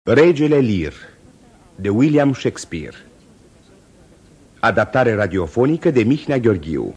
Regele Lear de William Shakespeare. Adaptare radiofonică de Mihnea Gheorghiu.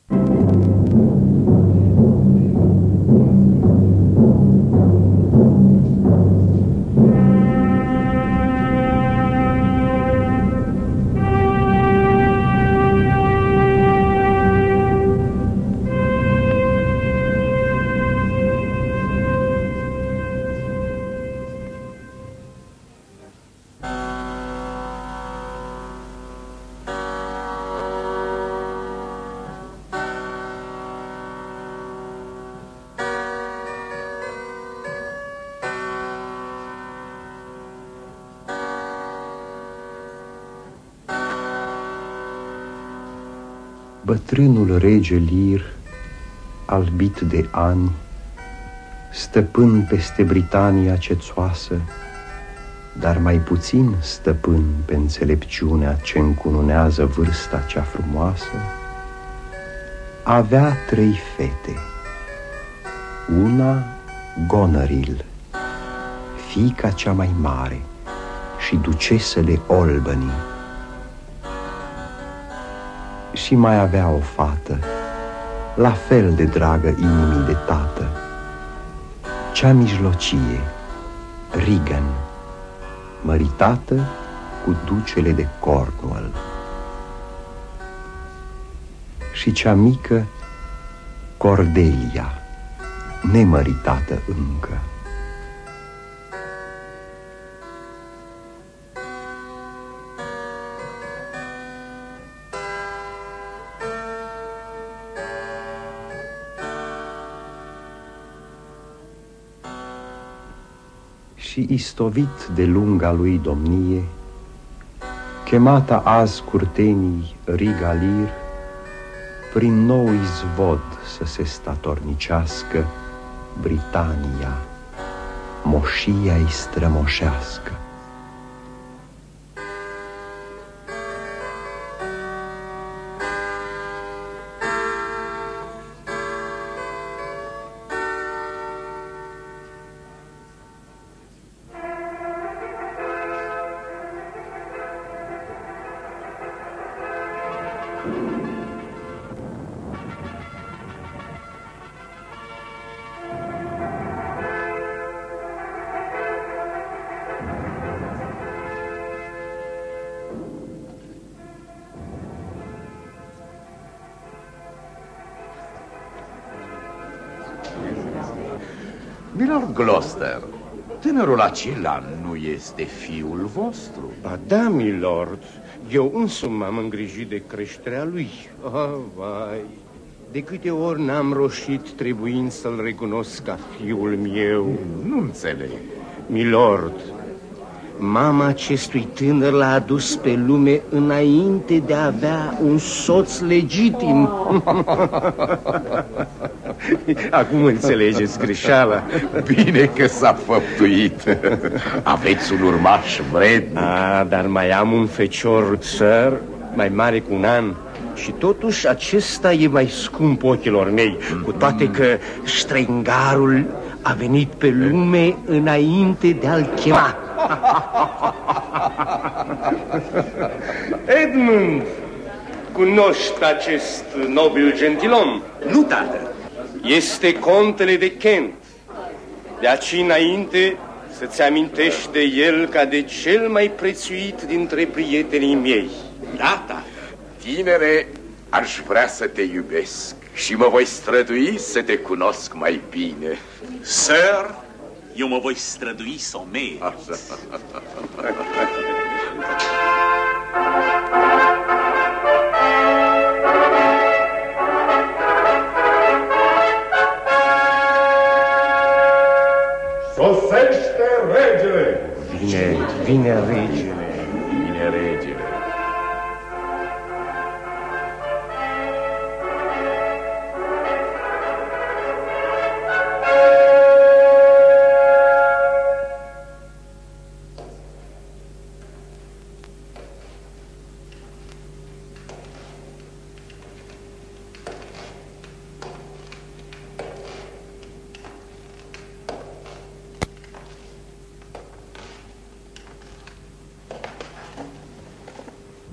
Bătrânul rege Lear, albit de ani, stăpân peste Britania cețoasă, dar mai puțin stăpân pe înțelepciunea ce încununează vârsta cea frumoasă, avea 3 fete. Una, Goneril, fiica cea mai mare și ducesă de Albany, și mai avea o fată, la fel de dragă inimii de tată, cea mijlocie, Regan, măritată cu ducele de Cornwall, și cea mică, Cordelia, nemăritată încă. Și istovit de lunga lui domnie, chemata azi curtenii Riga Lear, prin nou izvod să se statornicească Britania, moșia-i strămoșească. Milord Gloucester, tânărul acela nu este fiul vostru? Ba da, milord, eu însumi m-am îngrijit de creșterea lui. Vai, de câte ori n-am roșit trebuind să-l recunosc ca fiul meu. Nu înțeleg. Milord, mama acestui tânăr l-a adus pe lume înainte de a avea un soț legitim. Acum înțelegeți greșeala. Bine că s-a făptuit. Aveți un urmaș vrednic. Dar mai am un fecior, sir, mai mare cu un an. Și totuși acesta e mai scump ochilor mei, cu toate că ștrengarul a venit pe lume înainte de a-l chema. Edmund, cunoști acest nobil gentilom? Nu, tată. Este contele de Kent. De aici înainte să-ți amintești de el ca de cel mai prețuit dintre prietenii mei. Da, tată. Tinere, aș vrea să te iubesc și mă voi strădui să te cunosc mai bine. Sir, eu mă voi strădui să o meriți. Sosește regele! Vine regele. Bine, regele.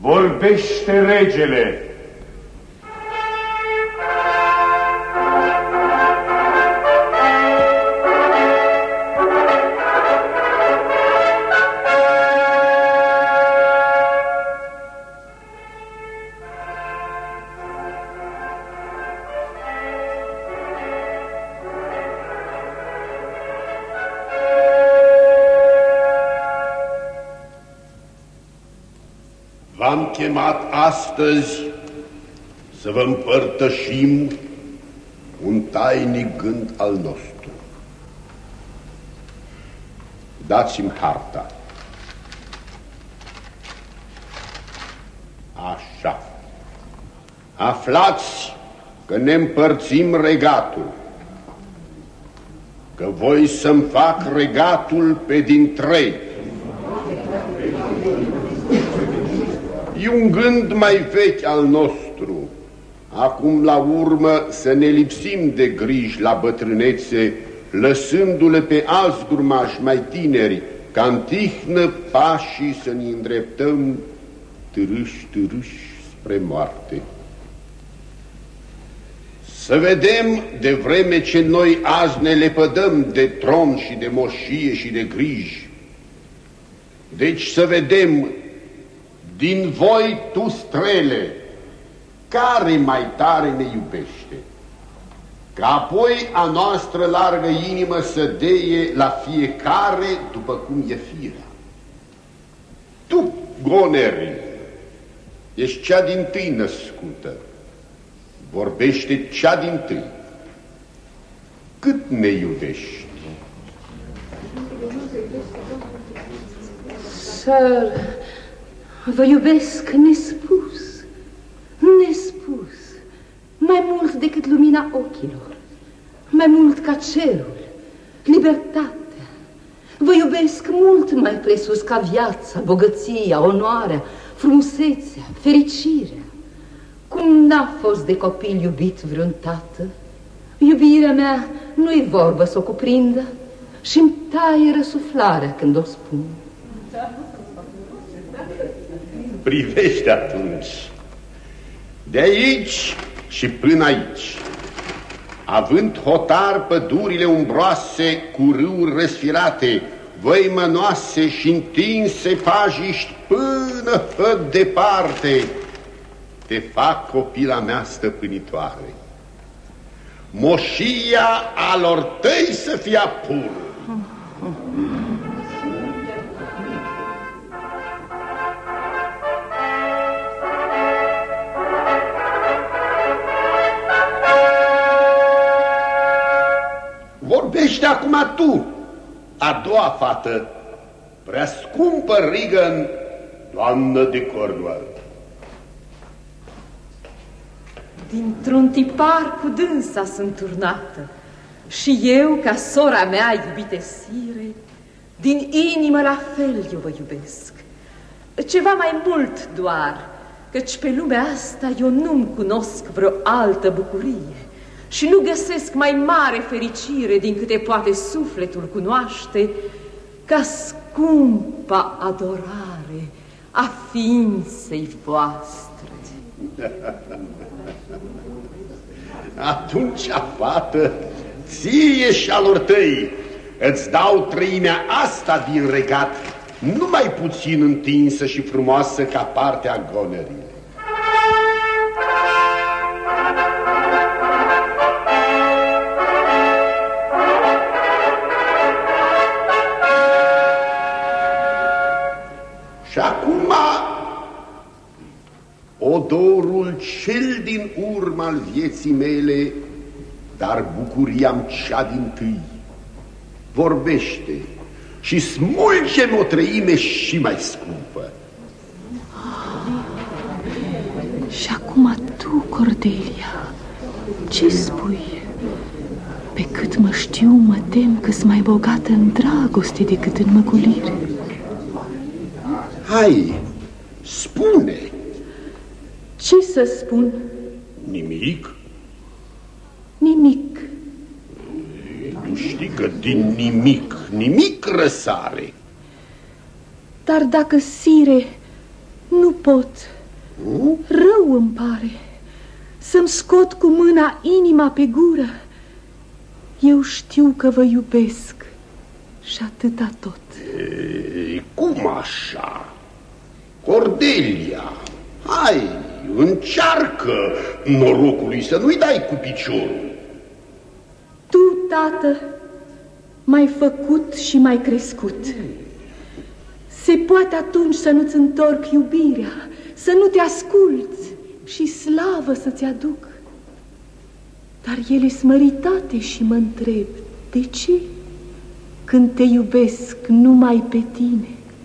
Vorbește regele. V-am chemat astăzi să vă împărtășim un tainic gând al nostru. Dați-mi harta. Așa. Aflați că ne împărțim regatul, că voi să-mi fac regatul pe din 3. E un gând mai vechi al nostru. Acum, la urmă, să ne lipsim de griji la bătrânețe, lăsându-le pe alți grummași mai tineri, ca în tihnă pașii să ne îndreptăm târâși spre moarte. Să vedem, de vreme ce noi azi ne lepădăm de tron și de moșie și de griji, deci să vedem din voi, tu, strele, care mai tare ne iubește, ca apoi a noastră largă inimă să deie la fiecare după cum e firea. Tu, Goneri, ești cea dintâi născută, vorbește cea dintâi. Cât ne iubești? Sir, vă iubesc nespus, nespus, mai mult decât lumina ochilor, mai mult ca cerul, libertatea. Vă iubesc mult mai presus ca viața, bogăția, onoarea, frumusețea, fericirea. Cum n-a fost de copil iubit vreun tată, iubirea mea nu-i vorbă să o cuprindă și-mi taie răsuflarea când o spun. Privește atunci, de aici și până aici, având hotar pădurile umbroase cu râuri răsfirate, văimănoase și întinse pajiști până departe, te fac copila mea stăpânitoare. Moșia alor tăi să fie pur. Vorbește acum tu, a doua fată, prea scumpă Regan, doamnă de Cornwall. Dintr-un tipar cu dânsa sunt turnată și eu, ca sora mea, iubite sire, din inimă la fel eu vă iubesc. Ceva mai mult doar, căci pe lumea asta eu nu-mi cunosc vreo altă bucurie și nu găsesc mai mare fericire din câte poate sufletul cunoaște ca scumpa adorare a ființei voastre. Atunci, fată, ție și alor tăi îți dau treimea asta din regat, numai puțin întinsă și frumoasă ca partea Gonerii. Și acum, odorul cel din urmă al vieții mele, dar bucuria-mi cea dintâi, vorbește și smulge-mi o treime și mai scumpă. Și acum tu, Cordelia, ce spui? Pe cât mă știu, mă tem că-s mai bogată în dragoste decât în măgulire. Hai, spune. Ce să spun? Nimic? Nimic. Tu știi că din nimic răsare. Dar dacă, sire, Nu pot. Rău îmi pare să-mi scot cu mâna inima pe gură. Eu știu că vă iubesc și atâta tot. Ei, cum așa? Cordelia, hai, încearcă norocului să nu-i dai cu piciorul. Tu, tată, m-ai făcut și m-ai crescut. Se poate atunci să nu-ți întorc iubirea, să nu te asculți și slavă să-ți aduc. Dar ele smăritate și mă întreb, de ce? Când te iubesc numai pe tine.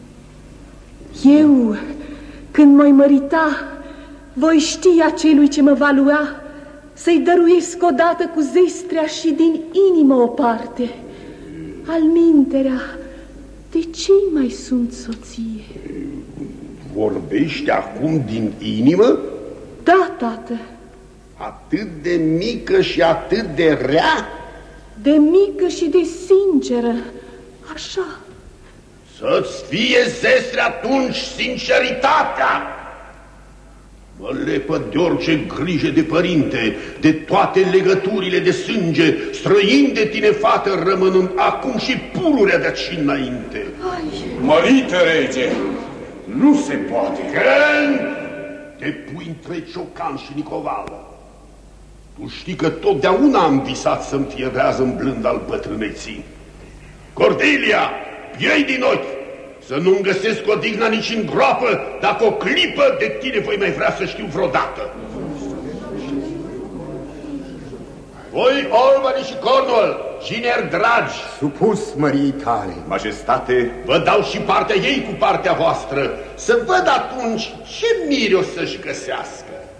Eu, când m-ai mărita, voi ști acelui ce mă va lua, să-i dăruiesc odată cu zestrea și din inimă o parte. Alminterea, de ce-i mai sunt soție? Vorbești acum din inimă? Da, tată. Atât de mică și atât de rea? De mică și de sinceră, așa. Să-ți fie zestre atunci sinceritatea. Mă lepă de orice grijă de părinte, de toate legăturile de sânge, străin de tine, fată, rămânând acum și pururea de-aci înainte. Mărite, rege, nu se poate. Când te pui între Ciocan și Nicovală, tu știi că totdeauna am visat să-mi fie rează în blând al bătrâneții. Cordelia, piei din ochi, să nu-mi găsesc odihna nici în groapă, dacă o clipă de tine voi mai vrea să știu vreodată. Voi, Albany și Cornwall, gineri dragi, supus măriei tale, majestate, vă dau și partea ei cu partea voastră, să văd atunci ce mire o să-și găsească.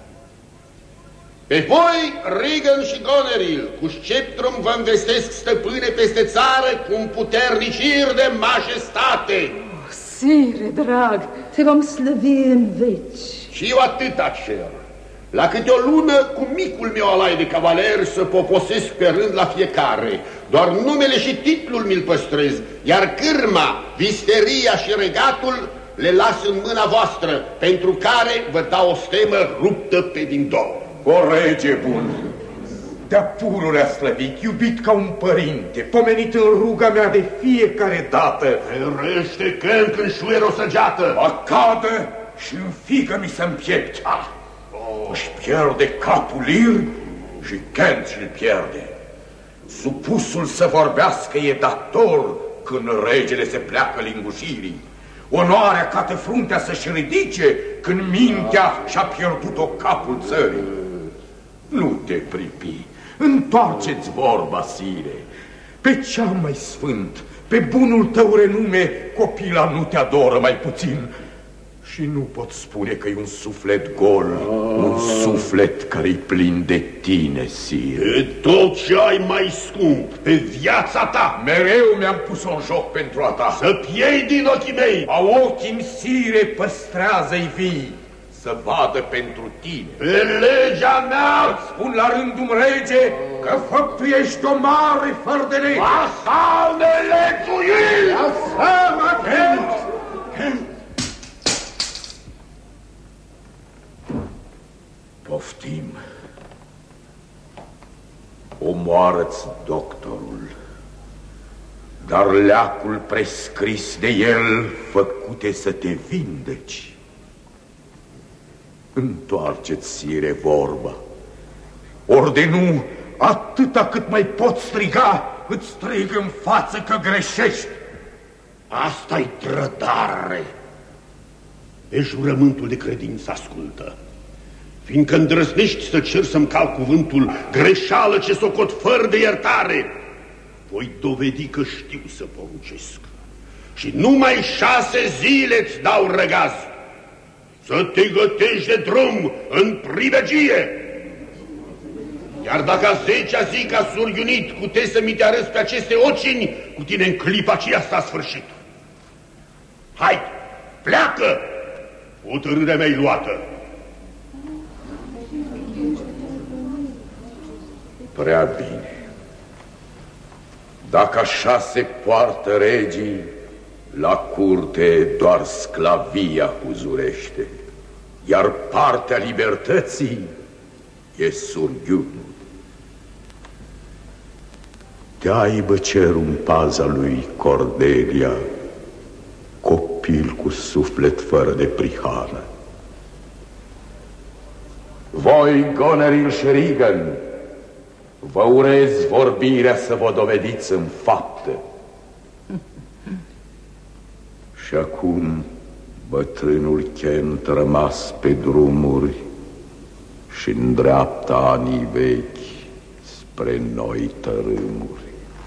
Pe voi, Regan și Goneril, cu sceptrum vă învestesc stăpâne peste țară cu un puternicir de majestate. Sire, drag, te vom slăvi în veci. Și eu atâta cer. La câte o lună, cu micul meu alai de cavaler să poposesc pe rând la fiecare. Doar numele și titlul mi-l păstrez, iar cârma, visteria și regatul le las în mâna voastră, pentru care vă dau o stemă ruptă pe din două. O rege bun, de-a pururea slăvit, iubit ca un părinte, pomenit în ruga mea de fiecare dată. Ferește când șuier o săgeată. Acadă și înfigă-mi să-mi piept. Își pierde capul Lir și Kent și-l pierde. Supusul să vorbească e dator când regele se pleacă lingușirii. Onoarea cate fruntea să-și ridice când mintea și-a pierdut-o capul țării. Nu te pripi, întoarce-ți vorba, sire. Pe cea mai sfânt, pe bunul tău renume, copila nu te adoră mai puțin. Și nu pot spune că e un suflet gol, un suflet care-i plin de tine, sire. E tot ce ai mai scump pe viața ta. Mereu mi-am pus-o în joc pentru a ta. Să piei din ochii mei. A ochii-mi, sire, păstrează-i vii, să vadă pentru tine. Pe legea mea îți spun la rândul rege că făptuiești o mare fără de lege. Vasal nelețuit! Ia seama, Kent! Poftim. Omoară-ți doctorul, dar leacul prescris de el făcute să te vindeci. Întoarce-ți, sire, vorba, ori de nu, atâta cât mai pot striga, îți strig în față că greșești. Asta-i trădare. Pe jurământul de credință ascultă. Fiindcă îndrăznești să cer să-mi cal cuvântul, greșeală ce socot fără de iertare, voi dovedi că știu să poruncesc. Și numai 6 zile îți dau răgaz să te gătești de drum în pribegie. Iar dacă a 10-a zi ca surghiunit cu să mi te arăți pe aceste ocini, cu tine în clipa aceea sta sfârșit. Hai, pleacă! Hotărârea mea-i luată. Prea bine. Dacă așa se poartă regii, La curte doar sclavia huzurește, iar partea libertății e surghiunul. Te aibă cerul în paza lui, Cordelia, copil cu suflet fără de prihană. Voi, Goneril și Regan, vă urez vorbirea să vă dovediți în fapte. Și acum bătrânul Kent rămas pe drumuri și îndreaptă anii vechi spre noi tărâmuri.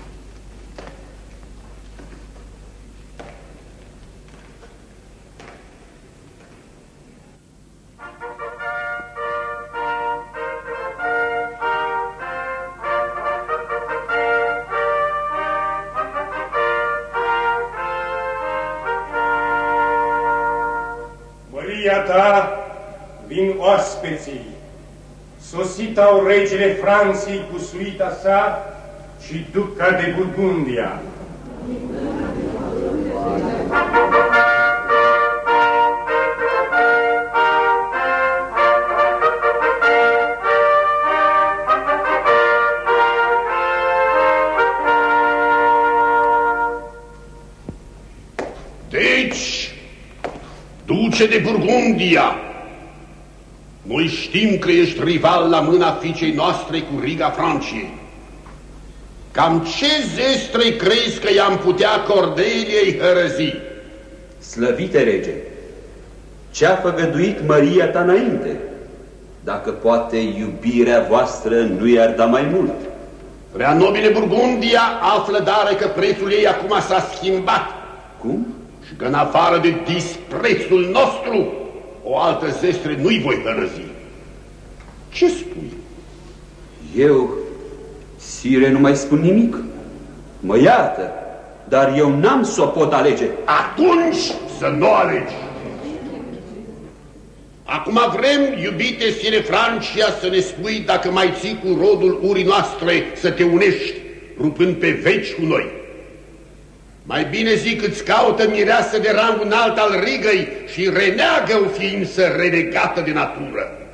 Ta vin oaspeții. Sosit au regele Franței cu suita sa și duca de Burgundia. Deci, duce de Burgundia, noi știm că ești rival la mâna fiicei noastre cu Riga Franciei. Cam ce zestre crezi că i-am putea Cordeliei hărăzi? Slăvite rege, ce-a făgăduit măria ta înainte? Dacă poate iubirea voastră nu i-ar da mai mult. Prea nobile Burgundia află dară că prețul ei acum s-a schimbat. Cum? Și că în afară de disprețul nostru, o altă zestre nu-i voi hărăzi. Ce spui? Eu, sire, nu mai spun nimic. Mă iartă, dar eu n-am să o pot alege. Atunci să nu alegi. Acum vrem, iubite sire Francia, să ne spui dacă mai ții cu rodul urii noastre să te unești, rupând pe veci cu noi. Mai bine zic îți caută mireasă de rang înalt al Rigăi și reneagă o ființă renegată de natură.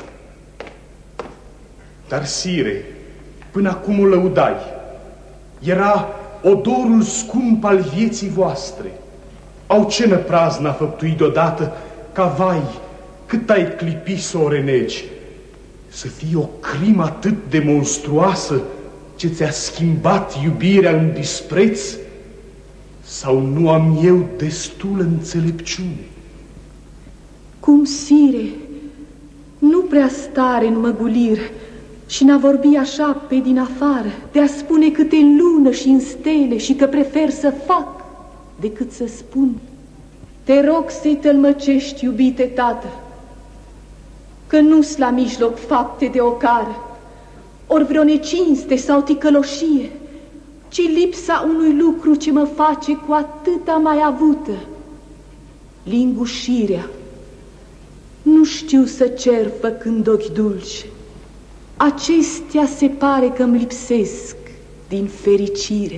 Dar, sire, până acum o lăudai. Era odorul scump al vieții voastre. Au ce năprazn a făptuit deodată ca vai, cât ai clipi să o renegi. Să fie o crimă atât de monstruoasă ce ți-a schimbat iubirea în dispreț? Sau nu am eu destul înțelepciune? Cum, sire, nu prea stare în măgulir și n-a vorbi așa pe din afară, de a spune câte în lună și în stele și că prefer să fac decât să spun. Te rog să-i tălmăcești, iubite tată, că nu-s la mijloc fapte de ocară, ori vreo necinste sau ticăloșie, ci lipsa unui lucru ce mă face cu atâta mai avută, lingușirea. Nu știu să cer făcând ochi dulci, acestea se pare că-mi lipsesc din fericire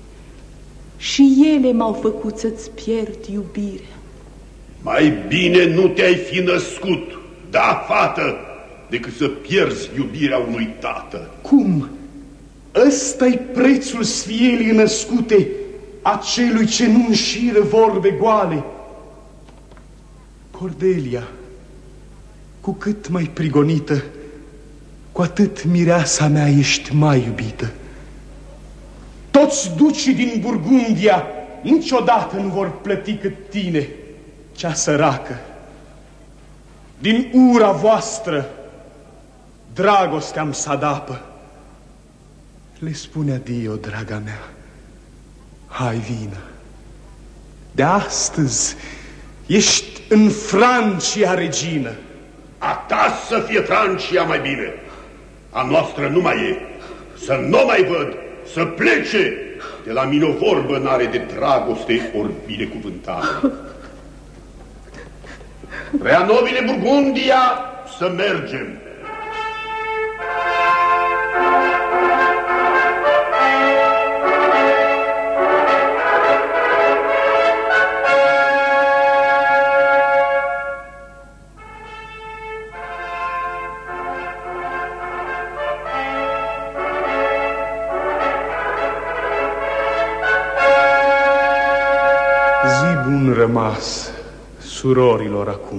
și ele m-au făcut să-ți pierd iubirea. Mai bine nu te-ai fi născut, da, fată, decât să pierzi iubirea unui tată. Cum? Ăsta-i prețul sfielii născute, acelui ce nu înșiră vorbe goale. Cordelia, cu cât mai prigonită, cu atât mireasa mea ești mai iubită. Toți ducii din Burgundia niciodată nu vor plăti cât tine, cea săracă. Din ura voastră, dragostea-mi s-adapă. Le spune adio, draga mea, hai vină. De astăzi ești în Francia regină. A ta să fie Francia mai bine, a noastră nu mai e. Să nu mai văd, să plece, de la mine o vorbă n-are de dragoste ori binecuvântare. Prea nobile Burgundia, să mergem. rămas surorilor acum?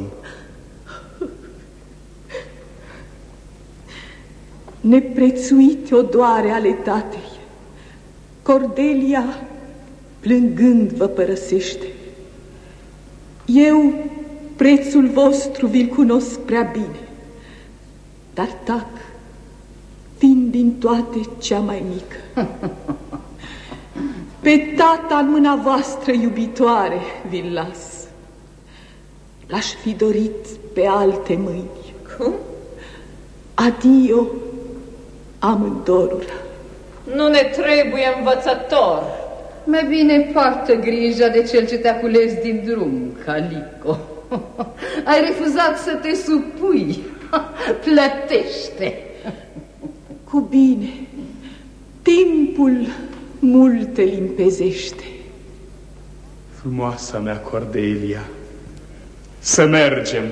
Neprețuite odoare ale tatei, Cordelia plângând vă părăsește. Eu prețul vostru vi-l cunosc prea bine, dar tac, fiind din toate cea mai mică. Pe tata în mâna voastră iubitoare vi-l las. L-aș fi dorit pe alte mâini. Cum? Adio amândorul. Nu ne trebuie învățător. Mai bine poartă grijă de cel ce te-a cules din drum, Calico. Ai refuzat să te supui. Plătește. Cu bine. Timpul multe limpezește. Frumoasa mea Cordelia, să mergem.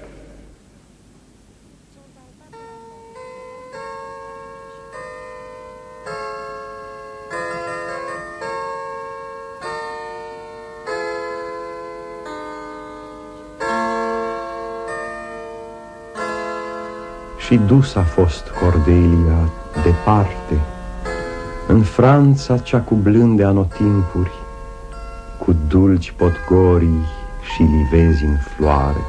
Și dus a fost Cordelia departe, în Franța cea cu blânde anotimpuri, cu dulci podgorii și livezi în floare.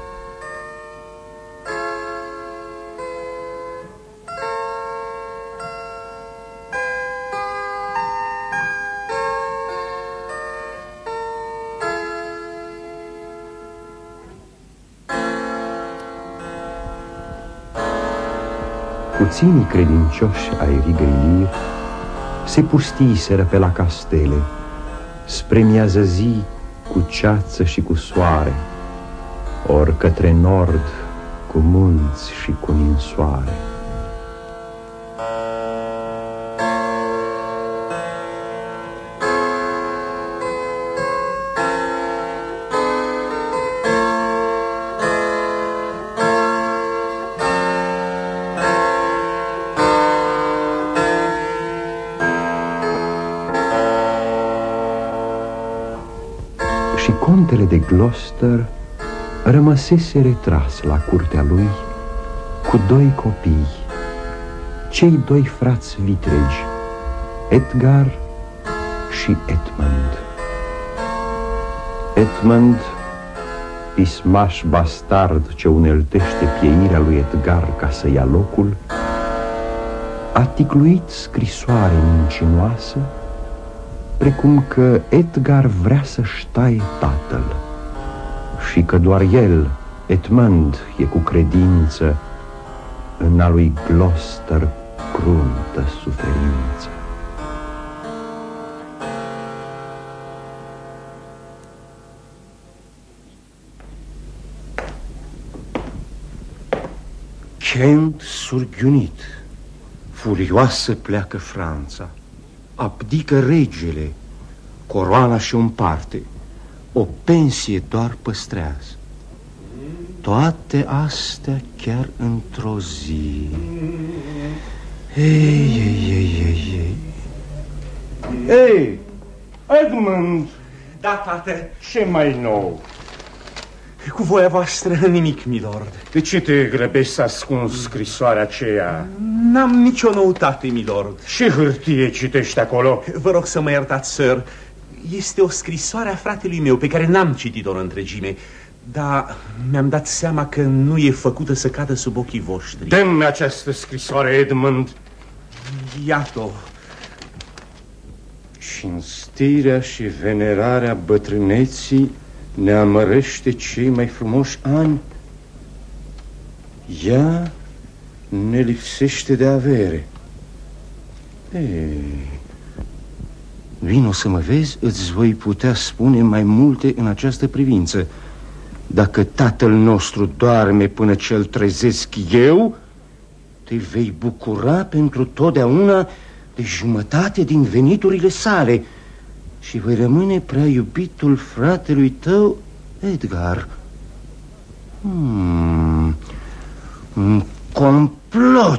Puținii credincioși ai Rigăilir se pustiseră pe la castele, spre miază zi cu ceață și cu soare, ori către nord cu munți și cu ninsoare. Contele de Gloucester rămăsese retras la curtea lui cu doi copii, cei doi frați vitregi, Edgar și Edmund. Edmund, pismaș bastard ce uneltește pieirea lui Edgar ca să ia locul, a ticluit scrisoare mincinoasă, precum că Edgar vrea să-și taie tatăl și că doar el, Edmund, e cu credință în a lui Gloucester cruntă suferință. Kent surghiunit, furioasă pleacă Franța. Abdică regele, coroana și-o împarte, o pensie doar păstrează. Toate astea chiar într-o zi. Ei, Edmund! Da, tată. Ce mai nou? Cu voia voastră nimic, milord. De ce te grăbești să ascunzi scrisoarea aceea? N-am nicio noutate, milord. Ce hârtie citești acolo? Vă rog să mă iertați, sir. Este o scrisoare a fratelui meu pe care n-am citit-o în întregime, dar mi-am dat seama că nu e făcută să cadă sub ochii voștri. Dă-mi această scrisoare, Edmund. Iată-o. Cinstirea și venerarea bătrâneții ne amărește cei mai frumoși ani. Ea ne lipsește de avere. Vino să mă vezi, îți voi putea spune mai multe în această privință. Dacă tatăl nostru doarme până ce-l trezesc eu, te vei bucura pentru totdeauna de jumătate din veniturile sale și voi rămâne prea iubitul fratelui tău, Edgar. Un complot.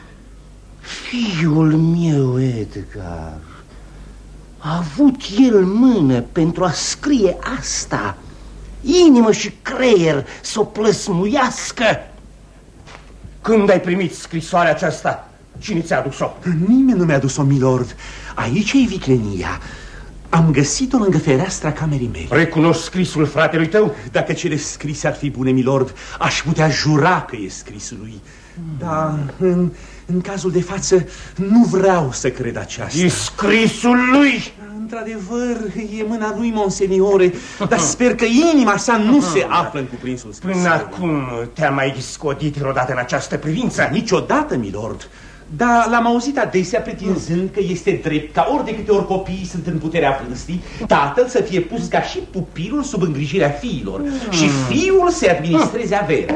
Fiul meu, Edgar, a avut el mână pentru a scrie asta. inimă și creier să o plăsmuiască. Când ai primit scrisoarea aceasta? Cine ți-a adus-o? Nimeni nu mi-a adus-o, milord. Aici e viclenia. Am găsit-o lângă fereastra camerei mele. Recunoști scrisul fratelui tău? Dacă cele scrise ar fi bune, milord, aș putea jura că e scrisul lui. Dar în cazul de față nu vreau să cred aceasta. E scrisul lui? Într-adevăr, e mâna lui, monseniore, dar sper că inima sa nu se află în cuprinsul scrisorii. Până acum te-am mai scodit vreodată în această privință? Niciodată, milord. Dar l-am auzit adesea pretinzând că este drept ca ori de câte ori copiii sunt în puterea vârstii, tatăl să fie pus ca și pupilul sub îngrijirea fiilor și fiul să administreze averea.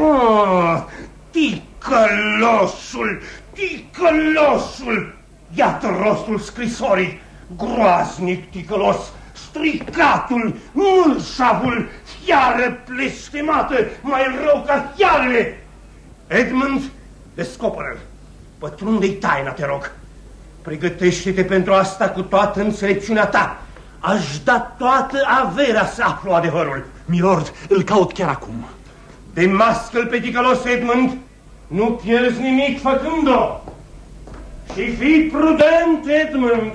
Ticălosul! Ticălosul! Iată rostul scrisorii! Groaznic ticălos! Stricatul! Mârșavul! Fiară blestemată! Mai rău ca fiarele! Edmund, descoperă-l! Pătrunde-i taina, te rog! Pregătește-te pentru asta cu toată înțelepciunea ta! Aș da toată averea să aflu adevărul! Milord, îl caut chiar acum! Demască-l pe ticălos, Edmund! Nu pierzi nimic făcând-o! Și fii prudent, Edmund!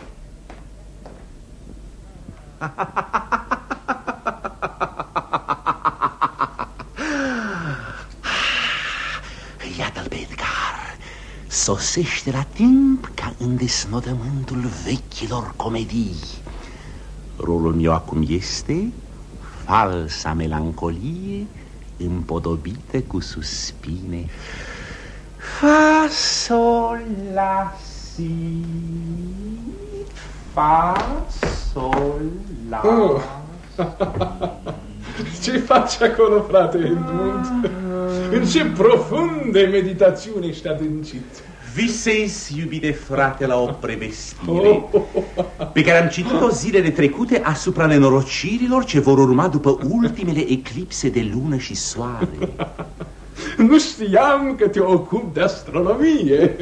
Iată-l pe Edgar. Sosește la timp ca în desnodământul vechilor comedii. Rolul meu acum este falsa melancolie împodobită cu suspine. Fa, sol, la, si. Fa, sol, la, Ce faci acolo, frate Edmund? În ce profunde meditațiune ești adâncit. Visez, iubite frate, la o prevestire pe care am citit-o zilele trecute asupra nenorocirilor ce vor urma după ultimele eclipse de lună și soare. Nu știam că te ocupi de astronomie.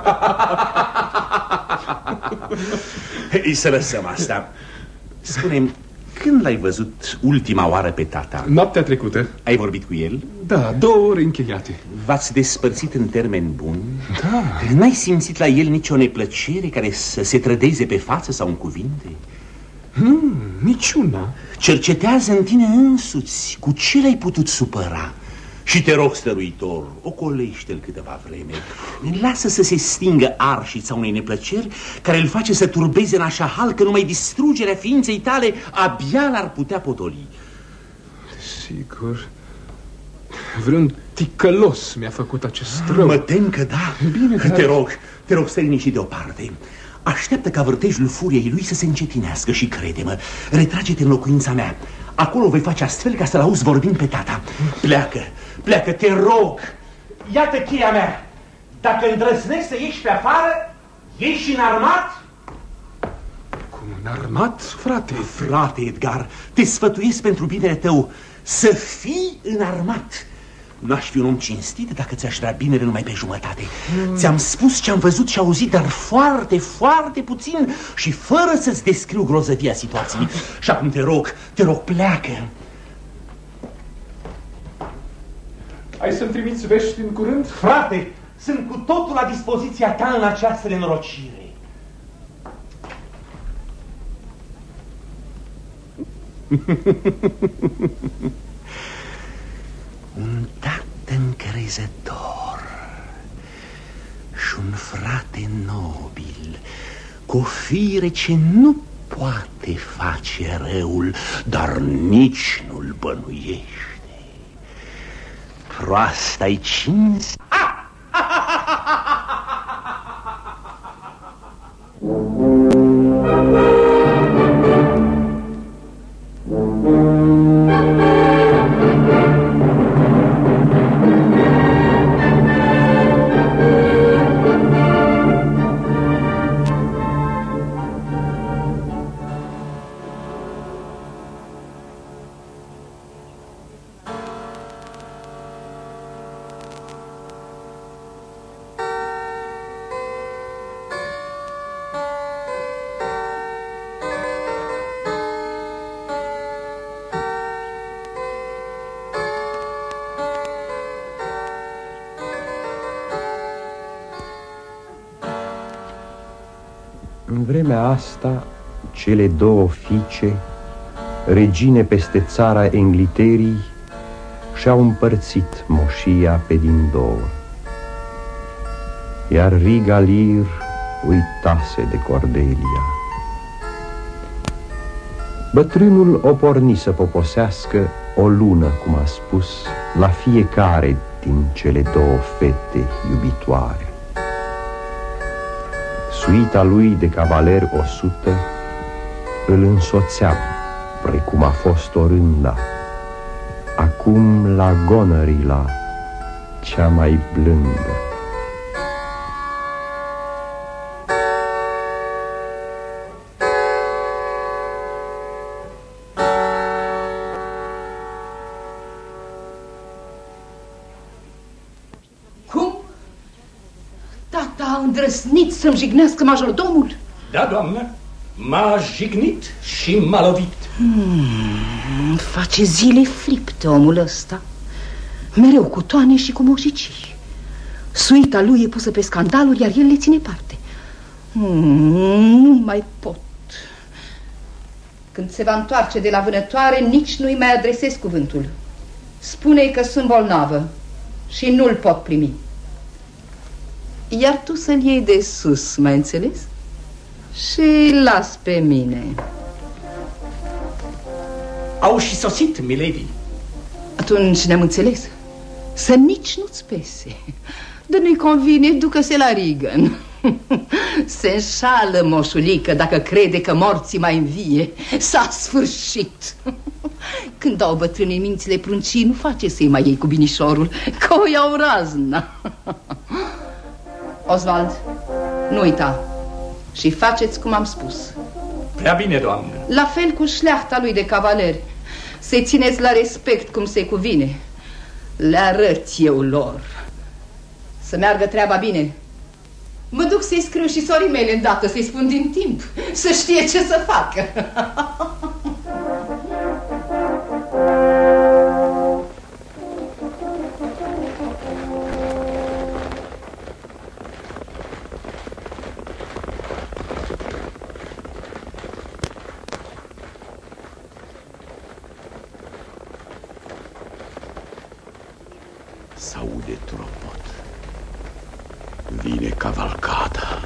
Să lăsăm asta. Spune-mi, când l-ai văzut ultima oară pe tata? Noaptea trecută. Ai vorbit cu el? Da, 2 ore încheiate. V-ați despărțit în termeni buni? Da. N-ai simțit la el nicio neplăcere care să se trădeze pe față sau în cuvinte? Niciuna. Cercetează în tine însuți cu ce l-ai putut supăra. Și te rog, stăruitor, ocolește-l câteva vreme. Lasă să se stingă arșița unei neplăceri care îl face să turbeze în așa hal că numai distrugerea ființei tale abia l-ar putea potoli. Sigur. Vreun ticălos mi-a făcut acest rău. Mă tem că da. Bine, dar... Te rog, stai liniștit deoparte. Așteaptă ca vârtejul furiei lui să se încetinească și crede-mă, retrage-te în locuința mea. Acolo voi face astfel ca să-l auzi vorbind pe tata. Pleacă, te rog. Iată cheia mea. Dacă îndrăznești să ieși pe afară, ieși înarmat. Cum înarmat, frate? Frate Edgar, te sfătuiesc pentru binele tău să fii înarmat. N-aș fi un om cinstit dacă ți-aș vrea binele numai pe jumătate. Ți-am spus ce am văzut și auzit, dar foarte, foarte puțin și fără să-ți descriu grozăvia situației. Și acum te rog, pleacă. Ai să-mi trimiți vești în curând? Frate, sunt cu totul la dispoziția ta în această nenorocire. Un tată încrezător și un frate nobil, cu o fire ce nu poate face răul, dar nici nu-l bănuiește. Proasta-i cinste. În vremea asta, cele două fiice, regine peste țara Engliterii, și-au împărțit moșia pe din două. Iar Riga Lir uitase de Cordelia. Bătrânul o porni să poposească o lună, cum a spus, la fiecare din cele două fete iubitoare. Suita lui de cavaleri 100 îl însoțeau, precum a fost orânda, acum la Gonerila, cea mai blândă. Îndrăsnit să-mi jignească majordomul? Da, doamnă, m-a jignit și m-a lovit. Face zile fripte omul ăsta, mereu cu toane și cu moșicii. Suita lui e pusă pe scandaluri, iar el le ține parte. Nu mai pot. Când se va întoarce de la vânătoare, nici nu-i mai adresez cuvântul. Spune-i că sunt bolnavă și nu-l pot primi. Iar tu să-l iei de sus, mai înțeles? Și las pe mine. Au și sosit, milady. Atunci ne-am înțeles. Să nici nu-ți pese. Dar nu-i convine, ducă-se la Regan. Se înșală moșulică dacă crede că morții mai învie. S-a sfârșit. Când dau bătrânii mințile pruncii, nu face să-i mai iei cu binișorul, că o iau razna. Oswald, nu uita și faceți cum am spus. Prea bine, doamnă. La fel cu șleachta lui de cavaleri. Să-i țineți la respect cum se cuvine. Le arăt eu lor. Să meargă treaba bine. Mă duc să-i scriu și sorii mele îndată, să-i spun din timp, să știe ce să facă. S-aude tropot. Vine cavalcada.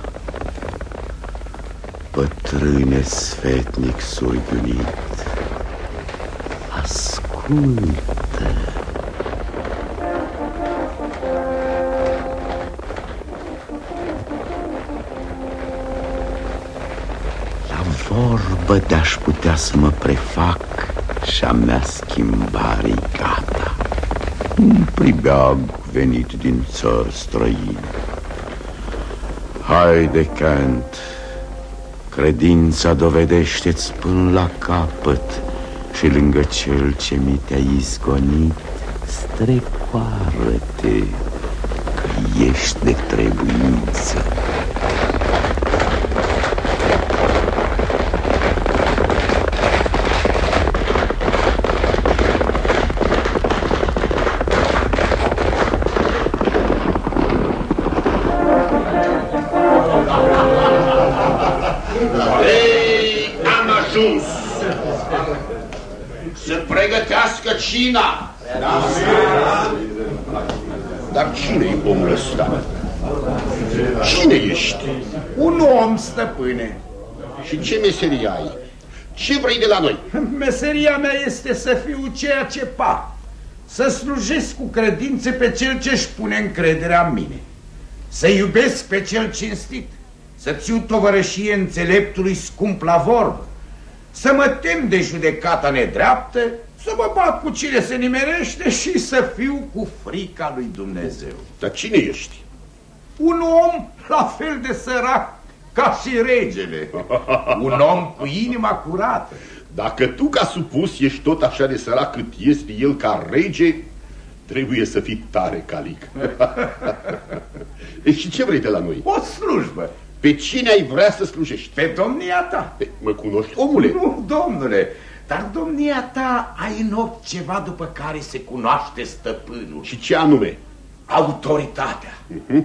Bătrâne sfetnic surghiunit, ascultă. La vorbă de-aș putea să mă prefac și-a mea schimbare-i gata. Un pribeag venit din țări străine. Haide, Kent, credința dovedește-ți până la capăt și lângă cel ce mi te-a izgonit, strecoară-te, că ești de trebuință. Cina. Dar cine e omul ăsta? Cine ești? Un om, stăpâne. Și ce meserie ai? Ce vrei de la noi? Meseria mea este să fiu ceea ce par. Să slujesc cu credință pe cel ce-și pune încrederea în mine. Să iubesc pe cel cinstit. Să țiu tovărășie înțeleptului scump la vorbă. Să mă tem de judecata nedreaptă, să mă bat cu cine se nimerește și să fiu cu frica lui Dumnezeu. Dar cine ești? Un om la fel de sărac ca și regele. Un om cu inima curată. Dacă tu, ca supus, ești tot așa de sărac cât este el ca rege, trebuie să fii tare calic. Și ce vrei de la noi? O slujbă. Pe cine ai vrea să slujești? Pe domnia ta. Mă cunoști, omule? Nu, domnule. Dar domnia ta ai în ochi ceva după care se cunoaște stăpânul. Și ce anume? autoritatea.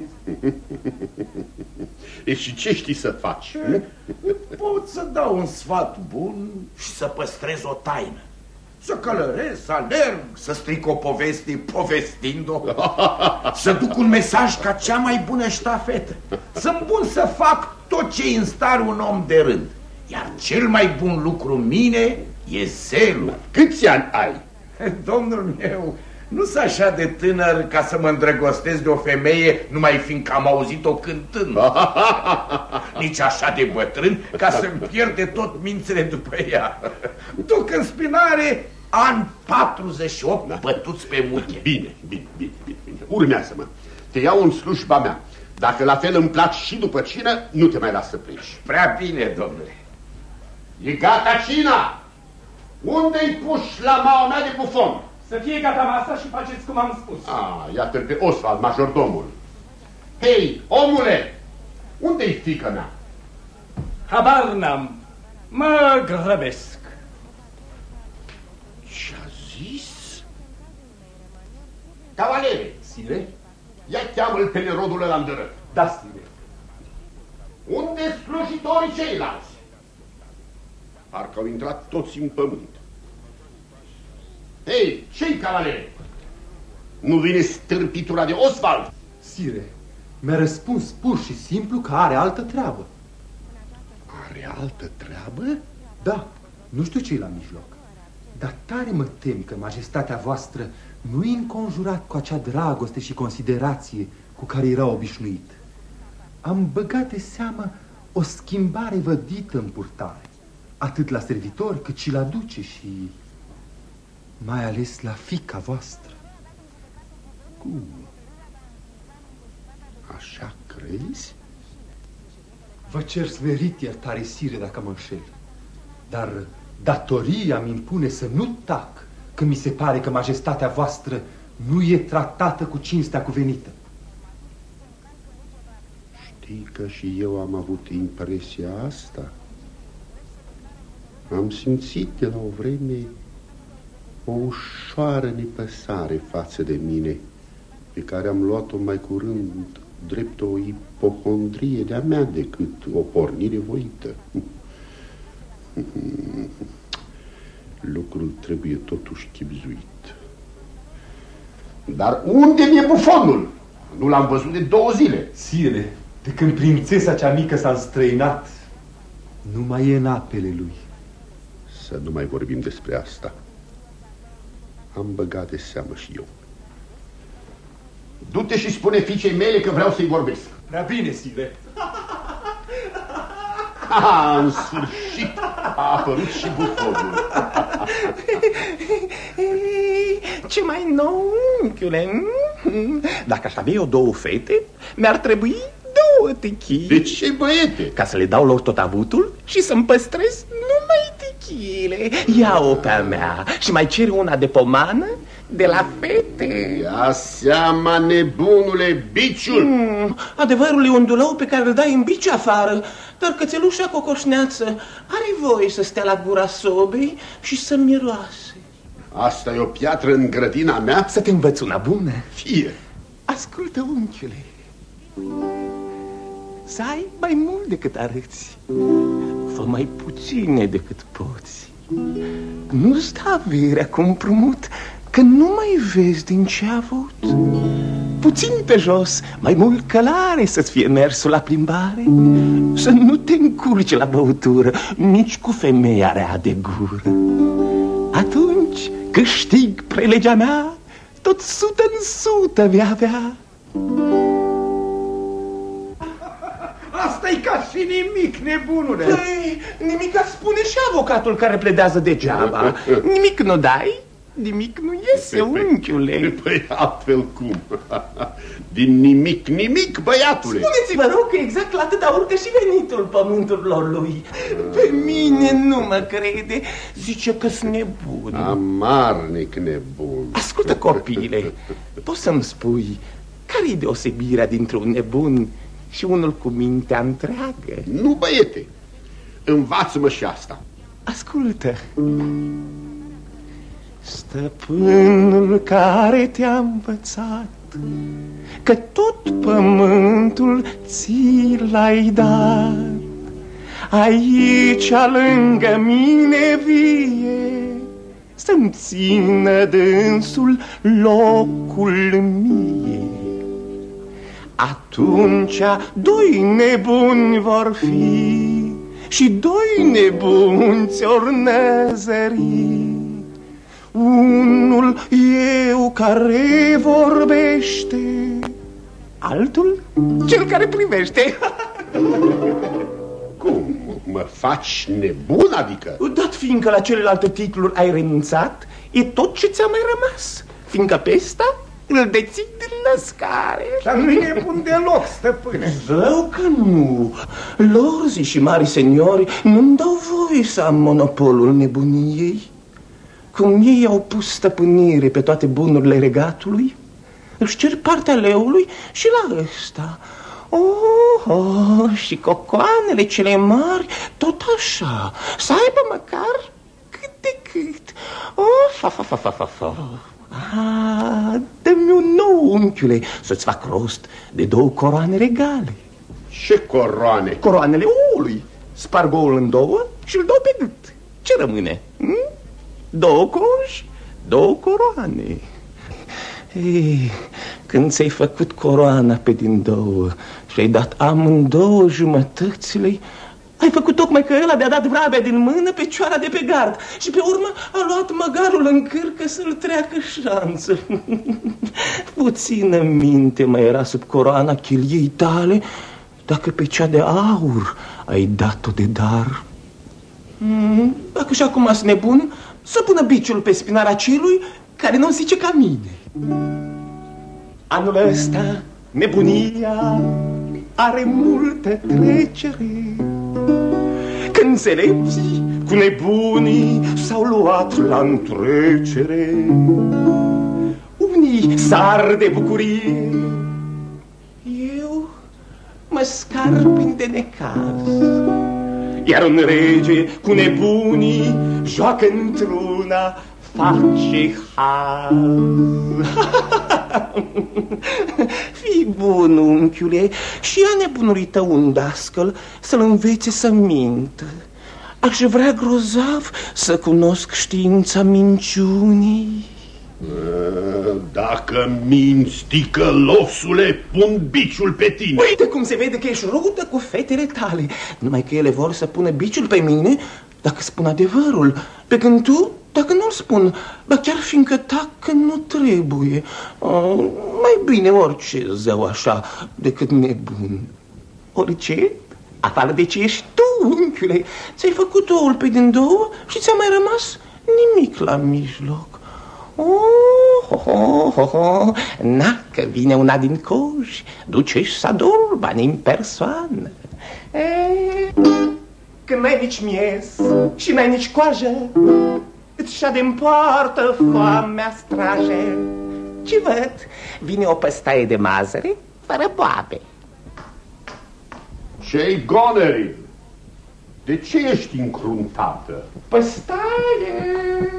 E și ce știi să faci? Pot să dau un sfat bun și să păstrez o taină. Să călăresc, să alerg, să stric o poveste povestind-o, să duc un mesaj ca cea mai bună ștafetă. Sunt bun să fac tot ce în stare un om de rând. Iar cel mai bun lucru în mine e zelul. Câți ani ai? Domnul meu, nu sunt așa de tânăr ca să mă îndrăgostesc de o femeie numai fiindcă am auzit-o cântând. Nici așa de bătrân ca să-mi pierde tot mințile după ea. Duc în spinare an 48 bătuți pe muche. Bine. Urmează-mă. Te iau în slujba mea. Dacă la fel îmi placi și după cină, nu te mai las să pleci. Prea bine, domnule. E gata cina? Unde-i puși la maua mea de bufon? Să fie gata masa și faceți cum am spus. Iată-l pe Oswald, majordomul. Hei, omule, unde-i fiica mea? Habar n-am. Mă grăbesc. Ce-a zis? Cavalere! Sire? Ia cheamă-l pe nerodul ăla îndărăt. Da, sire. Unde slujitorii ceilalți? Parcă au intrat toți în pământ. Hei, ce-i, cavalere? Nu vine stârpitura de Oswald? Sire, mi-a răspuns pur și simplu că are altă treabă. Are altă treabă? Da, nu știu ce-i la mijloc. Dar tare mă tem că majestatea voastră nu-i înconjurat cu acea dragoste și considerație cu care era obișnuit. Am băgat de seamă o schimbare vădită în purtare, atât la servitori cât și la duce și mai ales la fiica voastră. Cum? Așa crezi? Vă cer smerit iertare, sire, dacă mă înșel. Dar datoria mi impune să nu tac când mi se pare că majestatea voastră nu e tratată cu cinstea cuvenită. Știi că și eu am avut impresia asta? Am simțit de la o vreme o ușoară nepăsare față de mine, pe care am luat-o mai curând drept o ipohondrie de-a mea decât o pornire voită. Lucrul trebuie totuși chibzuit. Dar unde mi-e bufonul? Nu l-am văzut de 2 zile. Sire, de când prințesa cea mică s-a înstrăinat, nu mai e în apele lui. Să nu mai vorbim despre asta. Am băgat de seamă și eu. Du-te și spune fiicei mele că vreau să-i vorbesc. Prea bine, sire. În sfârșit a apărut și bufonul. Ce mai nou, unchiule? Dacă aș avea eu 2 fete, mi-ar trebui 2 techii. De ce, băiete? Ca să le dau lor tot avutul și să-mi păstrez numai techiile. Ia-o pe-a mea și mai cere una de pomană de la fete. Ia seama, nebunule, biciul. Adevărul e un dulău pe care îl dai în bici afară, dar cățelușa cocoșneață are voie să stea la gura sobei și să miroase. Asta e o piatră în grădina mea? Să te învăț una bună. Fie. Ascultă, unchiule. Să ai mai mult decât arăți. Fă mai puține decât poți. Nu-ți da averea cu împrumut, că nu mai vezi din ce a avut. Puțin pe jos, mai mult călare să-ți fie mersul la plimbare. Să nu te încurci la băutură, nici cu femeia rea de gură. Atunci câștig prelegea mea, tot 100 în 100 vei avea. Asta-i ca și nimic, nebunule. Păi, nimic spune și avocatul care pledează degeaba. Nimic nu dai, nimic nu iese, unchiule. Păi altfel cum? Din nimic, nimic, băiatule. Spuneți-vă rog că exact la atâta urcă și venitul pământurilor lui. Pe mine nu mă crede, zice că-s nebun. Amarnic nebun. Ascultă, copile, poți să-mi spui care-i deosebirea dintre un nebun și unul cu mintea întreagă? Nu, băiete, învață-mă și asta. Ascultă. Stăpânul care te-a învățat că tot pământul ți l-ai dat. Aici, lângă mine vie, să-mi țină dânsul locul mie. Atunci doi nebuni vor fi și doi nebuni ți-or năzări. Unul eu care vorbește, altul cel care privește. Cum? Mă faci nebun, adică? Dat fiindcă la celelalte titluri ai renunțat, e tot ce ți-a mai rămas, fiindcă pe ăsta îl deții din născare. Dar nu e nebun deloc, stăpâne. Rău că nu. Lorzii și mari seniori nu-mi dau voie să am monopolul nebuniei. Cum ei au pus stăpânire pe toate bunurile regatului, își cer partea leului și la ăsta. Și cocoanele cele mari tot așa, să aibă măcar cât de cât. Dă-mi un nou, unchiule, să-ți fac rost de 2 coroane regale. Ce coroane? Coroanele oului. Sparg oul în 2 și îl dau pe gât. Ce rămâne? 2 coși, 2 coroane. Ei, când ți-ai făcut coroana pe din 2 și ai dat amândouă jumătățile, ai făcut tocmai că ăla de-a dat vrabia din mână pe cioara de pe gard și pe urmă a luat măgarul în cârcă să-l treacă șanță. Puțină minte mai era sub coroana chiliei tale dacă pe cea de aur ai dat-o de dar. Dacă și acum sunt nebun, să pună biciul pe spinarea celui care nu zice ca mine. Anul ăsta nebunia are multă trecere, că înțelepții cu nebunii s-au luat la întrecere. Unii sar de bucurie, eu mă scarpin de necaz, iar un rege cu nebunii joacă într-una, face haz. Fii bun, unchiule, și ia nebunului tău un dascăl să-l învețe să mintă. Aș vrea grozav să cunosc știința minciunii. Dacă minți, ticălosule, pun biciul pe tine. Uite cum se vede că ești rudă cu fetele tale. Numai că ele vor să pună biciul pe mine dacă spun adevărul, pe când tu, dacă nu-l spun, ba chiar fiindcă tac că nu trebuie. Mai bine orice zău așa decât nebun. Orice? Afară de ce ești tu, unchiule. Ți-ai făcut oul pe din 2 și ți-a mai rămas nimic la mijloc. Na, că vine una din coși, duce-și sadul, bani în persoană. Când n-ai nici miez și n-ai nici coajă, îți șade-n poartă foamea strajă. Ce văd? Vine o păstaie de mazăre fără boabe. Ce-i gonerii? De ce ești încruntată? Păstaie!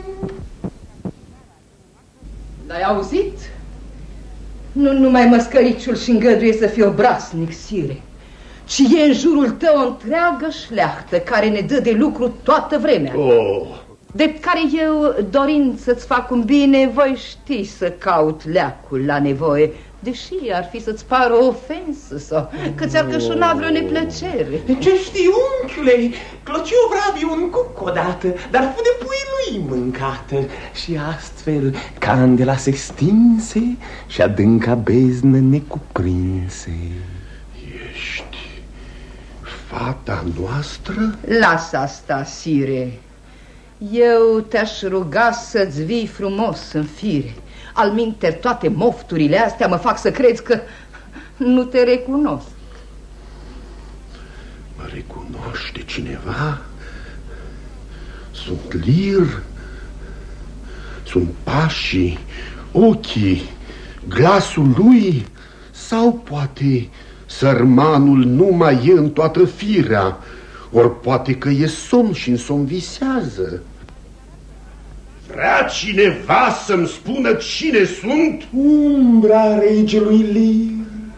L-ai auzit? Nu numai măscăriciul și îngăduie să fie obraznic, sire, ci e în jurul tău o întreagă șleachtă care ne dă de lucru toată vremea. De care eu, dorind să-ți fac un bine, voi ști să caut leacul la nevoie, deși ar fi să-ți pară o ofensă sau că ți-ar cășuna vreo neplăcere. Ce știi, unchiule? Clociu Vrabiu un cuc odată, dar fu de puii lui mâncată. Și astfel candela se stinse și adânca beznă necuprinse. Ești fata noastră? Lasă asta, sire. Eu te-aș ruga să-ți vii frumos în fire. Alminteri, toate mofturile astea mă fac să crezi că nu te recunosc. Mă recunoaște cineva? Sunt lir, sunt pașii, ochii, glasul lui, sau poate sărmanul nu mai e în toată firea, ori poate că e somn și în somn visează. Vrea cineva să-mi spună cine sunt? Umbra regelui Lir.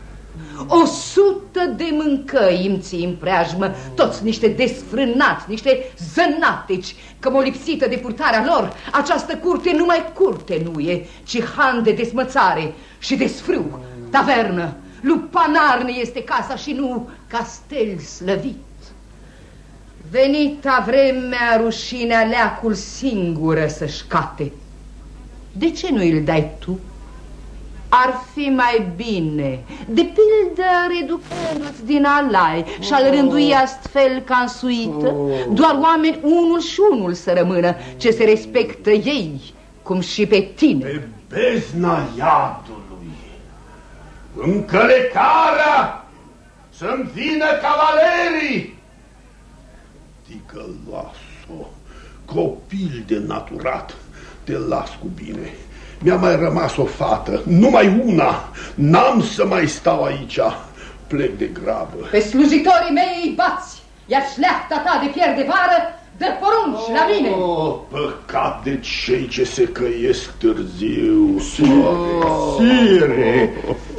100 de mâncăi îmi ții în preajmă, toți niște desfrânați, niște zănatici, că m-o lipsită de purtarea lor. Această curte numai curte nu e, ci han de desmățare și desfrâu, tavernă. Lupanarne este casa și nu castel slăvit. Venita vremea, rușinea leacul singură să-și cate. De ce nu îl dai tu? Ar fi mai bine, de pildă reducându-ți din alai și-al rândui astfel ca însuită, doar oameni unul și unul să rămână, ce se respectă ei, cum și pe tine. Pe bezna iadului, încălecarea, să-mi vină cavalerii. Ticăloasă, copil de naturat, te las cu bine. Mi-a mai rămas o fată, numai una. N-am să mai stau aici. Plec de grabă. Pe slujitorii mei îi bați, iar șleachta ta de pier de vară dă porunci la mine. Păcat de cei ce se căiesc târziu. Sire!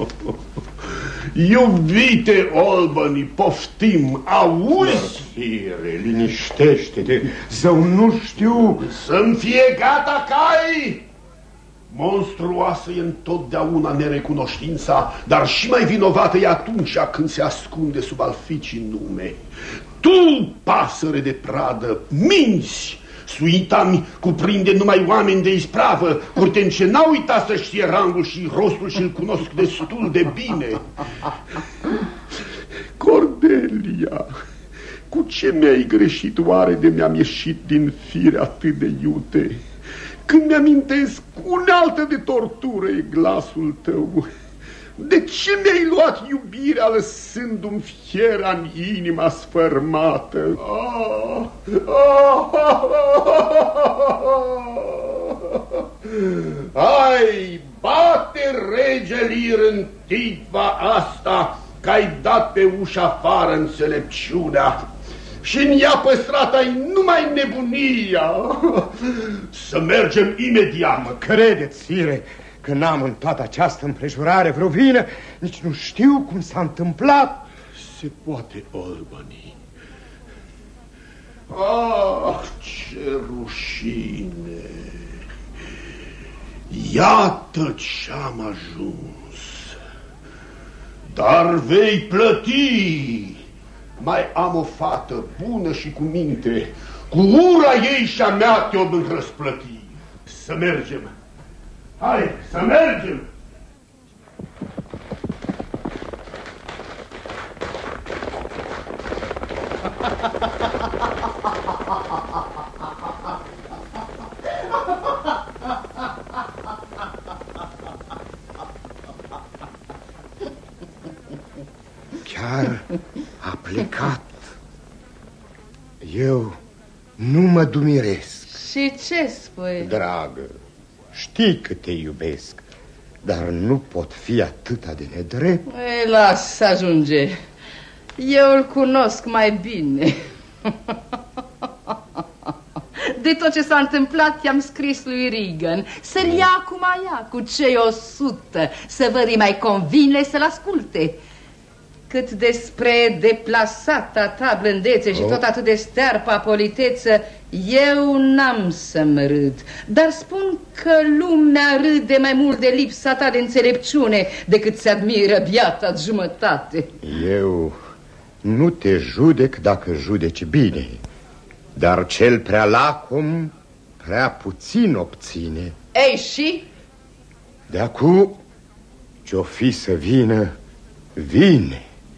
Iubite Albany, poftim, auzi? Sire, liniștește-te, zău nu știu. Să-mi fie gata cai! Monstruoasă e întotdeauna nerecunoștința, dar și mai vinovată e atunci când se ascunde sub al ficii nume. Tu, pasăre de pradă, minți! Suita-mi cuprinde numai oameni de ispravă, curten ce n-au uitat să știe rangul și rostul și-l cunosc destul de bine. Cordelia, cu ce mi-ai greșit oare de mi-am ieșit din fire atât de iute? Când mi-amintesc, unealtă de tortură e glasul tău. De ce mi-ai luat iubirea lăsându-mi fiera în inima sfărmată? Ai, bate rege Lir în titva asta, că ai dat pe ușa afară înțelepciunea și în ea păstrat ai numai nebunia. Să mergem imediat. Mă credeți, sire, că n-am în toată această împrejurare vreo vină, nici nu știu cum s-a întâmplat. Se poate, Albany. Ah, ce rușine! Iată ce-am ajuns. Dar vei plăti. Mai am o fată bună și cu minte. Cu ura ei și a mea te-o răsplăti. Să mergem. Hai, să mergem! Chiar a plecat. Eu nu mă dumiresc. Și ce spui? Dragă, știi că te iubesc, dar nu pot fi atâta de nedrept. Ei, lasă, ajunge. Eu îl cunosc mai bine. De tot ce s-a întâmplat i-am scris lui Regan să-l ia cum aia, cu cei 100, să văd îi mai convine să-l asculte. Cât despre deplasata ta blândețe și tot atât de stearpa politeță, eu n-am să-mi râd, dar spun că lumea râde mai mult de lipsa ta de înțelepciune decât se admiră biata jumătate. Eu nu te judec dacă judeci bine, dar cel prea lacom prea puțin obține. Ei, și? De acu ce-o fi să vină, vine.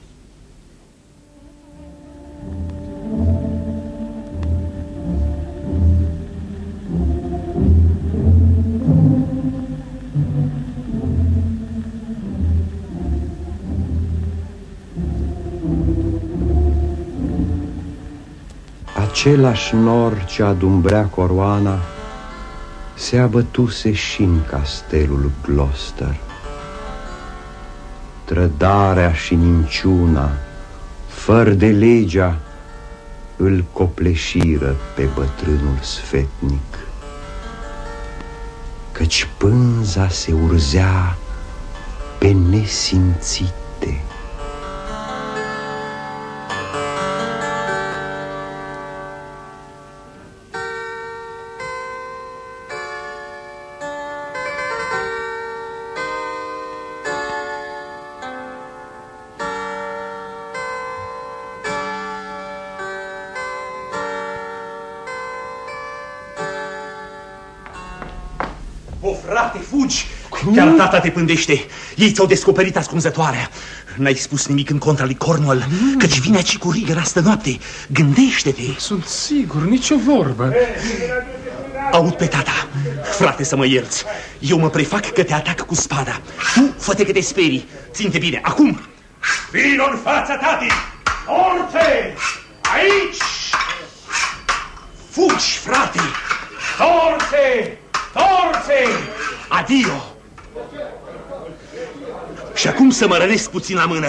Același nor ce adumbrea coroana se abătuse și în castelul Gloucester. Trădarea și minciuna, fără de legea, îl copleșiră pe bătrânul sfetnic. căci pânza se urzea pe nesimțite. Frate, fugi! Chiar tata te pândește. Ei ți-au descoperit ascunzătoarea. N-ai spus nimic în contra lui Cornwall, căci vine aici cu Rigger astă noapte. Gândește-te. Sunt sigur, nicio vorbă. Aud pe tata. Frate, să mă ierți. Eu mă prefac că te atac cu spada. Tu fă-te că te sperii. Ține-te bine, acum. Vino în fața tatii! Torțe! Aici! Fugi, frate! Torțe! Torțe! Adio! Și acum să mă rănesc puțin la mână.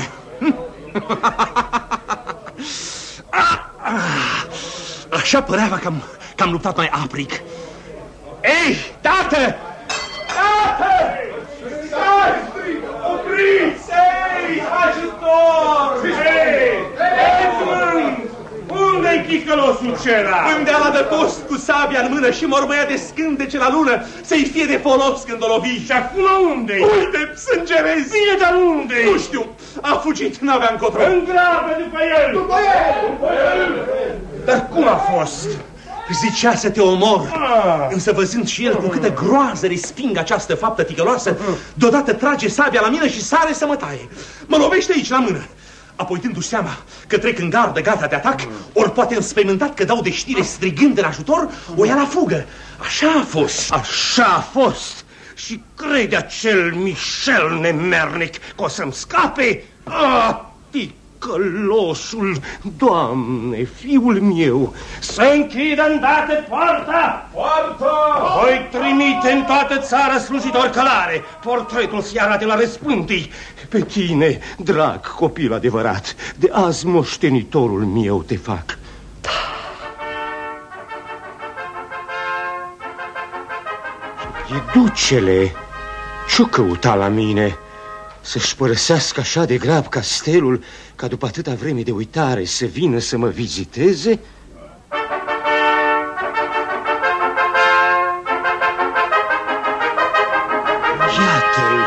Așa părea că am luptat mai aprig. Ei, tată! Tată! Stai! Opriți! Ei, ajutor! Ei! Edmund! Unde-i chicălosul cera? Unde a adăpost cu sabia în mână și mormăia de scântece la lună să-i fie de folos când o lovi. Și acum unde-i? Uite, sângerezi! Bine, dar unde-i? Nu știu, a fugit, n-avea încotro. Îngrabă după el! După el! După el! Dar cum a fost? Zicea să te omor, însă văzând și el cu câtă groază resping această faptă ticăloasă, deodată trage sabia la mine și sare să mă taie. Mă lovește aici la mână. Apoi, dându-și seama că trec în gardă gata de atac, ori poate înspăimântat că dau de știre strigând în ajutor, o ia la fugă. Așa a fost. Așa a fost. Și crede acel Michel nemernic că o să-mi scape? Ticălosul, Doamne, fiul meu, să închidă îndată poarta! Poarta! Voi trimite în toată țara slujitori călare. Portretul să-i arate la răspântii. Pe tine, drag copil adevărat, de azi moștenitorul meu te fac. E ducele. Ce-o căuta la mine? Să-și părăsească așa de grab castelul, ca după atâta vreme de uitare să vină să mă viziteze? Iată-l!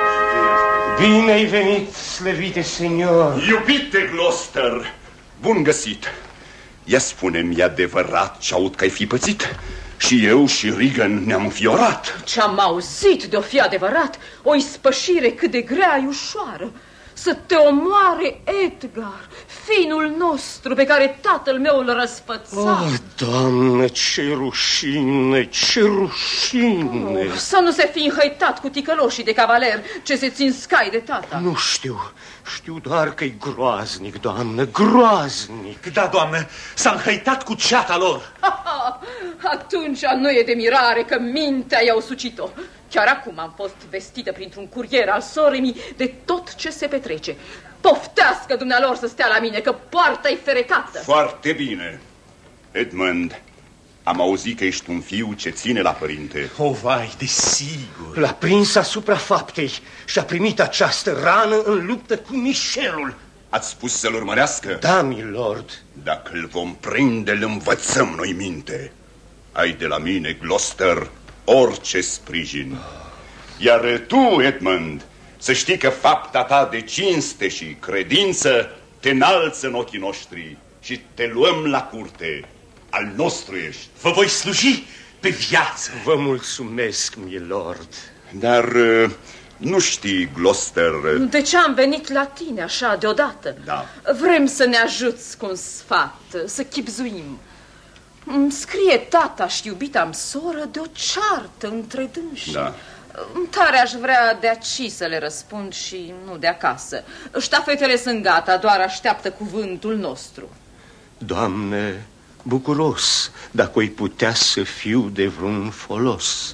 Bine-ai venit, slăvite senior! Iubite Gloucester, bun găsit! Ia spune-mi, e adevărat ce aud că ai fi pățit? Și eu și Regan ne-am înfiorat. Ce-am auzit de-o fi adevărat, o ispășire cât de grea ușoară. Să te omoare Edgar, finul nostru pe care tatăl meu îl răsfăța. Oh, Doamne, ce rușine, ce rușine! Să nu se fi înhăitat cu ticăloșii de cavaler ce se țin scai de tata. Nu știu, știu doar că-i groaznic, Doamnă, groaznic. Da, Doamnă, s-a înhăitat cu ceata lor. Atunci nu e de mirare că mintea i-au sucit-o. Chiar acum am fost vestită printr-un curier al sorei de tot ce se petrece. Poftească dumnealor să stea la mine, că poarta-i ferecată. Foarte bine. Edmund, am auzit că ești un fiu ce ține la părinte. O, vai, desigur. L-a prins asupra faptei și a primit această rană în luptă cu Michelul. Ați spus să-l urmărească? Da, milord. Dacă îl vom prinde, îl învățăm noi minte. Ai de la mine, Gloucester, orice sprijin. Iar tu, Edmund, să știi că fapta ta de cinste și credință te înalță în ochii noștri și te luăm la curte. Al nostru ești. Vă voi sluji pe viață. Vă mulțumesc, milord. Dar nu știi, Gloucester... De ce am venit la tine așa deodată? Da. Vrem să ne ajuți cu un sfat, să chibzuim. Scrie tata și iubita-mi soră de o ceartă între dânsi. Da. Tare aș vrea de aici să le răspund și nu de acasă. Ștafetele sunt gata, doar așteaptă cuvântul nostru. Doamne, bucuros dacă o-i putea să fiu de vreun folos.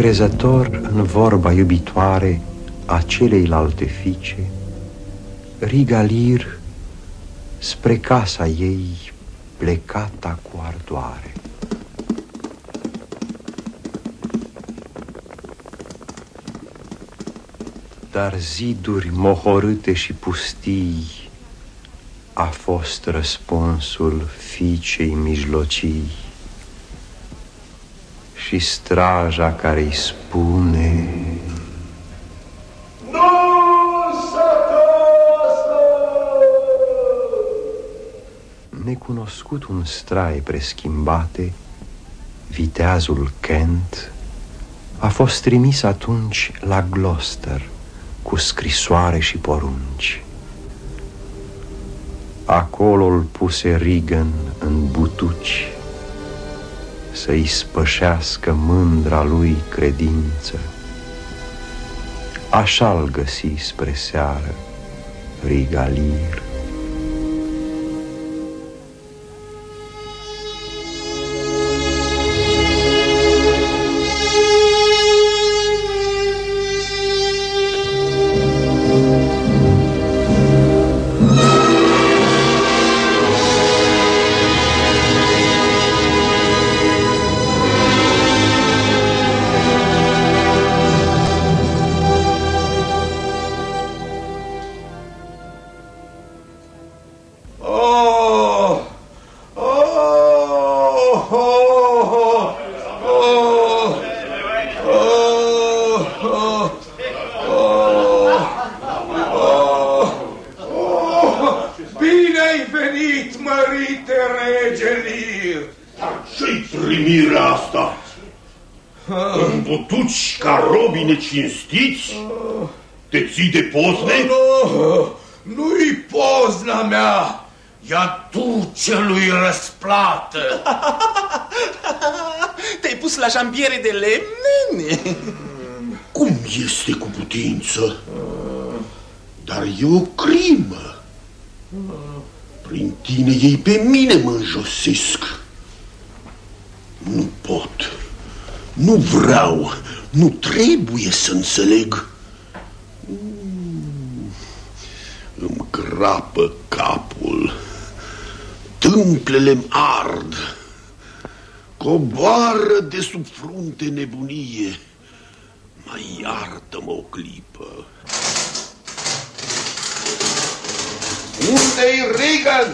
Încrezător în vorba iubitoare a celeilalte fiice, Riga Lir spre casa ei plecata cu ardoare. Dar ziduri mohorâte și pustii a fost răspunsul fiicei mijlocii și straja care-i spune: Nu s-acasă! Necunoscut un straie preschimbate, viteazul Kent a fost trimis atunci la Gloucester cu scrisoare și porunci. Acolo-l puse Regan în butuci să-i spășească mândra lui credință. Așa-l găsi spre seară Riga Lir. Cinstiți? Te ții de pozne? Nu-i pozna mea, ia tu celui răsplată. Te-ai pus la jambiere de lemne? Cum este cu putință? Dar e o crimă. Prin tine ei pe mine mă înjosesc. Nu pot, nu vreau, nu trebuie să înțeleg. Îmi grapă capul, tâmplele-mi ard, coboară de sub frunte nebunie. Mai iartă-mă o clipă. Unde-i Regan?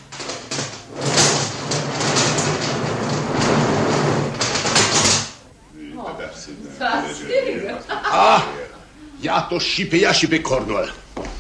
Ah, iată-o și pe ea și pe Cornwall.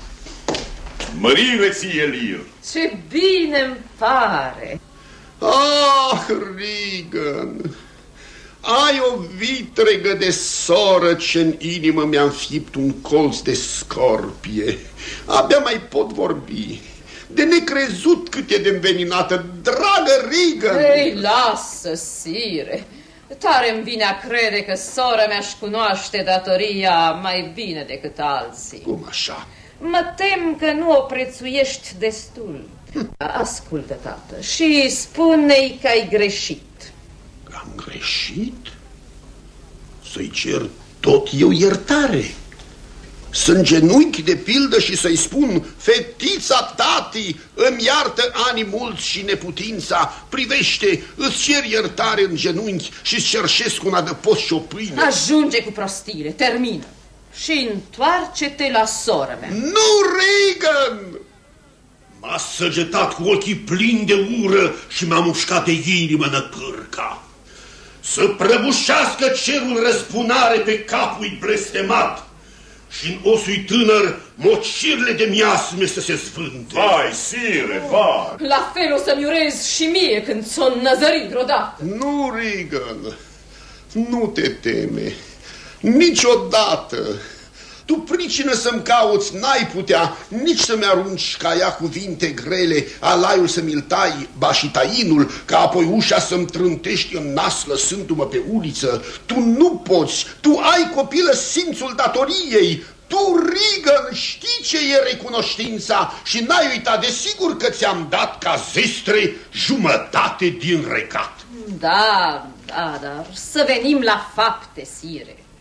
Mărire ție, Lir. Ce bine-mi pare. Ah, Regan, ai o vitregă de soră ce în inimă mi-a înfipt un colț de scorpie. Abia mai pot vorbi. De necrezut cât e de înveninată, dragă Regan. Ei, lasă, sire. Tare-mi vine a crede că sora mea-și cunoaște datoria mai bine decât alții. Cum așa? Mă tem că nu o prețuiești destul. Ascultă, tată, și spune-i că ai greșit. Am greșit? Să-i cer tot eu iertare? Să îngenunchi de pildă și să-i spun: fetița tati îmi iartă anii mulți și neputința, privește, îți cer iertare în genunchi și-ți cerșesc un adăpost și o pâine. Ajunge cu prostire, termină și întoarce-te la sora mea. Nu, Regan! M-a săgetat cu ochii plini de ură și m-a mușcat de inimă năpârca. Să prăbușească cerul răspunare pe capul blestemat și în osul tânăr mocirile de miasme să se zvânte. Vai, sire, vai! La fel o să-mi urez și mie când s-o năzări vreodată. Nu, Regan, nu te teme, niciodată. Tu pricină să-mi cauți, n-ai putea nici să-mi arunci ca ea cuvinte grele, alaiul să-mi-l tai, ba și tainul, ca apoi ușa să-mi trântești în nas lăsându-mă pe uliță. Tu nu poți, tu ai, copilă, simțul datoriei. Tu, Regan, știi ce e recunoștința și n-ai uitat, desigur că ți-am dat ca zestre jumătate din regat. Da, dar să venim la fapte, sire.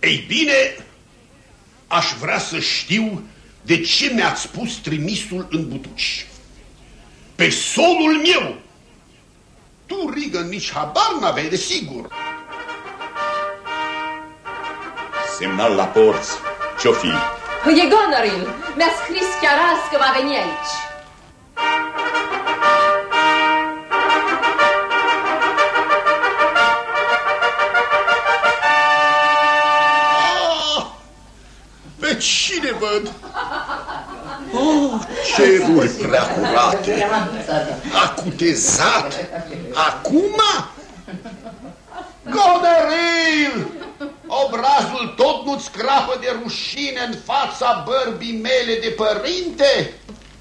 Ei bine, aș vrea să știu de ce mi-ați pus trimisul în butuci. Pe solul meu! Tu, Regan, nici habar n-aveai, desigur. Semnal la porți. Ce-o fi? E Goneril. Mi-a scris chiar azi că va veni aici. Pe cine văd? Oh, ceruri prea curate! Acutezat! Acum? Goneril! Obrazul tot nu-ți crapă de rușine în fața bărbii mele de părinte?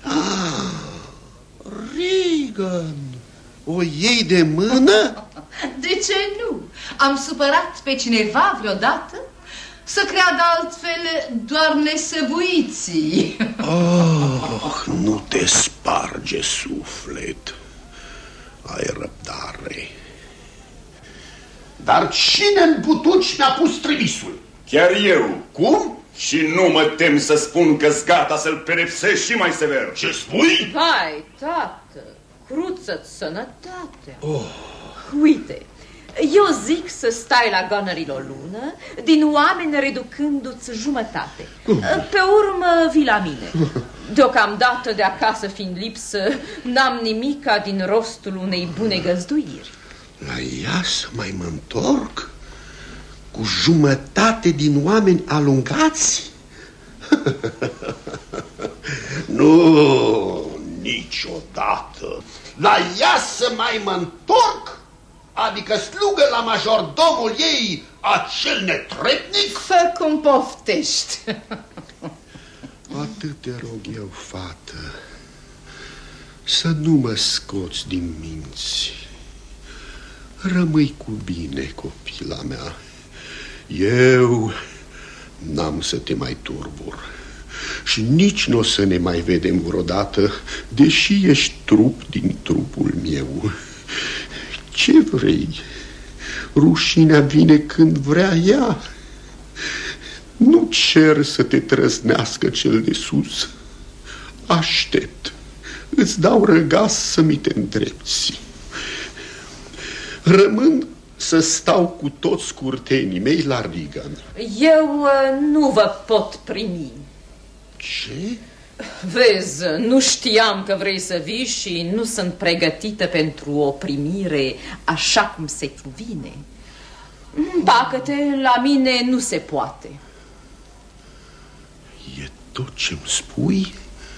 Regan, o iei de mână? De ce nu? Am supărat pe cineva vreodată? Să creadă altfel doar nesăbuiții. Oh, nu te sparge suflet. Ai răbdare. Dar cine în butuci mi-a pus trimisul? Chiar eu. Cum? Și nu mă tem să spun că-s gata să-l pedepsești și mai sever. Ce spui? Hai, tată, cruță-ți sănătatea. Uite, eu zic să stai la Goneril o lună, din oameni reducându-ți jumătate. Pe urmă vii la mine. Deocamdată de acasă fiind lipsă, n-am nimica din rostul unei bune găzduiri. La ea să mai mă întorc? Cu jumătate din oameni alungați? Nu, niciodată. La ea să mai mă întorc? Adică slugă la majordomul ei, acel netrebnic? Fă cum poftești. Atât te rog eu, fată, să nu mă scoți din minți. Rămâi cu bine, copila mea. Eu n-am să te mai turbur și nici nu o să ne mai vedem vreodată, deși ești trup din trupul meu. Ce vrei? Rușinea vine când vrea ea. Nu cer să te trăznească cel de sus. Aștept. Îți dau răgaz să mi te îndrepți. Rămân să stau cu toți curtenii mei la Regan. Eu nu vă pot primi. Ce? Vezi, nu știam că vrei să vii și nu sunt pregătită pentru o primire așa cum se cuvine. Pacă-te, la mine nu se poate. E tot ce-mi spui?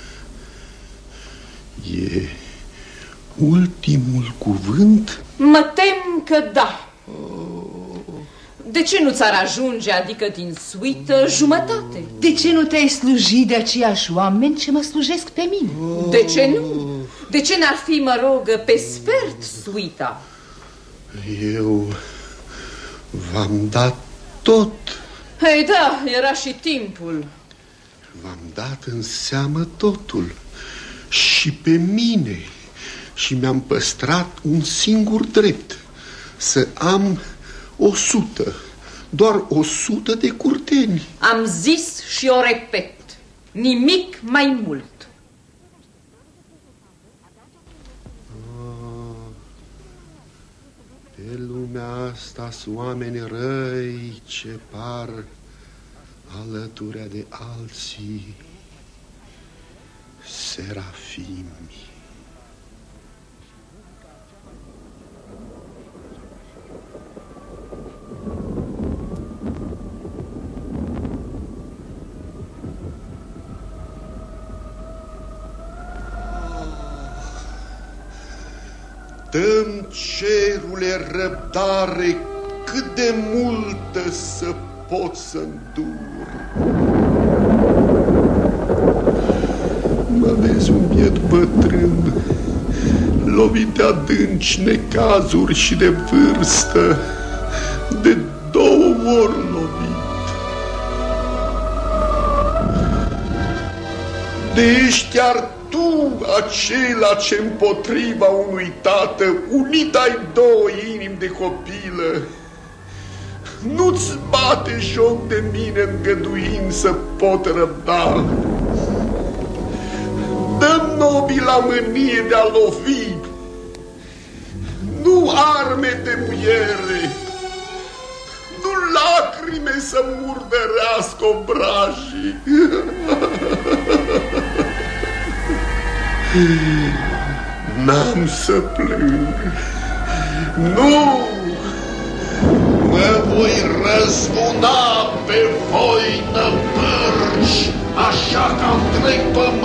E ultimul cuvânt? Mă tem că da. De ce nu ți-ar ajunge, adică din suită, jumătate? De ce nu te-ai slujit de aceiași oameni ce mă slujesc pe mine? De ce nu? De ce n-ar fi, mă rog, pe sfert suita? Eu v-am dat tot. Ei da, era și timpul. V-am dat în seamă totul. Și pe mine. Și mi-am păstrat un singur drept. Să am 100, doar 100 de curteni. Am zis și o repet, nimic mai mult. Pe lumea asta sunt oameni răi ce par alăturea de alții serafimi. Dă-mi, cerule, răbdare cât de multă să pot să îndur. Mă vezi un biet bătrân, lovit de adânci necazuri și de vârstă, de 2 ori lovit. De ești chiar tu acela ce împotriva unui tată unit ai 2 inimi de copilă. nu-ți bate joc de mine îngăduind să pot răbda. Dă-mi nobila mânie de a lovi, nu arme de muiere, nu lacrime să murdărească obrajii. N-am să plâng, nu! Mă voi răzbuna pe voi, năpârci, așa ca întreg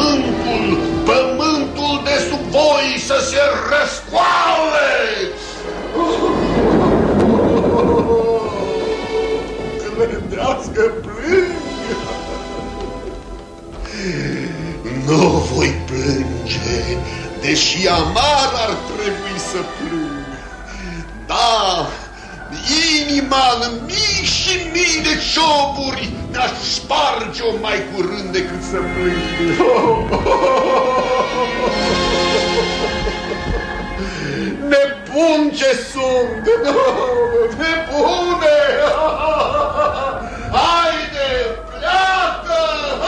pământul de sub voi să se răscoale! Credeți că plâng? Nu voi plânge, deși amar ar trebui să plâng. Da, inima în mii și mii de cioburi mi-aș sparge-o mai curând decât să plâng. Nebun ce sunt! Nebune! Haide, pleacă!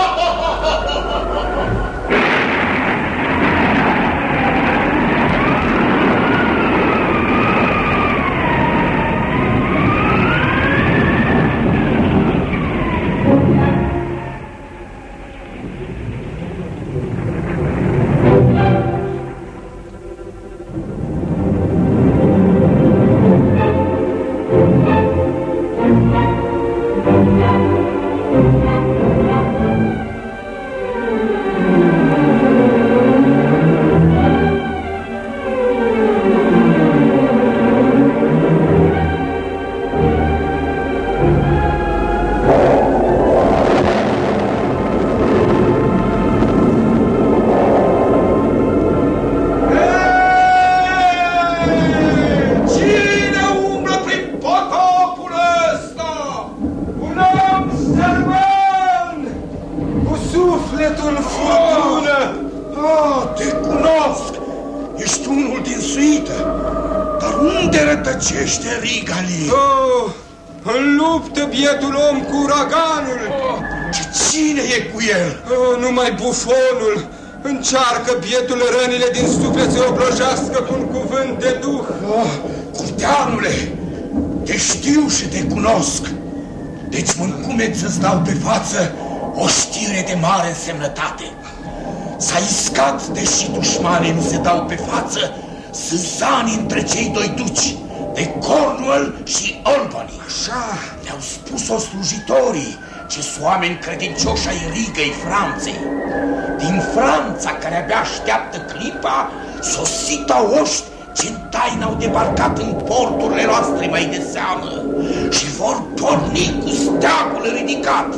Bufonul încearcă bietul rănile din suflet să oblojească cu un cuvânt de duh. Curteanule, te știu și te cunosc. Deci mă încumet să-ți dau pe față o știre de mare însemnătate. S-a iscat, deși dușmanii nu se dau pe față, sâzani între cei doi duci, de Cornwall și Albany. Așa ne-au spus-o slujitorii, ce-s oameni credincioși ai Rigăi Franței. Din Franța, care abia așteaptă clipa, sosita oști ce-n taină au debarcat în porturile noastre mai de seamă și vor porni cu steagul ridicat.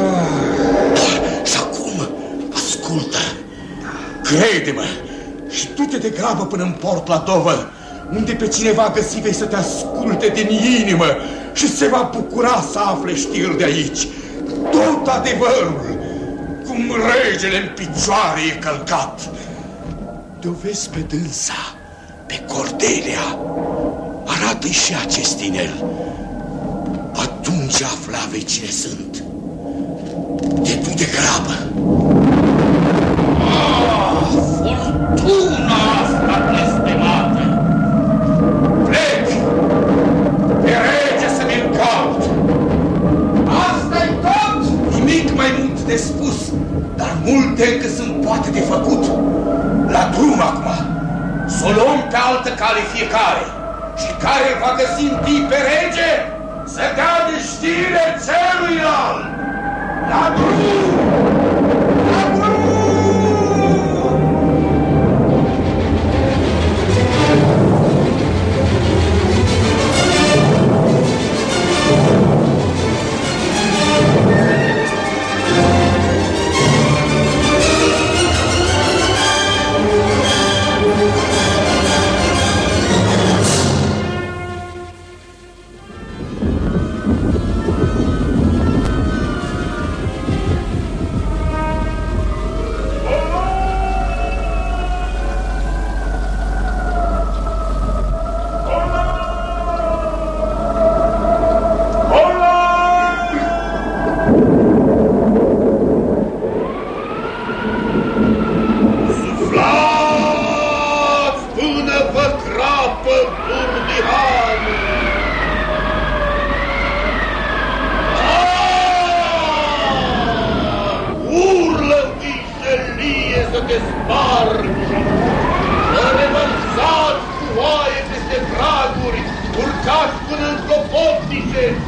Și acum, ascultă, crede-mă și du-te de grabă până în port la Dover, unde pe cineva găsi vei să te asculte din inimă și se va bucura să afle știri de aici. Tot adevărul, cum regele în picioare e călcat. De-o vezi pe dânsa, pe Cordelia, arată-i și acest inel. Atunci afla vei cine sunt. Te du de grabă. Furtuna asta blestemată! Plec! Pe rege să mi-l caut! Asta-i tot! Nimic mai mult de spus, dar multe încă sunt poate de făcut. La drum acum, să o luăm pe altă cale fiecare și care va găsi întâi pe rege să dea de știre celuilalt. La drum! La drum!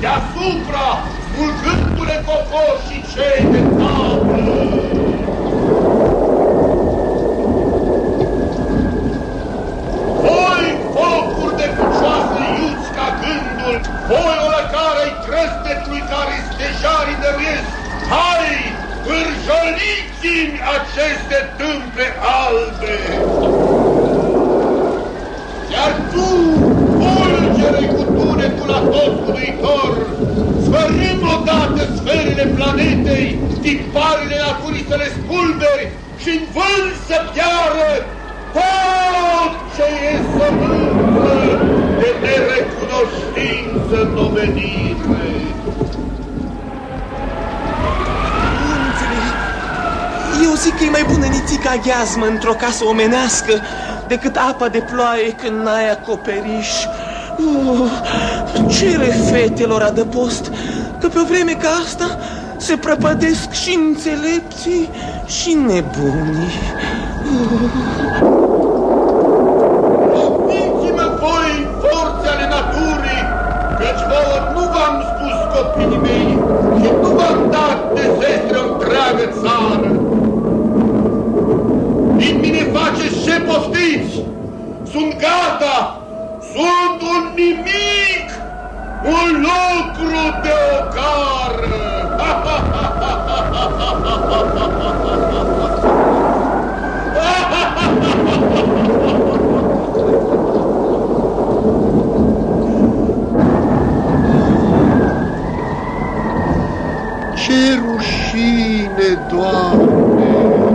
deasupra, smulgându-le cocoșii cei de tablă. Voi, focuri de pucioasă iuți ca gândul, voi olăcară-i trăsnetului care stejarii dăruiesc, hai,ârjoliți-mi aceste tâmple albe! Iar tu, fulgere cu tunetul atotpuduitor, sfărâm odată sferele planetei, tiparele naturii să le spulberi și în vânt să piară tot ce e sămânță de nerecunoștință în omenire. Eu zic că e mai bună nițica gheazmă într-o casă omenească decât apa de ploaie când n-ai acoperiș. Cere fetelor adăpost că pe o vreme ca asta se prăpădesc și înțelepții și nebunii. Știți-mă voi, forțe ale naturii, căci vouă nu v-am spus copiii mei și nu v-am dat de zestre o întreagă țară. Din mine faceți ce poftiți! Sunt gata! Sunt un nimic! Un lucru de ocară! Ce rușine, Doamne!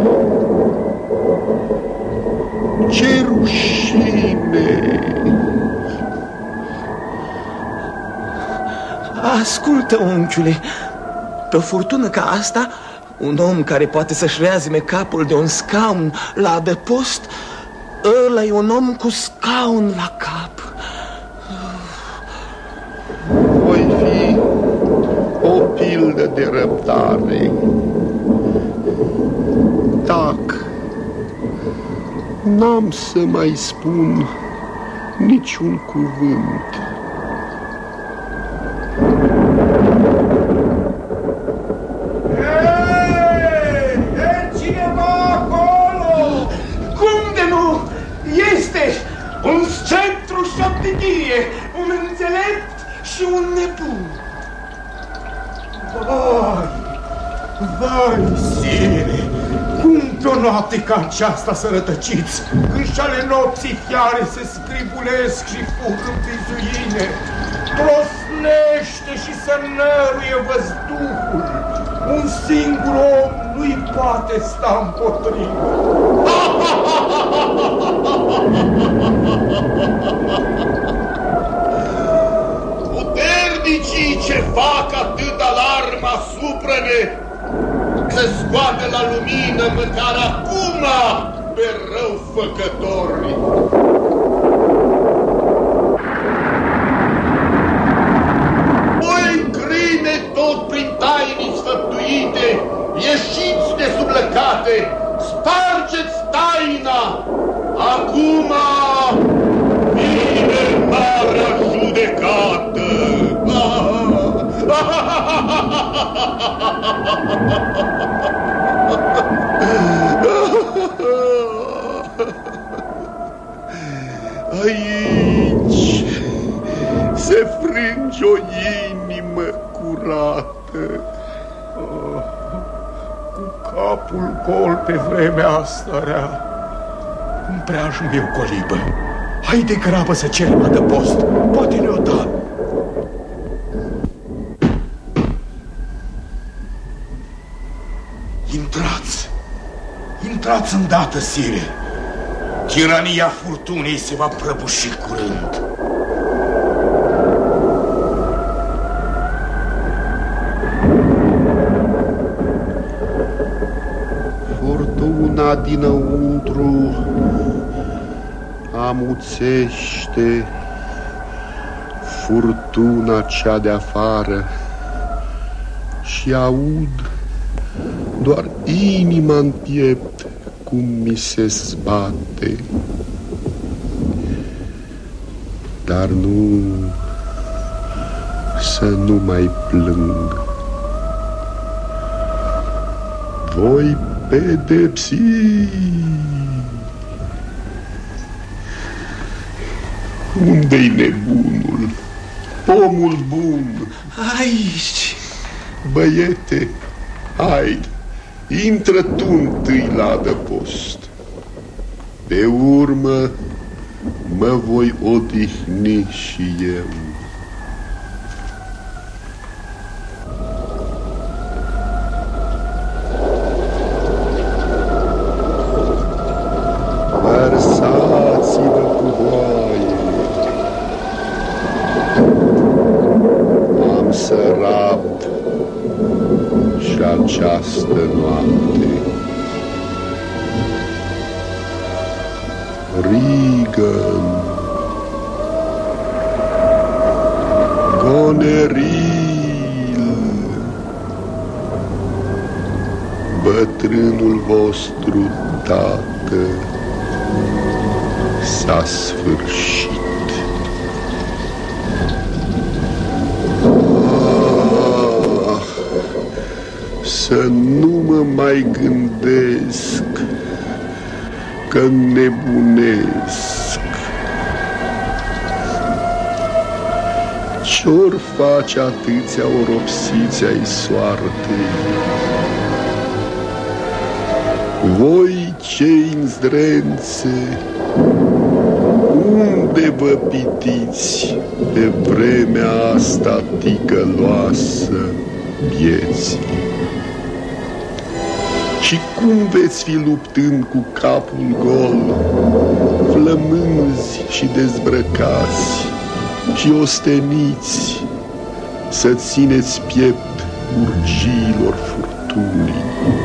Ce rușine! Ascultă, unchiule, pe o furtună ca asta, un om care poate să-și reazime capul de un scaun la adăpost, ăla e un om cu scaun la cap. Voi fi o pildă de răbdare. Tac. N-am să mai spun niciun cuvânt. E cineva acolo? Cum de nu? Este un centru șoptichie, un înțelept și un nebun. Vai, sire, cum pe o noapte ca aceasta să rătăciți, când și ale nopții fiare se scribulesc și fug în vizuine, trosnește și se năruie văzduhul, un singur om nu-i poate sta împotrivă. Puternicii ce fac atât alarmă asupra-ne, să scoată la lumină măcar acum pe răufăcători. Voi crime tot prin tainii sfăptuite, ieșiți de sub lăcate, spargeți taina, acum vine marea judecată. Aici se frânge o inimă curată. Cu capul gol pe vremea asta rea, în preajul meu colibă. Hai de grabă să cerem adăpost, poate ne-o da. Intrați îndată, sire. Tirania furtunei se va prăbuși curând. Furtuna dinăuntru amuțește, furtuna cea de afară, și aud doar inima în piept cum mi se zbate. Dar nu să nu mai plâng. Voi pedepsi. Unde-i nebunul? Omul bun. Aici. Băiete, haide, intră tu întâi la adăpost. Pe urmă mă voi odihni și eu. Vărsați-vă cu voie. Am să rabd și această noapte. Regan, Goneril, bătrânul vostru tată s-a sfârșit. Să nu mă mai gândesc că nebunesc. Ce-or face atâția oropsiți ai soartei? Voi cei în zdrențe, unde vă pitiți pe vremea asta ticăloasă vieții? Și cum veți fi luptând cu capul gol, flămânzi și dezbrăcați și osteniți, să țineți piept urgiilor furtunii?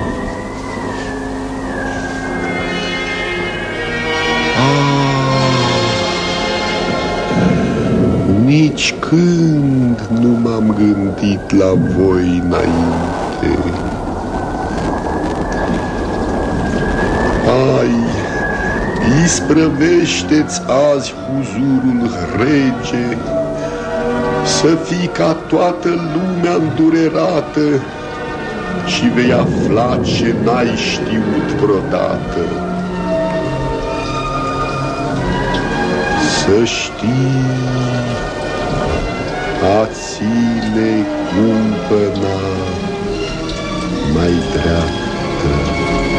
Nici când nu m-am gândit la voi înainte. Hai, isprăvește-ți azi huzurul rege, să fii ca toată lumea îndurerată și vei afla ce n-ai știut vreodată. Să știi, a ține cumpăna mai dreaptă.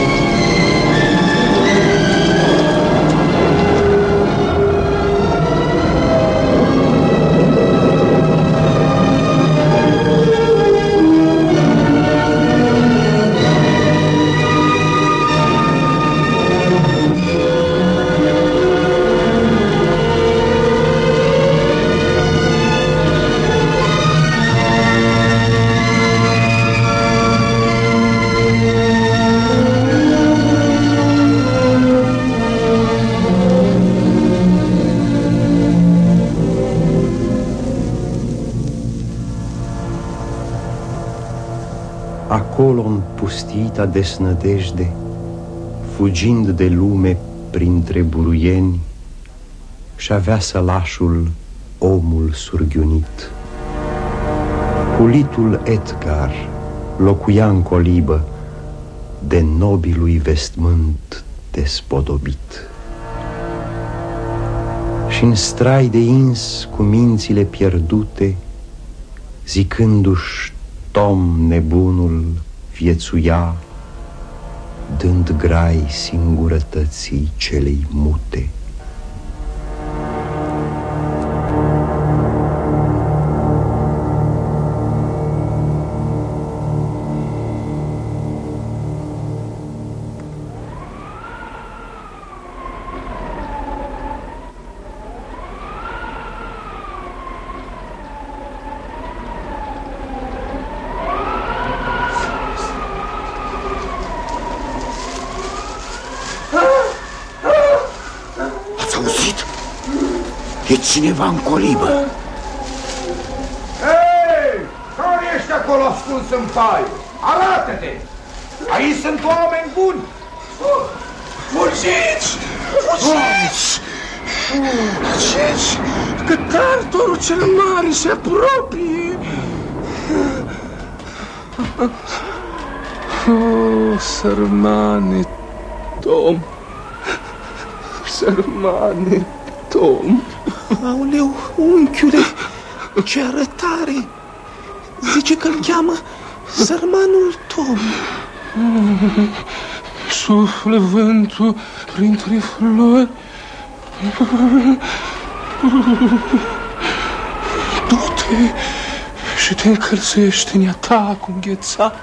Acolo, în pustiita desnădejde, fugind de lume printre buruieni, și-avea sălașul omul surghiunit. Culitul Edgar locuia în colibă, de nobilui vestmânt despodobit. Și-n strai de ins cu mințile pierdute, zicându-și Tom nebunul viețuia, dând grai singurătății celei mute. E cineva în colibă. Hei! Care ești acolo ascuns în paie? Arată-te! Aici sunt oameni buni! Fugiți! Fugiți! Ceci că tartorul cel mare se apropie. Oh, sărmane Tom, sărmane Tom. Aoleu, unchiule, ce arătare! Zice că-l cheamă sărmanul Tom. Suflă vântul printre flori. Du-te și te încălzește în iatacul înghețat.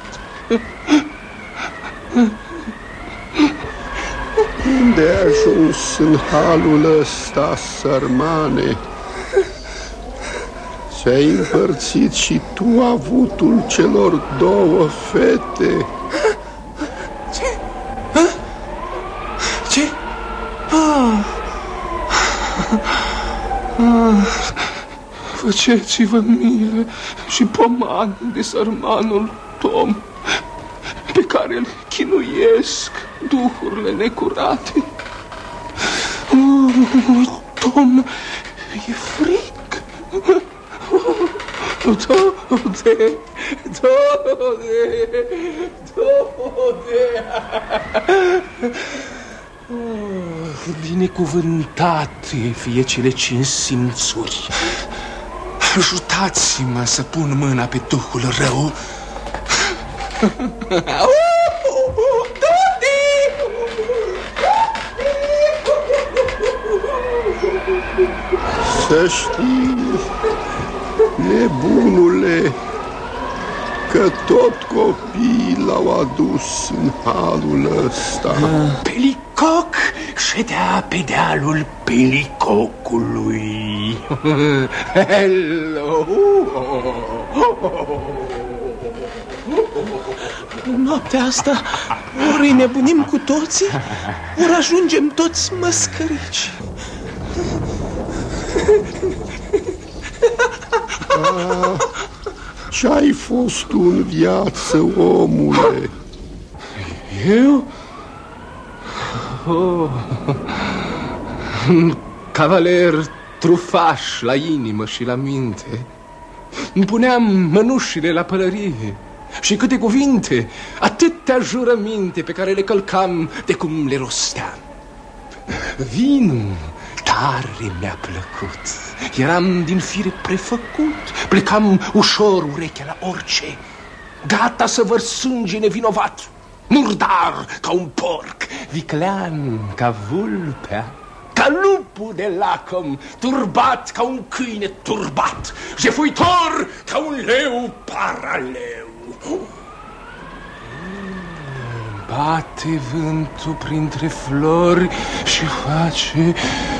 Unde ai ajuns în halul ăsta, sărmane? Ți-ai împărțit și tu avutul celor două fete. Ce? Ha? Ce? Faceți-vă milă și pomană de sărmanul Tom, pe care îl chinuiesc duhurile necurate. Tom, e fric. Dode. Binecuvântate fie cele 5 simțuri. Ajutați-mă să pun mâna pe duhul rău. Să știi, nebunule, că tot copiii l-au adus în halul ăsta. Pelicoc ședea pe dealul pelicocului. Hello! Noaptea asta ori nebunim cu toții, ori ajungem toți măscărici. Ce-ai fost tu în viață, omule? Eu? Oh, un cavaler trufaș la inimă și la minte. Îmi puneam mănușile la pălărie și câte cuvinte, atâtea jurăminte pe care le călcam de cum le rosteam. Vinul tare mi-a plăcut. Eram din fire prefăcut. Plecam ușor urechea la orice, gata să vărs sânge nevinovat, murdar ca un porc, viclean ca vulpea, ca lupul de lacom, turbat ca un câine turbat, jefuitor ca un leu paraleu. Bate vântul printre flori și face...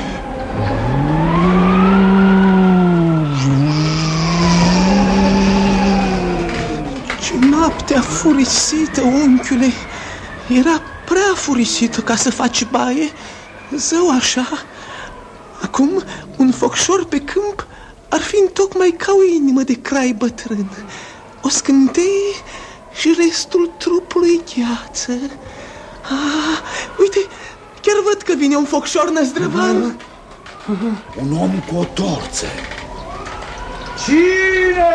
Ce noaptea furisită, unchiule! Era prea furisită ca să faci baie, zău așa. Acum un focșor pe câmp ar fi întocmai ca o inimă de crai bătrân. O scânteie și restul trupului gheață. Uite, chiar văd că vine un focșor năzdrăvan. Un om cu o torță. Cine?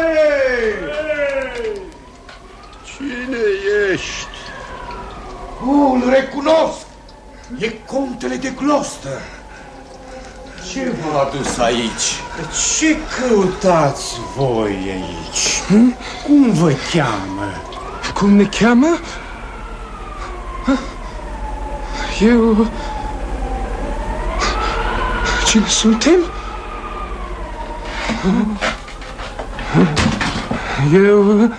Cine ești? Îl recunosc. E contele de Gloucester. Ce v-a adus aici? Ce căutați voi aici? Cum vă cheamă? Cum ne cheamă? Eu... Cine suntem? Eu...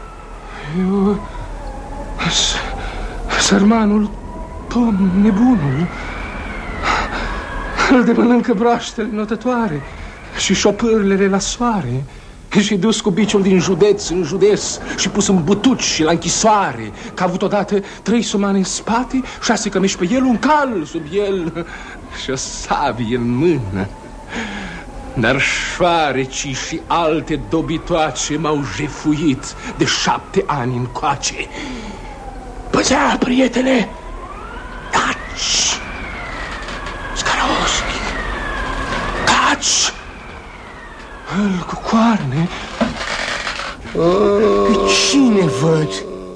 Sărmanul Tom, nebunul. Îl de mănâncă broaștele notătoare și șopârlele la soare, și dus cu biciul din județ în județ și pus în butuci și la închisoare, că a avut odată 3 somane în spate, 6 cămeși pe el, un cal sub el și o sabie în mână. Dar șoarecii și alte dobitoace m-au jefuit de 7 ani încoace. Păzea, prietene! Taci! Scarovski! Îl cu coarne. Pe cine văd?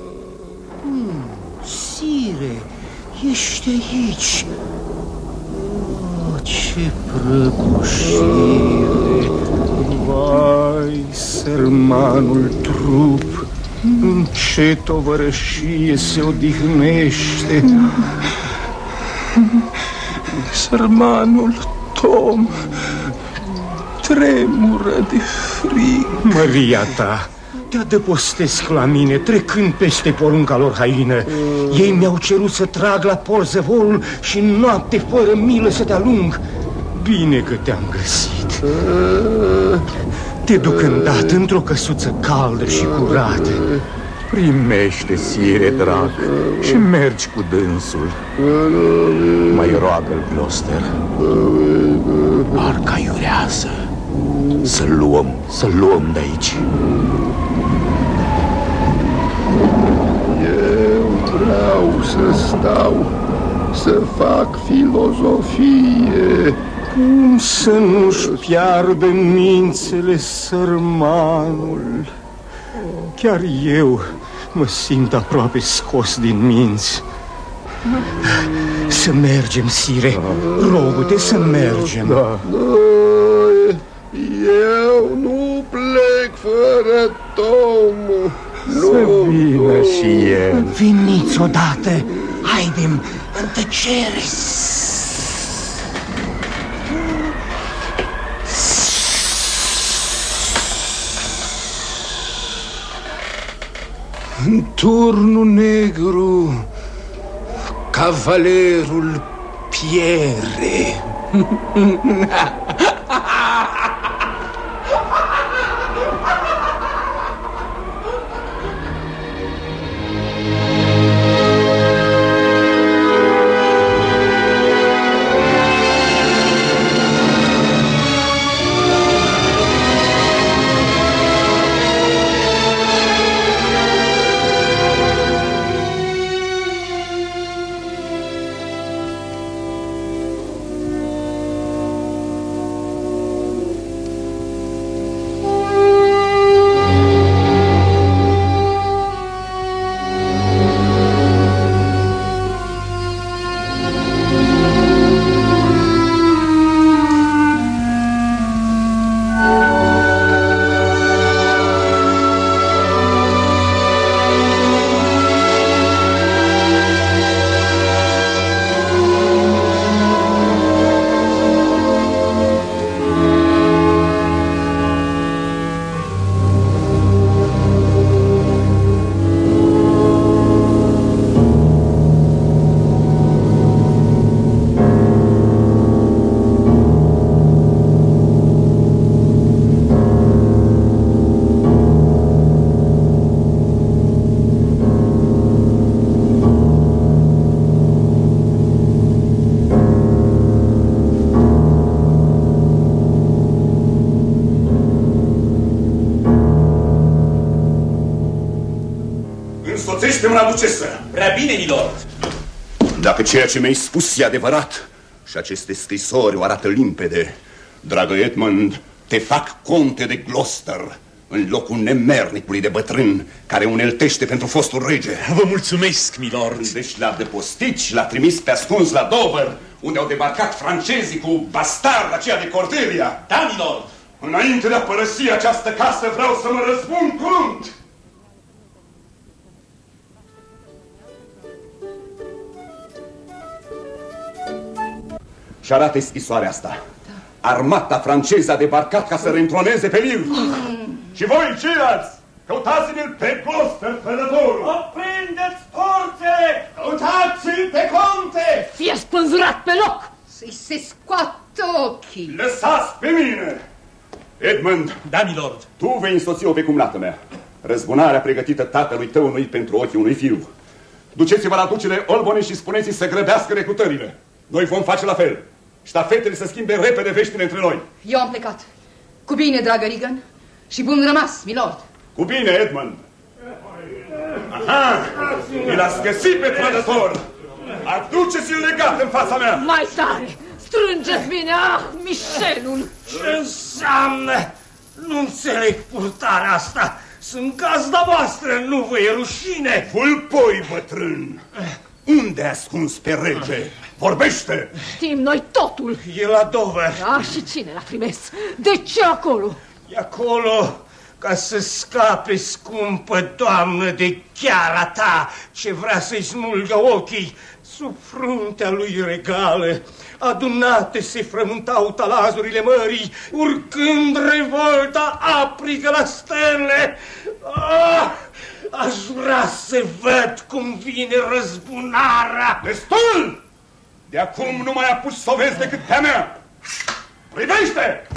Sire, ești aici. Ce prăbușire! Vai, sărmanul trup, în ce tovărășie se odihnește. Sărmanul Tom tremură de frig. Măria ta, te adăpostesc la mine, trecând peste porunca lor haină. Ei mi-au cerut să trag la Porzăvorul și noapte fără milă să te alung. Bine că te-am găsit. Te duc îndată într-o căsuță caldă și curată. Primește, sire drag, și mergi cu dânsul. Mai roagă-l, Gloucester. Arca iurează. Să-l luăm de aici. Eu vreau să stau, să fac filozofie. Cum să nu-și piardă mințele sărmanul? Chiar eu mă simt aproape scos din minți. Să mergem, sire, rog-te să mergem. Da. Eu nu plec fără Tom. Să vină și el. Veniți odată, haidem în tăcere. În turnul negru, cavalerul piere. Însoțește-mă la ducesă. Prea bine, milord. Dacă ceea ce mi-ai spus e adevărat și aceste scrisori o arată limpede, dragă Edmund, te fac conte de Gloucester în locul nemernicului de bătrân care uneltește pentru fostul rege. Vă mulțumesc, milord. Deci l-a depostit și l-a trimis pe ascuns la Dover, unde au debarcat francezii cu bastarda aceea de Cordelia. Da, milord. Înainte de a părăsi această casă vreau să mă răzbun crunt. Și arată scrisoarea asta. Da. Armata franceză a debarcat ca să reîntroneze pe Lir. Și voi, ceilalți, căutați-l pe Gloucester, trădătorul. Oprindeți forțele! Căutați-l pe conte! Fie spânzurat pe loc! Să-i se scoată ochii! Lăsați pe mine! Edmund! Da, milord. Tu vei însoți-o pe cumnată mea. Răzbunarea pregătită tatălui tău nu-i pentru ochii unui fiu. Duceți-vă la ducele Olbone și spuneți-i să grăbească recrutările. Noi vom face la fel. Ștafetele să schimbe repede veștile între noi. Eu am plecat. Cu bine, dragă Regan. Și bun rămas, milord. Cu bine, Edmund. Aha! Mi l-ați găsit pe trădător. Aduceți-l legat în fața mea. Mai tare! strângeți bine! Ah, Michelul! Ce înseamnă? Nu înțeleg purtarea asta. Sunt gazda voastră, nu vă e rușine? Vulpoi, bătrân! Unde ai ascuns pe rege? Vorbește! Știm noi totul! E la Dover. Ah, și cine l-a trimis? De ce acolo? E acolo ca să scape, scumpă doamnă, de chiara ta, ce vrea să-i smulgă ochii. Sub fruntea lui regală, adunate se frământau talazurile mării, urcând revolta aprigă la stele. Ah! Aș vrea să văd cum vine răzbunarea. Destul! De acum nu mai apuci să o vezi decât pe-a mea. Privește!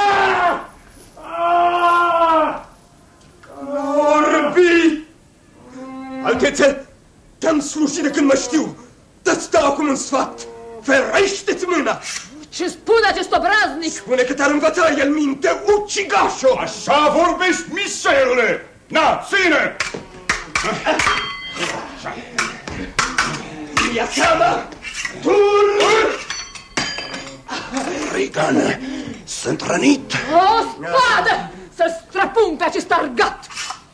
Orbi! Altețe, te-am slujit de când mă știu. Dă-ți dau acum un sfat. Ferește-ți mâna! Ce spune acest obraznic? Spune că te-ar învăța el minte, ucigașo! Așa vorbești, Michelule! Na, ține! Ia seama! Tu! Regan, sunt rănit! O spadă! Să-l străpung pe acest argat!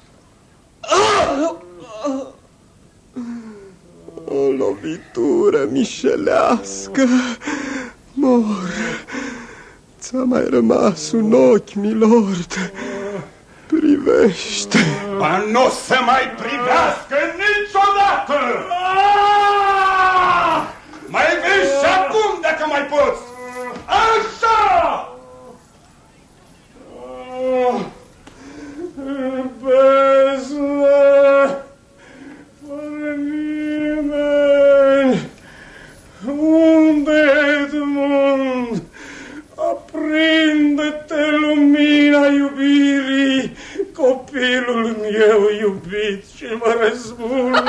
O lovitură mișelească. Mor. Ți-a mai rămas un ochi, milord. Privește. Ba nu se mai privească niciodată! Mai vezi și acum dacă mai poți! Așa! Bezna, fără nimeni, unde Edmund? Aprinde-te lumina iubirii, copilul meu iubit și mă răzbună.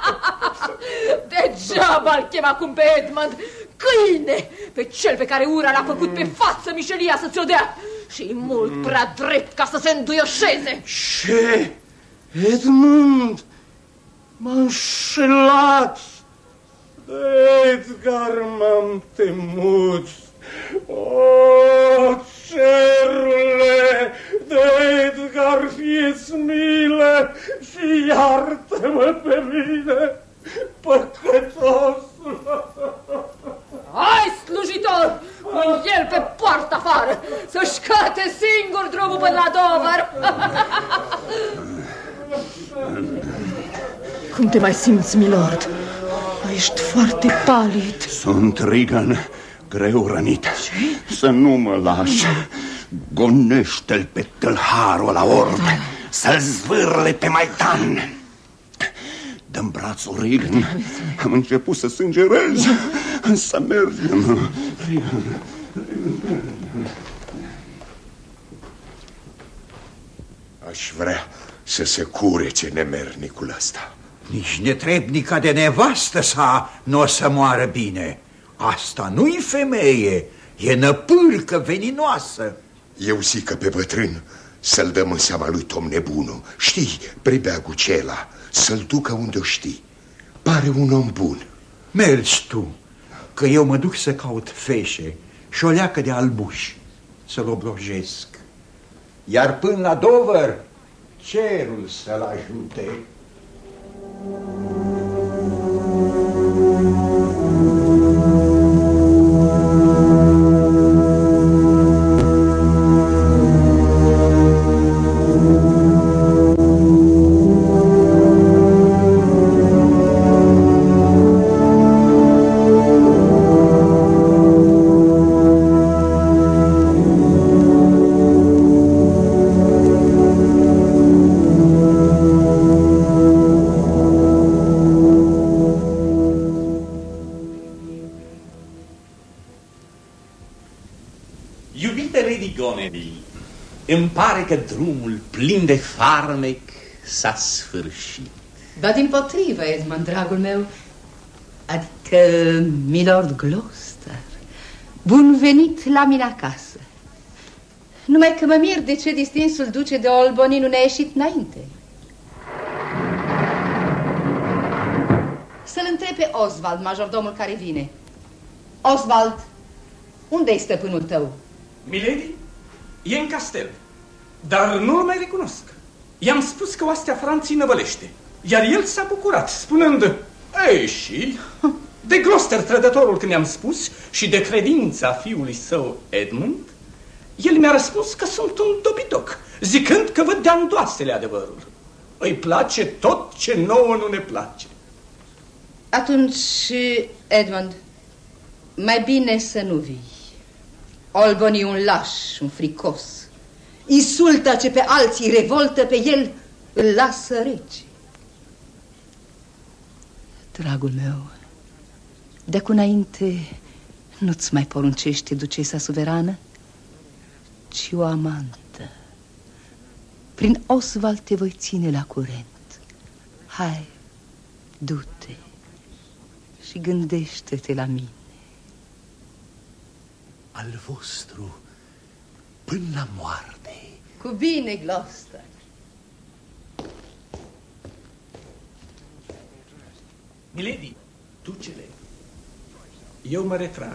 Degeaba îl chem acum pe Edmund, câine, pe cel pe care ura l-a făcut pe față Michelia să ți-o dea. Și mult prea drept ca să se înduioșeze. Ce? Edmund? M-a înșelat. De Edgar m-am temut. O, cerule, de Edgar fie-ți milă și iartă-mă pe mine, păcătosul. Hai, slujitor, cu el pe poartă afară, să-și cate singur drumul până la Dover. Cum te mai simți, milord? Ești foarte palid. Sunt Regan, greu rănit. Ce? Să nu mă lași. Gonește-l pe tâlharul la orb, să-l zvârle pe Maidan. Dă-mi brațul, Regan. Am început să sângerez. Să mergem. Aș vrea să se curece nemernicul ăsta. Nici netrebnica de nevastă sa nu o să moară bine. Asta nu-i femeie, e năpârcă veninoasă. Eu zic că pe bătrân să-l dăm în seama lui Tom Nebunu. Știi, prebeagul cela, să-l ducă unde o știi. Pare un om bun. Mergi tu, că eu mă duc să caut feșe și o leacă de albuși să-l obrojesc. Iar până la Dover, cerul să-l ajute. Îmi pare că drumul plin de farmec s-a sfârșit. Ba dimpotrivă, Edmund, dragul meu. Adică, milord Gloucester, bun venit la mine acasă. Numai că mă mir de ce distinsul duce de Albany nu ne-a ieșit înainte. Să-l întreb pe Oswald, majordomul care vine. Oswald, Unde-i stăpânul tău? Milady, e în castel, dar nu-l mai recunosc. I-am spus că oastea Franței năvălește, iar el s-a bucurat, spunând: ei, și de Gloucester, trădătorul, când i-am spus, și de credința fiului său Edmund, el mi-a răspuns că sunt un dobitoc, zicând că văd de andoasele adevărul. Îi place tot ce nouă nu ne place. Atunci, Edmund, mai bine să nu vii. Albany e un laș, un fricos. Insultă ce pe alții revoltă, pe el îl lasă rece. Dragul meu, de-acum înainte nu-ți mai poruncește ducesa suverană, ci o amantă. Prin Oswald te voi ține la curent. Hai, du-te și gândește-te la mine. Al vostru până la moarte. Cu bine, Gloucester. Milady, duce-le. Eu mă retrag.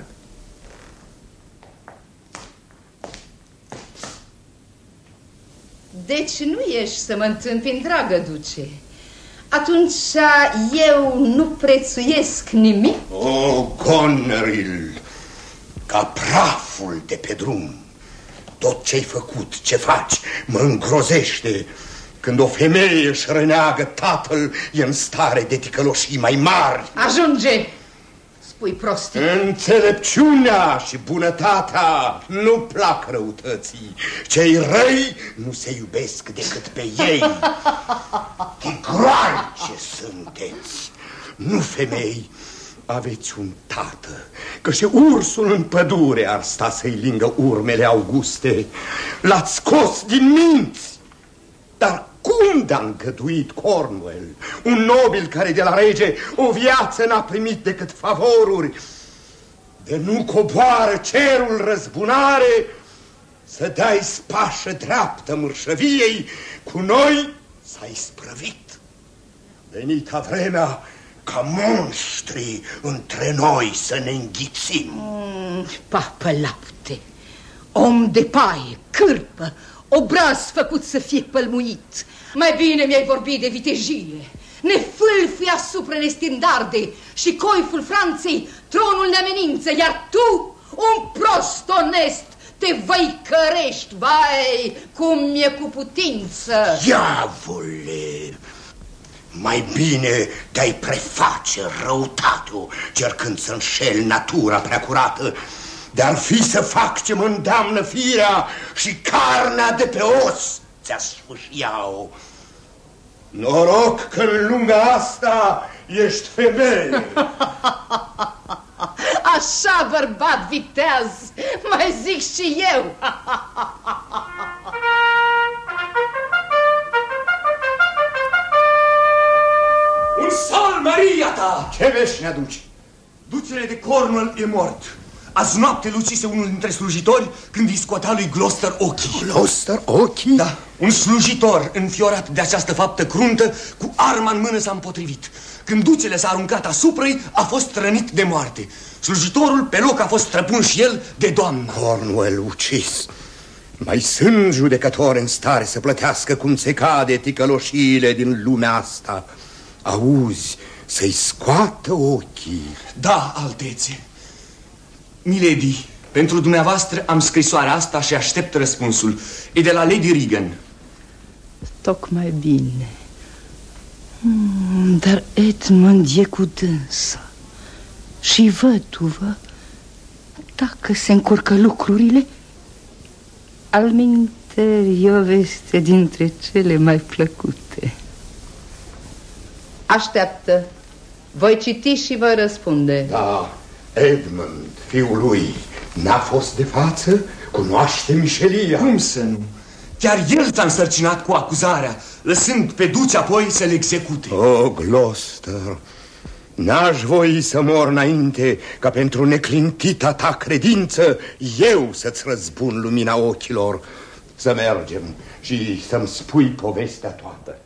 Deci nu ești să mă întâmpini, dragă duce. Atunci eu nu prețuiesc nimic? O, Goneril, ca praful de pe drum. Tot ce-ai făcut, ce faci, mă îngrozește. Când o femeie își reneagă tatăl, e în stare de ticăloșii mai mari. Ajunge! Spui prostii. Înțelepciunea și bunătatea nu plac răutății. Cei răi nu se iubesc decât pe ei. Tigroaice sunteți, nu femei. Aveți un tată, că și ursul în pădure ar sta să-i lingă urmele auguste. L-ați scos din minți. Dar cum de-a îngăduit Cornwall, un nobil care de la rege o viață n-a primit decât favoruri, de nu coboară cerul răzbunare, să dai spașă dreaptă mărșăviei, cu noi s-a isprăvit. Venita vremea ca monștri între noi să ne înghițim. Papă lapte, om de paie, cârpă, obraz făcut să fie pălmuit. Mai bine mi-ai vorbit de vitejie. Ne fâlfâi asupra nestindarde și coiful Franței tronul ne amenință, iar tu, un prost onest, te văicărești, vai, cum e cu putință. Diavole! Mai bine te-ai preface răutatul, cercând să înșeli natura preacurată, de-ar fi să fac ce mă îndeamnă firea și carnea de pe os ți-a sfâșiau. Noroc că în lumea asta ești femeie. Așa, bărbat viteaz, mai zic și eu. Un sal, Maria ta! Ce vești ne aduci? Ducele de Cornwall e mort. Azi noapte lucise unul dintre slujitori când îi scotea lui Gloucester ochii. Gloucester ochii? Da, un slujitor înfiorat de această faptă cruntă, cu arma în mână s-a împotrivit. Când ducele s-a aruncat asupra-i, a fost rănit de moarte. Slujitorul pe loc a fost trăpun și el de doamnă. Cornwall ucis. Mai sunt judecători în stare să plătească cum se cade ticăloșiile din lumea asta. Auzi, să-i scoată ochii. Da, altețe. Milady, pentru dumneavoastră am scrisoarea asta și aștept răspunsul. E de la Lady Regan. Tocmai bine. Dar Edmund e cu dânsa. Și văduvă, dacă se încurcă lucrurile, alminteri e o veste dintre cele mai plăcute. Așteaptă. Voi citi și voi răspunde. Da, Edmund, fiul lui, n-a fost de față? Cunoaște mișelia? Cum să nu? Chiar el s-a însărcinat cu acuzarea, lăsând pe duce apoi să-l execute. O, Gloucester, n-aș voi să mor înainte ca pentru neclintita ta credință eu să-ți răzbun lumina ochilor. Să mergem și să-mi spui povestea toată.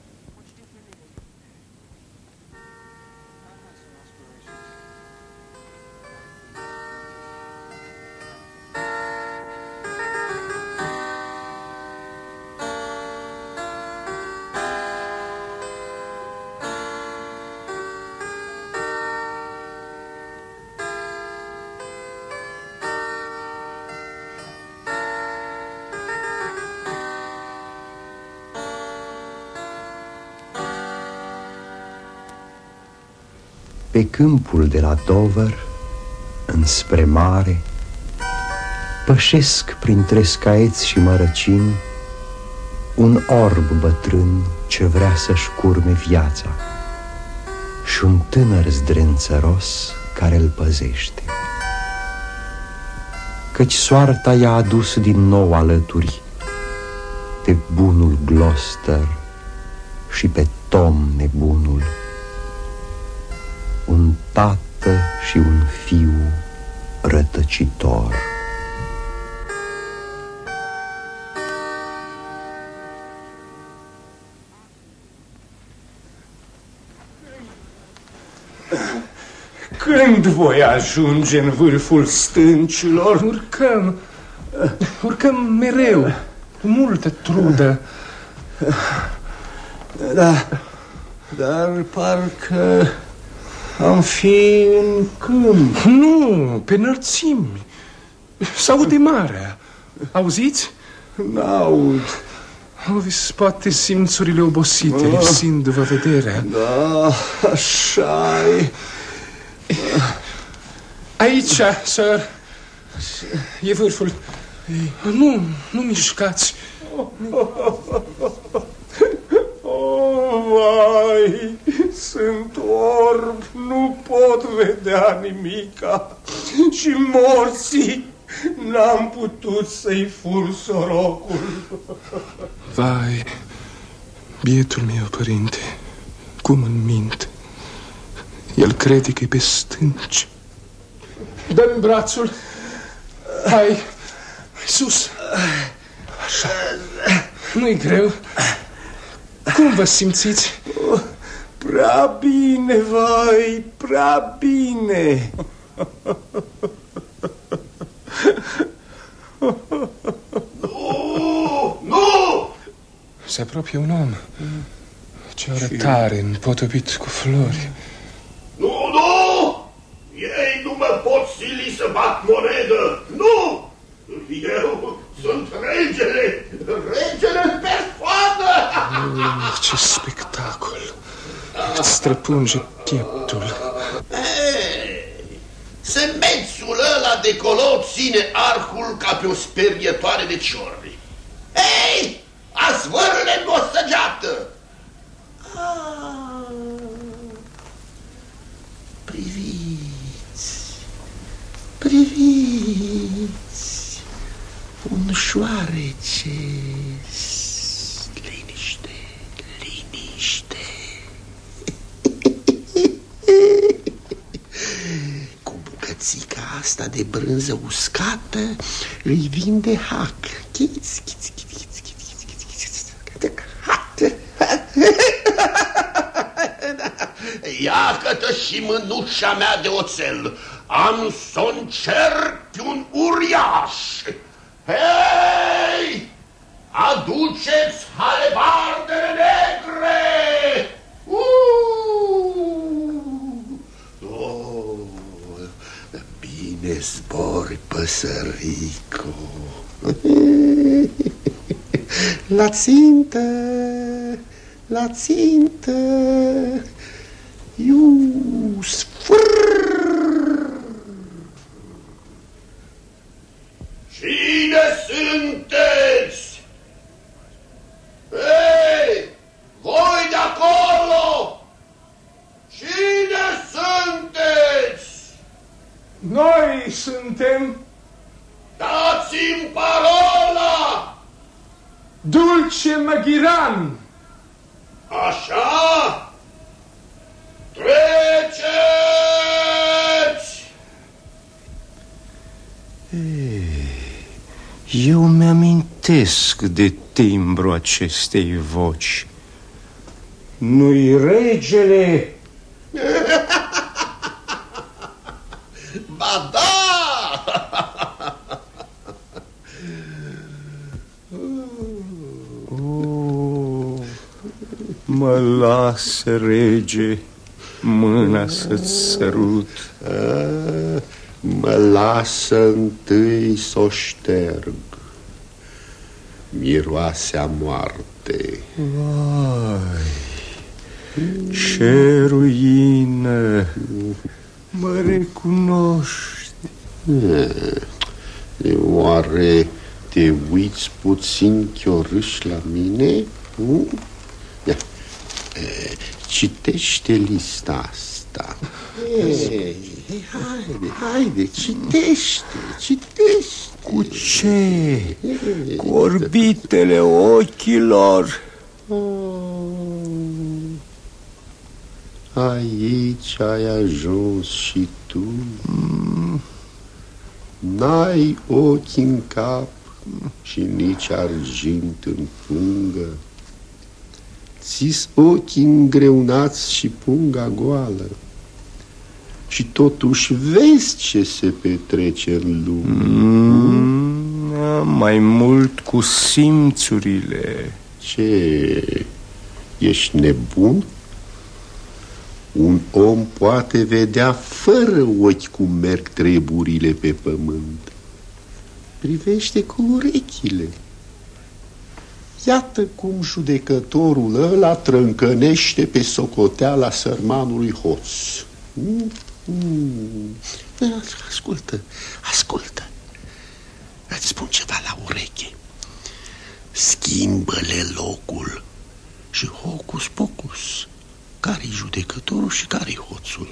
Pe câmpul de la Dover, înspre mare, pășesc printre scaeți și mărăcini un orb bătrân ce vrea să-și curme viața și un tânăr zdrențăros care îl păzește. Căci soarta i-a adus din nou alături pe bunul Gloucester și pe Tom nebunul, un tată și un fiu rătăcitor. Când voi ajunge în vârful stâncilor? Urcăm mereu, cu multă trudă. Dar parcă am fi în câmp. Nu, pe înălțimi. S-aude marea. Auziți? N-aud. Auzi, poate simțurile obosite, lipsindu-vă vederea. Da, așa-i. Aici, sir. E vârful. Nu mișcați. Vai, sunt orb, nu pot vedea nimica. Și morții n-am putut să-i fur sorocul. Vai, bietul meu părinte, cum îmi mint. El crede că e pe stânci. Dă-mi brațul. Hai, sus. Așa. Nu-i greu. Cum vă simțiți? Prea bine, vai, prea bine. Nu! Se apropie un om. Ce arătare împotopit cu flori. Nu! Ei nu mă pot sili să bat monedă! Nu! Eu sunt regele în persoană! Ce spectacol! Îți străpunge pieptul. Semețul ăla de colo ține arcul ca pe o sperietoare de ciorbi. Ei! Azvârle-mi o săgeată! Priviți, un șoarece. Liniște. Cu bucățica asta de brânză uscată îi vinde hac. Ia-că-tă și mânușa mea de oțel. Am să încerc un uriaș. Hei! Aduceți halebardele negre! Bine zbori, păsărico. La țintă, la țintă. Ius, Cine sunteți? Ei, voi de acolo! Cine sunteți? Noi suntem... Dați-mi parola! Dulce Maghiran! Așa? Treceți! Eu mi-amintesc de timbru acestei voci. Nu-i regele? Ba da! Mă lasă, rege, mâna să-ți sărut. Mă lasă întâi s-o șterg. Miroase a moarte. Vai, Ce ruină! Mă recunoști. Oare te uiți puțin chiorâș la mine? Ia. Citește lista asta. Haide, citește. Cu ce? Cu orbitele ochilor. Aici ai ajuns și tu. N-ai ochi în cap și nici argint în pungă. Ți-s ochii îngreunați și punga goală. Și totuși vezi ce se petrece în lume. Mai mult cu simțurile. Ce? Ești nebun? Un om poate vedea fără ochi cum merg treburile pe pământ. Privește cu urechile. Iată cum judecătorul ăla trâncănește pe socoteala sărmanului hoț. Ascultă. Îți spun ceva la ureche. Schimbă-le locul și hocus pocus. Care-i judecătorul și care-i hoțul?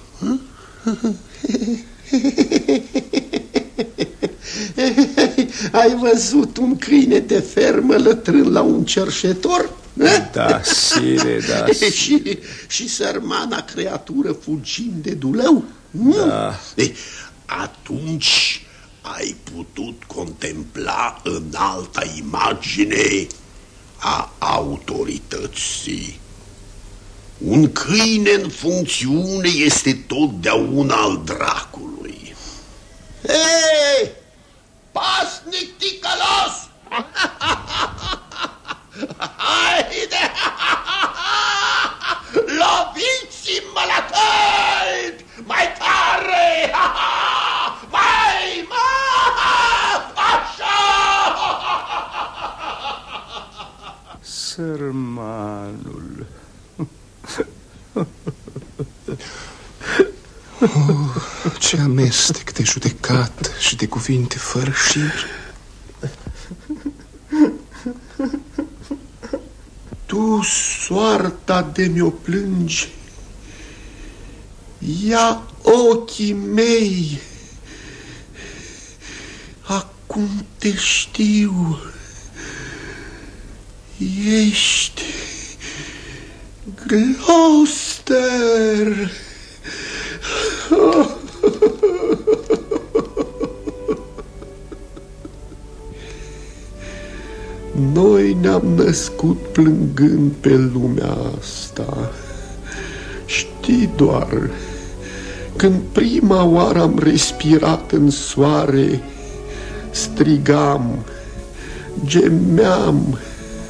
Ai văzut un câine de fermă lătrând la un cerșetor? Da, sire, da, sire. Și sărmana creatură fugind de dulău? Da. Atunci ai putut contempla înalta imagine a autorității. Un câine în funcțiune este totdeauna al dracului. Hei! Pasnic ticălos! Haide! Loviți-mă la tălpi! Mai tare! Mai! Așa! Sărmanul. Ce amestec de judecat și de cuvinte fără șir. Tu, soarta de mi-o plângi, ia ochii mei. Acum te știu. Ești Gloucester. Noi ne-am născut plângând pe lumea asta. Știi doar, când prima oară am respirat în soare, strigam, gemeam.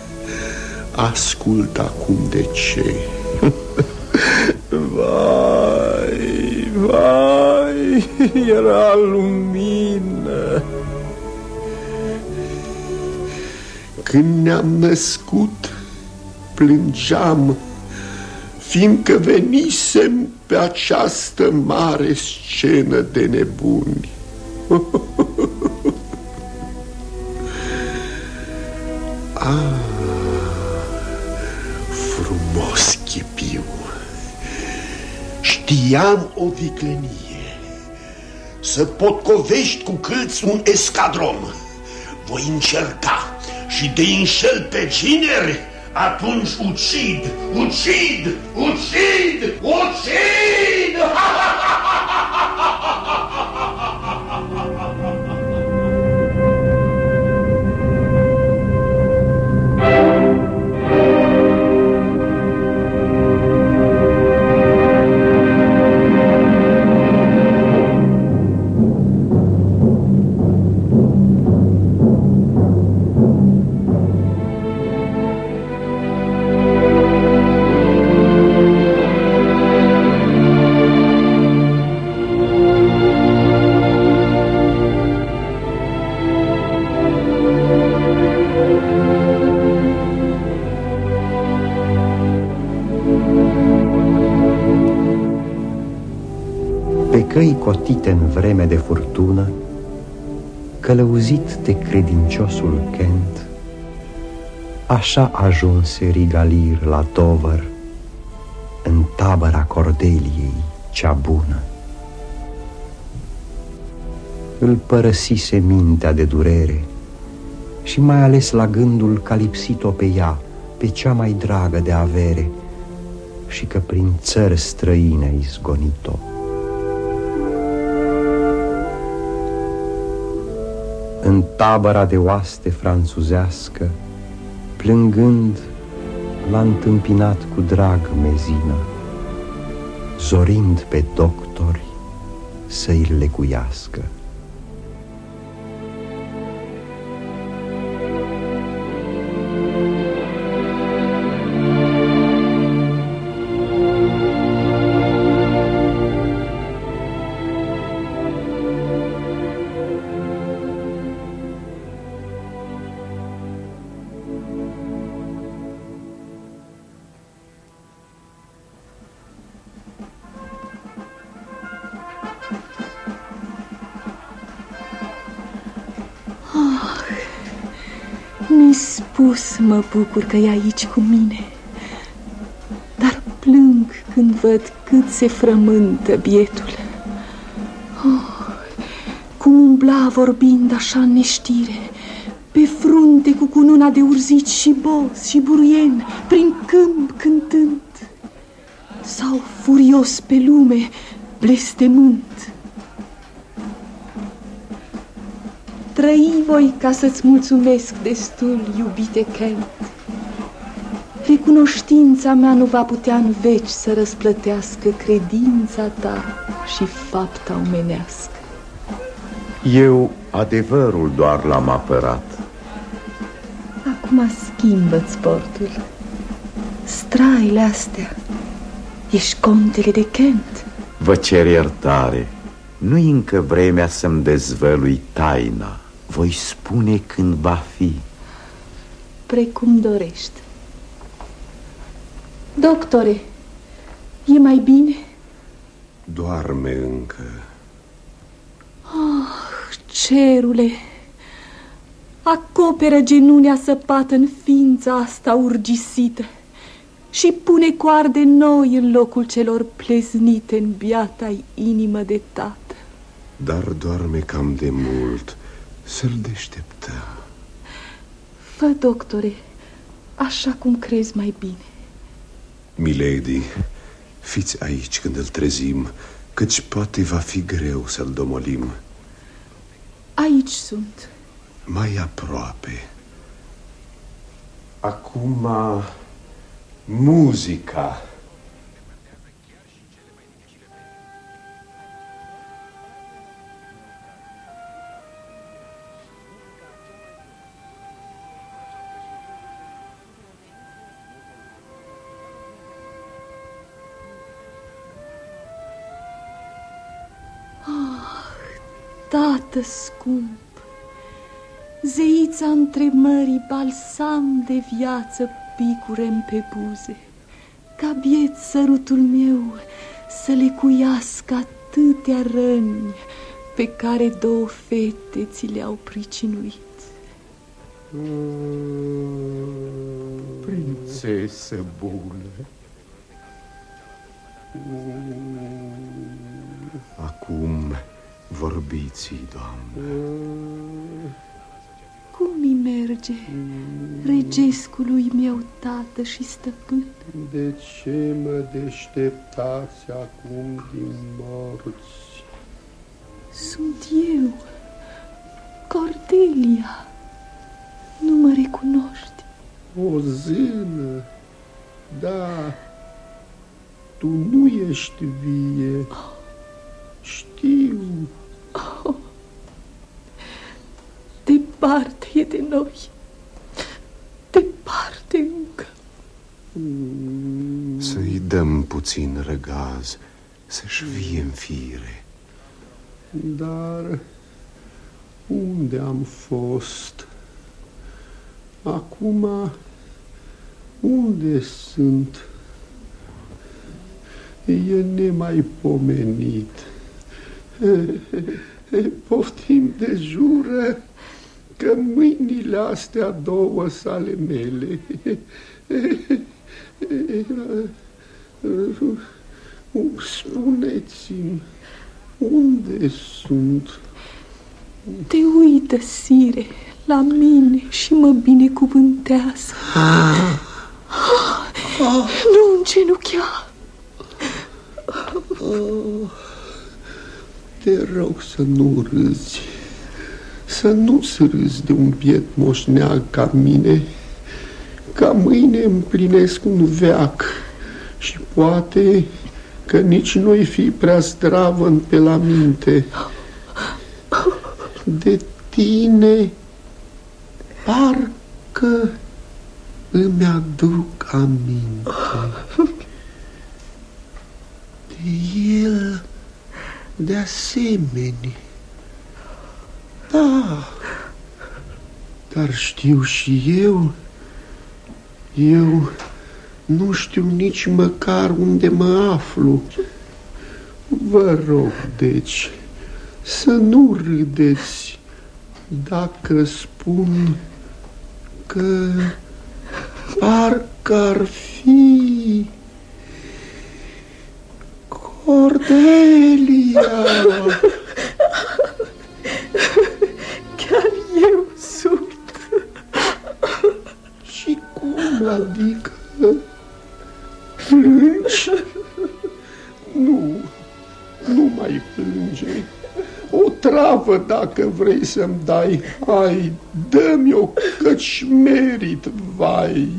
Ascult acum de ce. Vai, era lumină. Când ne-am născut, plângeam, fiindcă venisem pe această mare scenă de nebuni. Frumos chipiu. Știam o viclenie, să potcovești cu câlți un escadron. Voi încerca și de înșel pe gineri, atunci ucid! căi cotite în vreme de furtună, călăuzit de credinciosul Kent, așa ajunse Rigalir la Dover, în tabăra Cordeliei cea bună. Îl părăsise mintea de durere și mai ales la gândul că a lipsit-o pe ea, pe cea mai dragă de avere, și că prin țări străine a izgonit-o. În tabăra de oaste franțuzească, plângând, l-a întâmpinat cu drag mezină, zorind pe doctori să-i lecuiască. Nespus mă bucur că e aici cu mine, dar plâng când văd cât se frământă bietul. Cum umbla vorbind așa în neștire, pe frunte cu cununa de urzici și boz și buruien, prin câmp cântând, sau furios pe lume, blestemând. Trăi voi ca să-ți mulțumesc destul, iubite Kent. Recunoștința mea nu va putea în veci să răsplătească credința ta și fapta omenească. Eu adevărul doar l-am apărat. Acum schimbă-ți portul. Straile astea, ești contele de Kent. Vă cer iertare, nu-i încă vremea să-mi dezvălui taina. Voi spune când va fi. Precum dorești. Doctore, e mai bine? Doarme încă. Cerule, acoperă genunea săpată în ființa asta urgisită și pune coarde noi în locul celor pleznite în biata-i inimă de tată. Dar doarme cam de mult. Să-l deștepta. Fă, doctore, așa cum crezi mai bine. Milady, fiți aici când îl trezim, căci poate va fi greu să-l domolim. Aici sunt. Mai aproape. Acum, muzica. Tată scump, zeița între mării, balsam de viață picurem pe buze, ca biet sărutul meu să lecuiască atâtea răni pe care două fete ți le-au pricinuit. Prințesă bună, acum vorbiți, Doamnă. Cum-i merge regescului meu tată și stăpân? De ce mă deșteptați acum din morți? Sunt eu, Cordelia. Nu mă recunoști? O zână, da, tu nu ești vie. Știu. Departe e de noi. Departe încă. Să-i dăm puțin răgaz, să-și vie în fire. Dar unde am fost? Acum unde sunt? E nemaipomenit. Poftim de jură că mâinile astea două sale mele. Spuneți-mi, unde sunt? Te uită, sire, la mine și mă binecuvântează. Nu îngenuchea. Te rog să nu râzi, să nu-ți râzi de un biet moșneag ca mine, ca mâine împlinesc un veac și poate că nici nu-i fi prea zdravă pe la minte. De tine parcă îmi aduc aminte. De el de asemenea. Da, dar știu și eu nu știu nici măcar unde mă aflu. Vă rog, deci, să nu râdeți dacă spun că parcă ar fi Cordelia. Chiar eu sunt. Și cum adică? Plângi? Nu mai plânge. O travă dacă vrei să-mi dai. Hai, dă-mi-o că-ți merit, vai.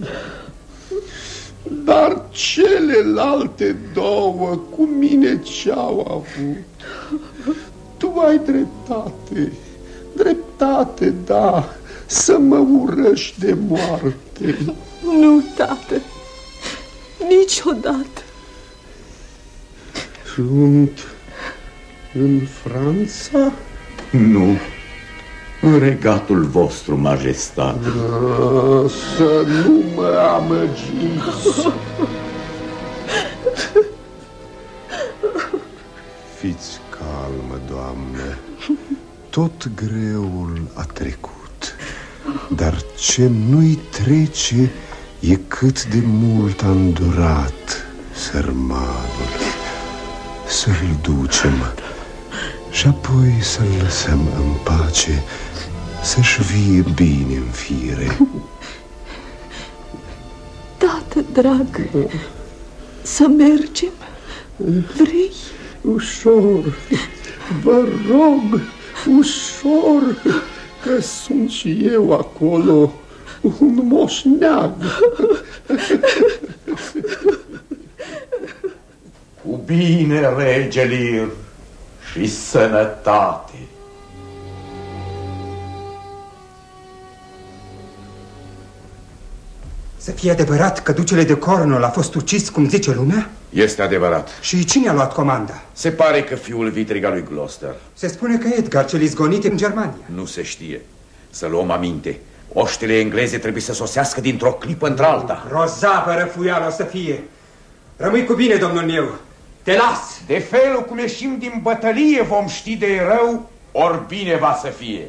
Dar celelalte două cu mine ce-au avut? Tu ai dreptate, da, să mă urăști de moarte. Nu, tată, niciodată. Sunt în Franța? Nu, în regatul vostru, majestate. Să nu mă amăgiți. Fiți calmă, doamnă. Tot greul a trecut, dar ce nu-i trece e cât de mult a îndurat sărmanul. Să-l ducem și apoi să-l lăsăm în pace, să-și vie bine în fire. Tată drag, să mergem? Vrei? Ușor, vă rog, ușor, că sunt și eu acolo, un moșneag. Cu bine, rege Lir, și sănătate. Să fie adevărat că ducele de Cornwall a fost ucis, cum zice lumea? Este adevărat. Și cine a luat comanda? Se pare că fiul vitrig al lui Gloucester. Se spune că Edgar cel izgonit în Germania. Nu se știe. Să luăm aminte. Oștile engleze trebuie să sosească dintr-o clipă într-alta. Grozavă răfuială o să fie. Rămâi cu bine, domnul meu. Te las! De felul cum ieșim din bătălie vom ști de rău, ori bine va să fie.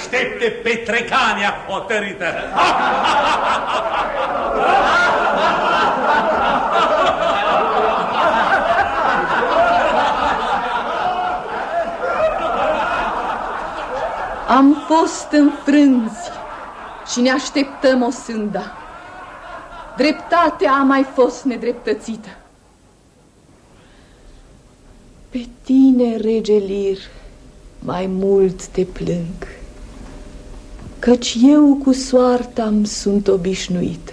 aștepte petrecania hotărâtă. Am fost înfrânți și ne așteptăm o sânda. Dreptatea a mai fost nedreptățită. Pe tine, rege Lir, mai mult te plâng, căci eu cu soarta-mi sunt obișnuită.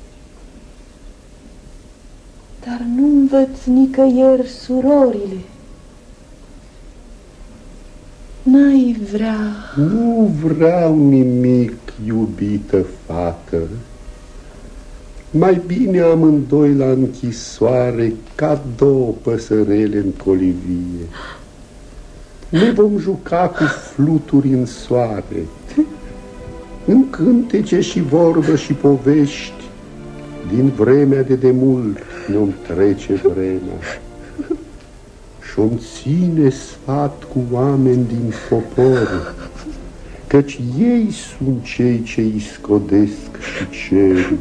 Dar nu învăț nicăieri surorile. N-ai vrea... Nu vreau nimic, iubită fată. Mai bine amândoi la închisoare, ca două păsărele în colivie. Ne vom juca cu fluturi în soare, în cântece și vorbă și povești. Din vremea de demult ne-om trece vremea și-om ține sfat cu oameni din popor, căci ei sunt cei ce iscodesc și cerul.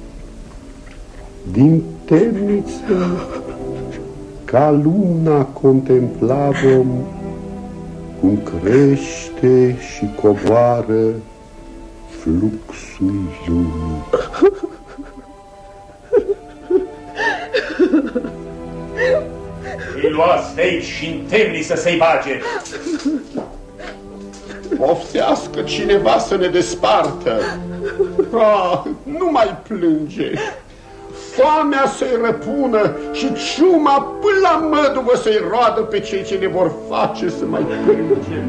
Din temniță, ca luna contempla vom cum crește și coboară fluxul lumii. Îi luați de aici și în temniță să-i bage. Oftească cineva să ne despartă. Ah, nu mai plânge. Foamea să-i răpună și ciuma până la măduvă să-i roadă pe cei ce ne vor face să mai plângem.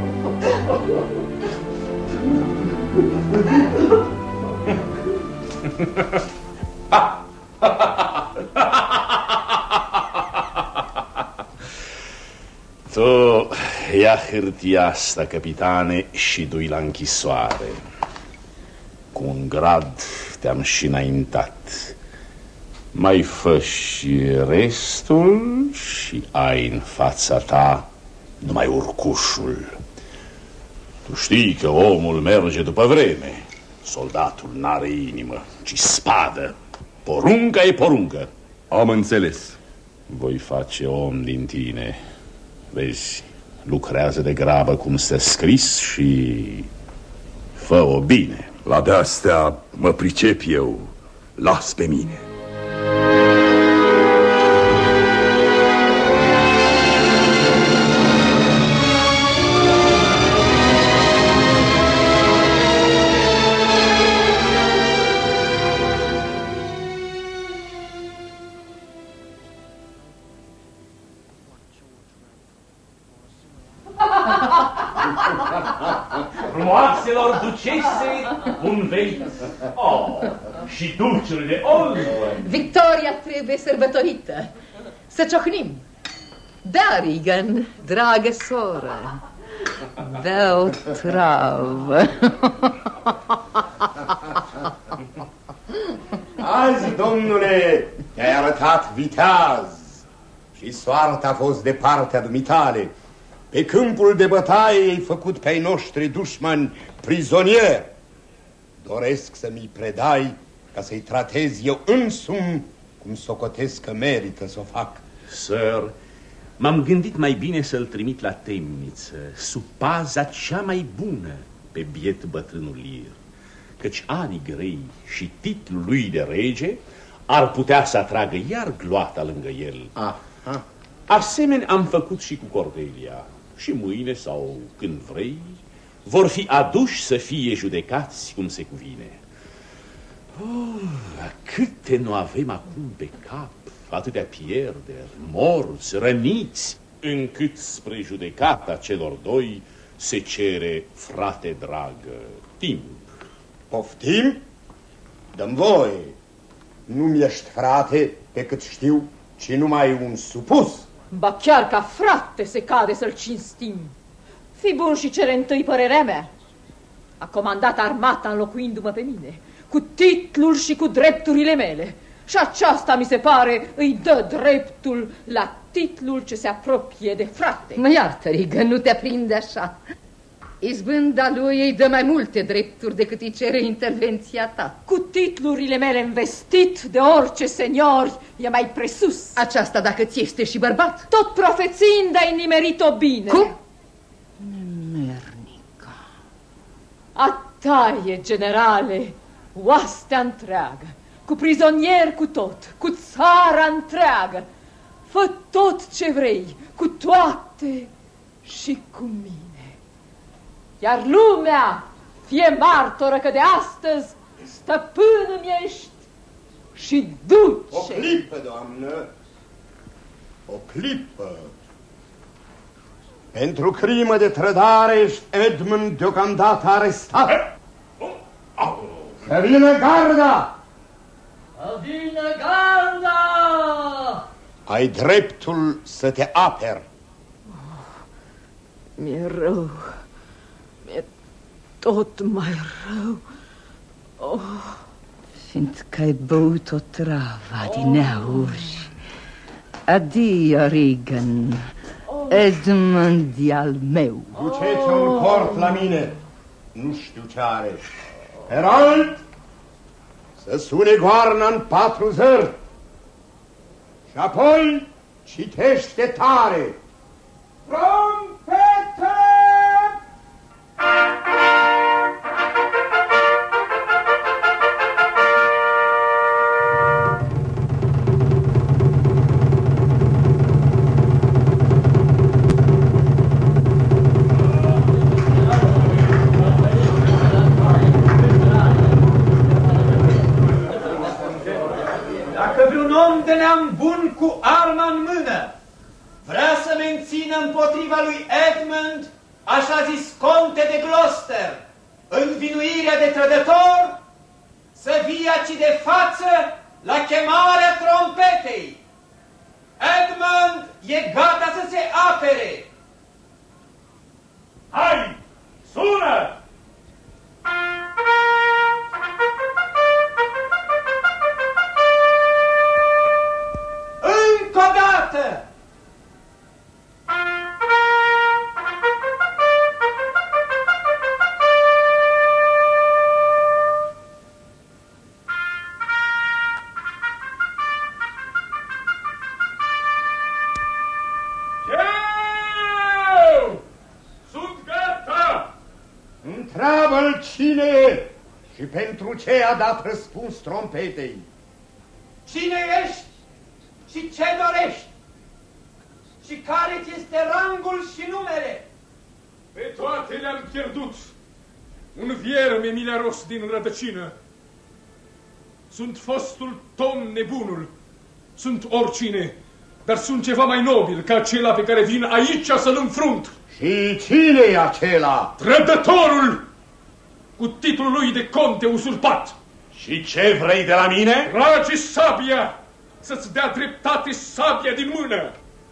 Tu ia hârtia asta, capitane, și du-i la închisoare. Cu un grad te-am și înaintat. Mai fă și restul și ai în fața ta numai urcușul. Tu știi că omul merge după vreme. Soldatul n-are inimă, ci spadă. Porunca e poruncă. Am înțeles. Voi face om din tine. Vezi, lucrează de grabă cum stă scris și fă-o bine. La de-astea mă pricep eu. Las pe mine. Frumoaselor ducese, un veit. Oh, și dulciurile Olwen. Victoria trebuie sărbătorită. Să ciocnim. Da, Regan, dragă soră, bea o travă. Azi, domnule, te-ai arătat viteaz și soarta a fost de partea dumitale. Pe câmpul de bătaie ai făcut pe ai noștri dușmani prizonieri. Doresc să mi-i predai ca să-i tratez eu însumi cum socotesc că merită să o fac. Sir, m-am gândit mai bine să-l trimit la temniță, sub paza cea mai bună pe biet bătrânul Lir, căci anii grei și titlul lui de rege ar putea să atragă iar gloata lângă el. Aha. Asemenea am făcut și cu Cordelia. Și mâine sau când vrei vor fi aduși să fie judecați cum se cuvine. Câte nu avem acum pe cap, atâtea pierderi, morți, răniți, încât spre judecata celor doi se cere, frate dragă, timp. Poftim? Dă-mi voie. Nu-mi ești frate, pe cât știu, ci numai un supus. Ba chiar ca frate se cade să-l cinstim. Fii bun și cere întâi părerea mea. A comandat armata înlocuindu-mă pe mine, cu titlul și cu drepturile mele. Și aceasta, mi se pare, îi dă dreptul la titlul ce se apropie de frate. Mă iartă, Rigă, nu te aprinde așa. Izbânda lui îi dă mai multe drepturi decât îi cere intervenția ta. Cu titlurile mele investit de orice senior e mai presus. Aceasta dacă ți este și bărbat. Tot profețiind ai nimerit-o bine. Cum? Nemernica. A ta e, generale, oastea întreagă, cu prizonieri cu tot, cu țara întreagă. Fă tot ce vrei, cu toate și cu mine. Iar lumea fie martoră că de astăzi stăpân-mi ești și duce. O clipă, doamnă, o clipă. Pentru crimă de trădare ești Edmund deocamdată arestat. Să vină garda! Să vină garda! Ai dreptul să te aperi. Mi-e rău. Mi-e tot mai rău. Oh. Fiindcă ai băut o travă adineauri. Adio, Regan. Edmund e al meu. Duceți un cort la mine. Nu știu ce are. Herald, să sune goarna în 4 zări. Și apoi citește tare. Trompete! Dacă vreun om de neam bun cu arma în mână vrea să mențină împotriva lui Edmund, așa zis conte de Gloucester, învinuirea de trădător, să vie aici de față la chemarea trompetei. Edmund e gata să se apere. Hai, sună! Încă o dată! Eu sunt gata! Întreabă-l cine e și pentru ce a dat răspuns trompetei. Cine ești și ce dorești? Și care ți este rangul și numele? Pe toate le-am pierdut. Un vierme mi le-a rost din rădăcină. Sunt fostul Tom nebunul. Sunt oricine, dar sunt ceva mai nobil ca acela pe care vin aici să-l înfrunt. Și cine e acela? Trădătorul! Cu titlul lui de conte usurpat. Și ce vrei de la mine? Trage sabia! Să-ți dea dreptate sabia din mână!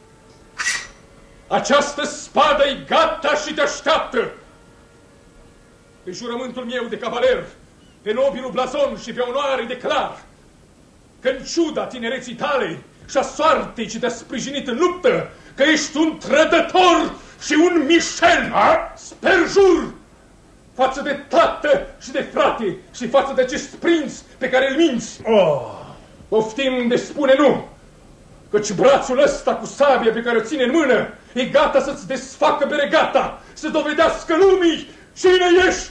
Această spadă-i gata și te așteaptă! Pe jurământul meu de cavaler, pe nobilul blazon și pe onoare declar că în ciuda tinereții tale și a soartei ce te-a sprijinit în luptă, că ești un trădător și un mișel! Sper jur! Față de tată și de frate și față de acest prinț pe care îl minți. Poftim de spune nu, căci brațul ăsta cu sabia pe care o ține în mână e gata să-ți desfacă beregata, să dovedească lumii cine ești.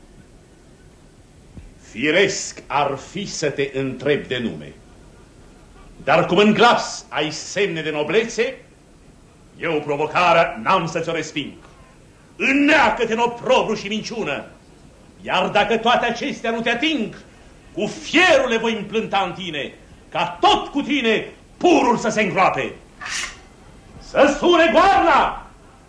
Firesc ar fi să te întreb de nume, dar cum în glas ai semne de noblețe, eu provocarea n-am să ți-o resping. Înneacă-te în oprobru și minciună, iar dacă toate acestea nu te ating, cu fierul le voi împlânta în tine, ca tot cu tine purul să se îngroape. Să sune goarna!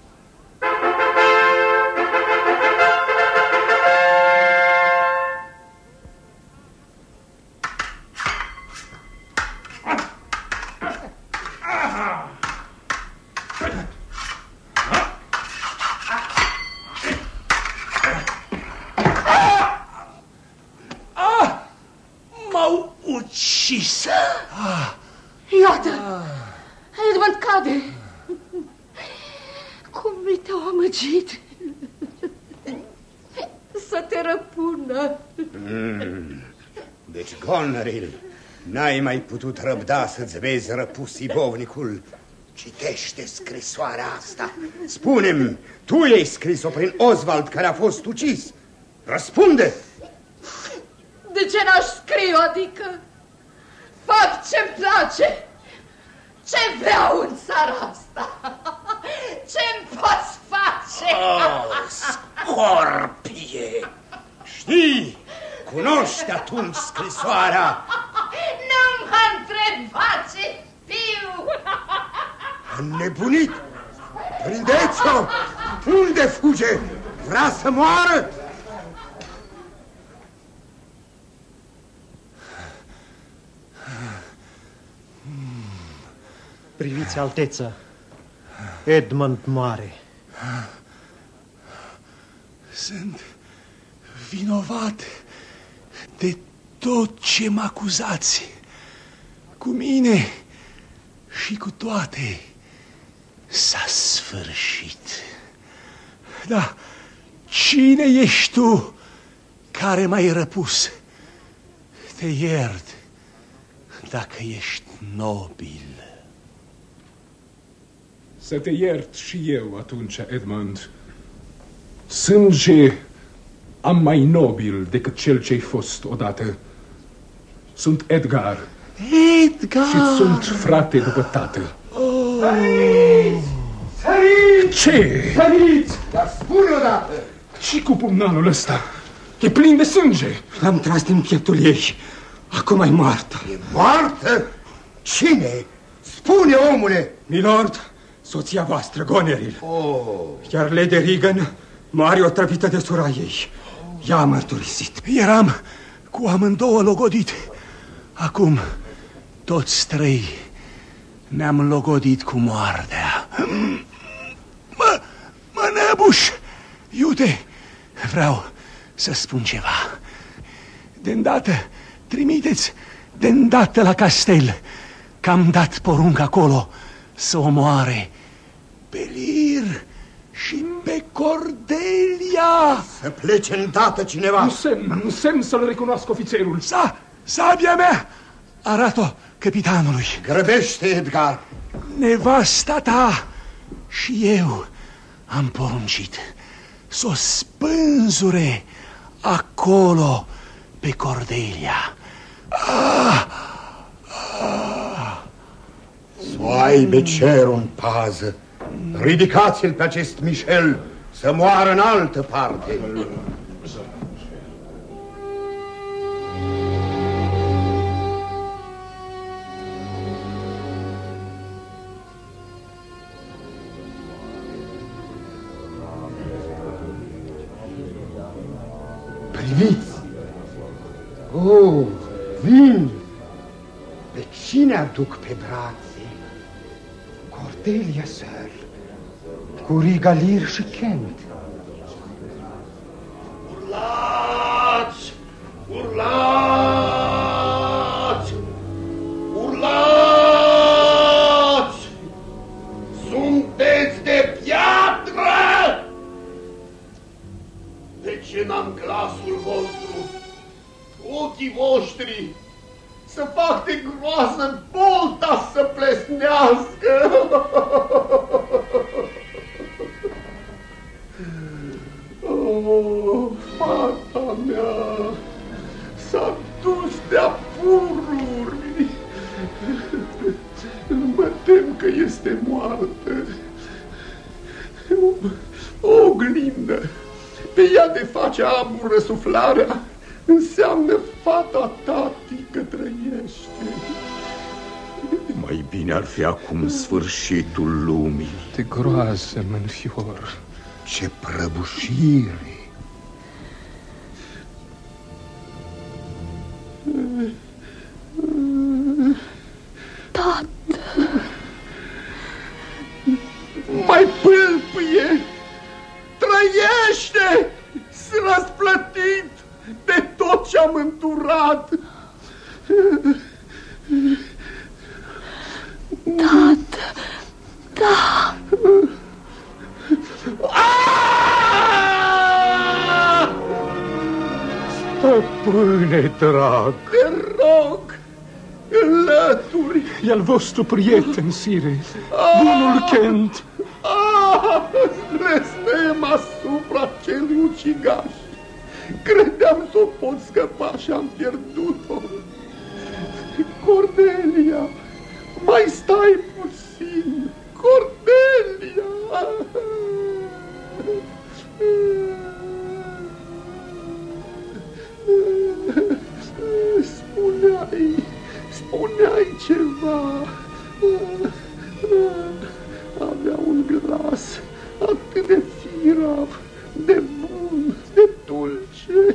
M-au ucis! Iată! Edmund cade! Cum mi te-au amăgit! să te răpună. Deci, Goneril, n-ai mai putut răbda să-ți vezi răpus ibovnicul. Citește scrisoarea asta. Spune-mi, tu i-ai scris-o prin Oswald, care a fost ucis. Răspunde! De ce n-aș scrie-o, adică? Fac ce-mi place. Ce vreau în țara asta? Ce-mi poți face? Scorpie! Știi, cunoști atunci scrisoarea. Nu mă întreba ce știu. Am nebunit! Prindeți-o! Unde fuge? Vrea să moară? Priviți, alteță, Edmund moare. Sunt vinovat de tot ce mă acuzați. Cu mine și cu toate s-a sfârșit. Da, cine ești tu care m-ai răpus? Te iert dacă ești nobil. Să te iert și eu atunci, Edmund. Sânge am mai nobil decât cel ce-ai fost odată. Sunt Edgar. Edgar! Și sunt frate după tată. Săriți! Săriți! Ce? Săriți! Dar spune odată! Ce cu pumnalul ăsta? E plin de sânge. L-am tras din pieptul ei. Acum e moartă. E moartă? Cine? Spune, omule! Milord, soția voastră, Goneril. Iar Lady Regan mare otrăvită de sora ei. Ea a mărturisit. Eram cu amândouă logodit. Acum toți trei ne-am logodit cu moartea. Mă năbuș! Iute, vreau să spun ceva. De-ndată trimiteți de-ndată la castel, că am dat porunc acolo să omoare pe Lir și pe Cordelia. Să plece îndată cineva. Nu semn să-l recunosc ofițerul. Sabia mea! Arată-o capitanului. Grăbește, Edgar. Nevasta ta și eu am poruncit să o spânzure acolo pe Cordelia. Să o aibă cerul în pază. Ridicați-l pe acest Michel să moară în altă parte. Priviți! Oh, vin! Pe cine aduc pe brațe? Cordelia, sir, cu Rigalir și Kent. Urlați! Urlați! Urlați! Sunteți de piatră! De ce n-am glasul vostru? Ochii voștri să fac de groază bolta să plesnească! Oh, fata mea s-a dus de-a pururi. Mă tem că este moartă. O oglindă. Pe ea de face abură suflarea. Înseamnă fata tati că trăiește. Mai bine ar fi acum sfârșitul lumii. De groază mă înfior. Ce prăbușire! Tată! Mai pâlpâie! Trăiește! S-a răsplătit de tot ce am înturat! Tată! Da! Stăpâne drag, te rog, înlături. E al vostru prieten, sire, bunul Kent. Blestem asupra celui ucigaș. Credeam să o pot scăpa și am pierdut-o. Cordelia, mai stai puțin. Cordelia! Spuneai ceva. Avea un glas atât de firav, de bun, de dulce.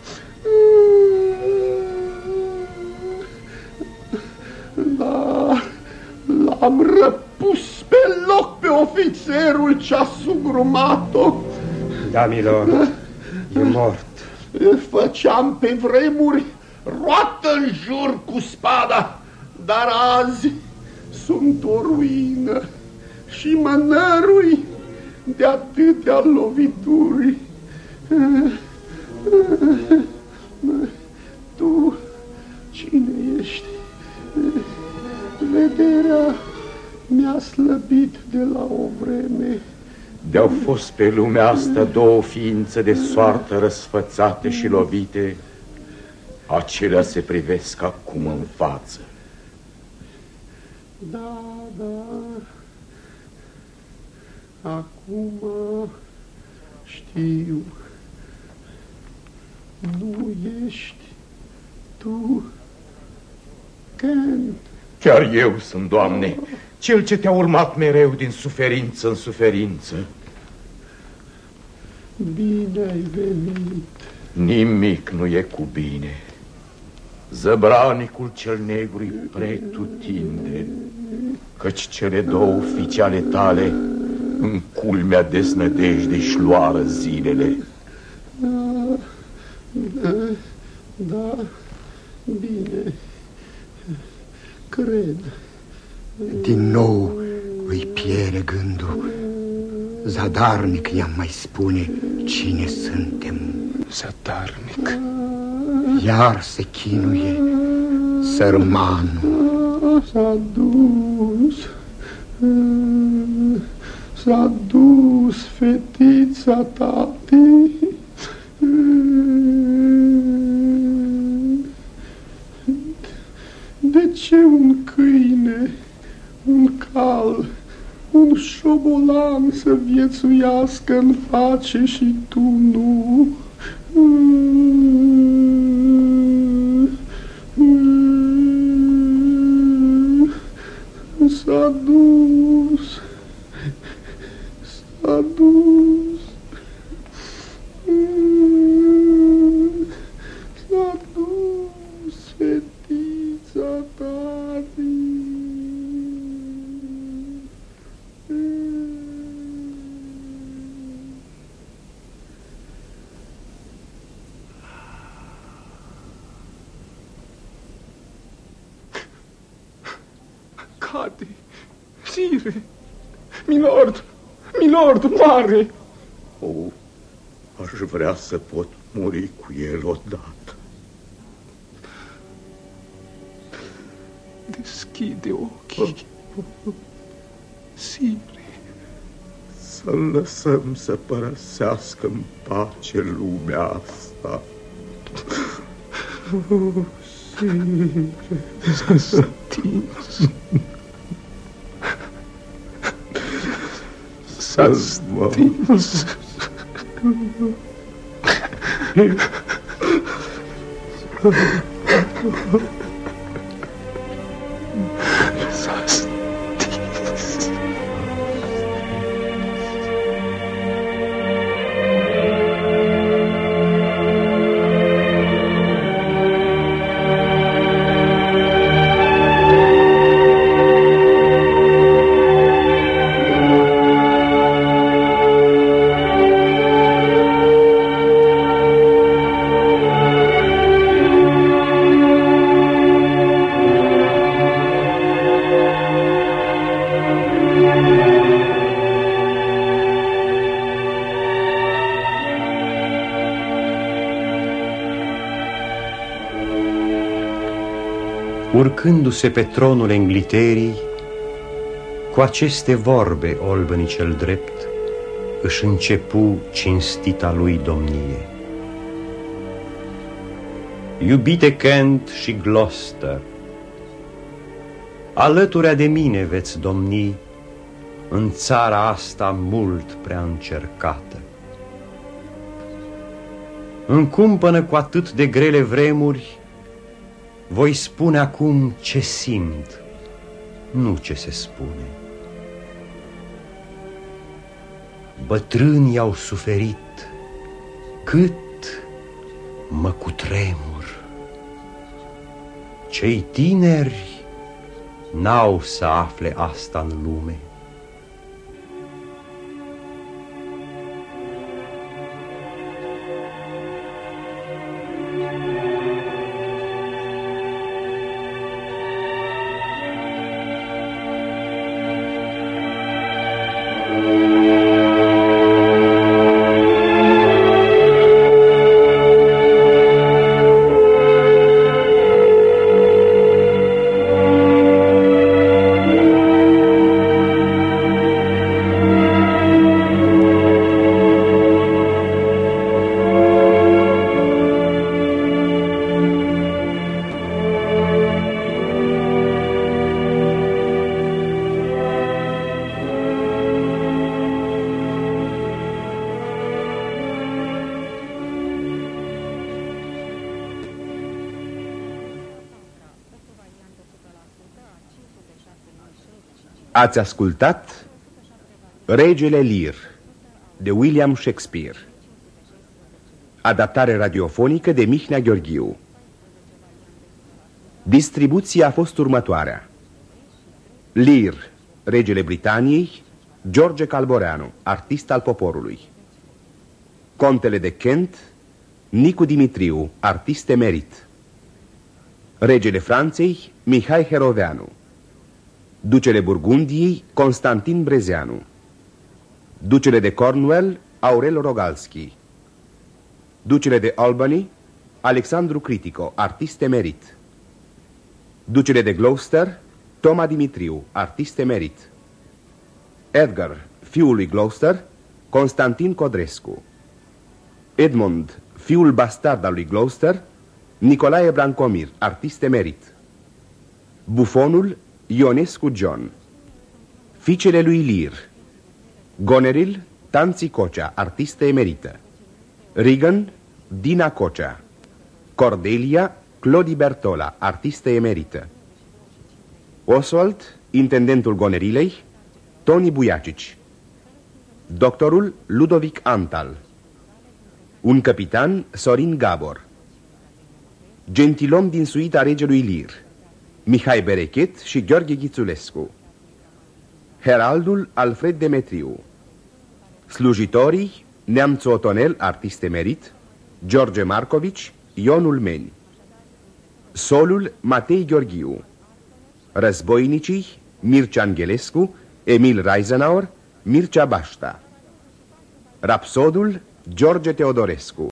Dar l-am răpus pe loc pe ofițerul ce-a sugrumat-o. Da, milor, e mort. Făceam pe vremuri roată în jur cu spada, dar azi sunt o ruină și mă nărui de atâtea lovituri. Tu cine ești? Vederea mi-a slăbit de la o vreme. De-au fost pe lumea asta două ființe de soartă răsfățate și lovite, acelea se privesc acum în față. Da, acum știu. Nu ești tu, Kent. Chiar eu sunt, Doamne, cel ce te-a urmat mereu din suferință în suferință. Bine ai venit. Nimic nu e cu bine. Zăbranicul cel negru-i pretutindeni, căci cele două fiice ale tale în culmea deznădejdei-și luară zilele. Da, bine, cred. Din nou îi piere gândul. Zadarnic i-am mai spune cine suntem. Zadarnic. Iar se chinuie sărmanul. S-a dus fetița tati. De ce un câine, un cal, un șobolan să viețuiască în pace și tu nu? S-a dus, s-a dus, s-a dus fetița tati. Cade, sire, milord mare. O, aș vrea să pot muri cu el odată. Deschide ochii, sire. Să-l lăsăm să părăsească în pace lumea asta. Oh, sire, s-a stins. S-a stins. S-a stins. Urcându-se pe tronul Engliterii, cu aceste vorbe Albany cel drept își începu cinstita lui domnie. Iubite Kent și Gloucester, alăturea de mine veți domni în țara asta mult prea încercată. În cumpănă cu atât de grele vremuri, voi spune acum ce simt, nu ce se spune. Bătrânii au suferit, cât mă cutremur. Cei tineri n-au să afle asta în lume. Ați ascultat Regele Lear de William Shakespeare, adaptare radiofonică de Mihnea Gheorghiu. Distribuția a fost următoarea: Lear, regele Britaniei, George Calboreanu, artist al poporului; Contele de Kent, Nicu Dimitriu, artist emerit; regele Franței, Mihai Heroveanu; Ducele Burgundiei, Constantin Brezeanu; Ducele de Cornwall, Aurel Rogalski; Ducele de Albany, Alexandru Critico, artist emerit; Ducele de Gloucester, Toma Dimitriu, artist emerit; Edgar, fiul lui Gloucester, Constantin Codrescu; Edmund, fiul bastard al lui Gloucester, Nicolae Brancomir, artist emerit; Bufonul, Ionescu John; Fiicele lui Lear, Goneril, Tanții Cocea, artistă emerită; Regan, Dina Cocea; Cordelia, Clodi Bertola, artistă emerită; Oswald, intendentul Gonerilei, Toni Buiacici; doctorul Ludovic Antal; un capitan, Sorin Gabor; gentilom din suita regelui Lear, Mihai Berechet și Gheorghe Ghițulescu; heraldul Alfred Demetriu; slujitorii Neamțu Otonel, artist emerit, George Marcovici, Ion Ulmeni; solul Matei Gheorghiu; războinicii Mircea Anghelescu, Emil Reisenauer, Mircea Bașta; rapsodul George Teodorescu;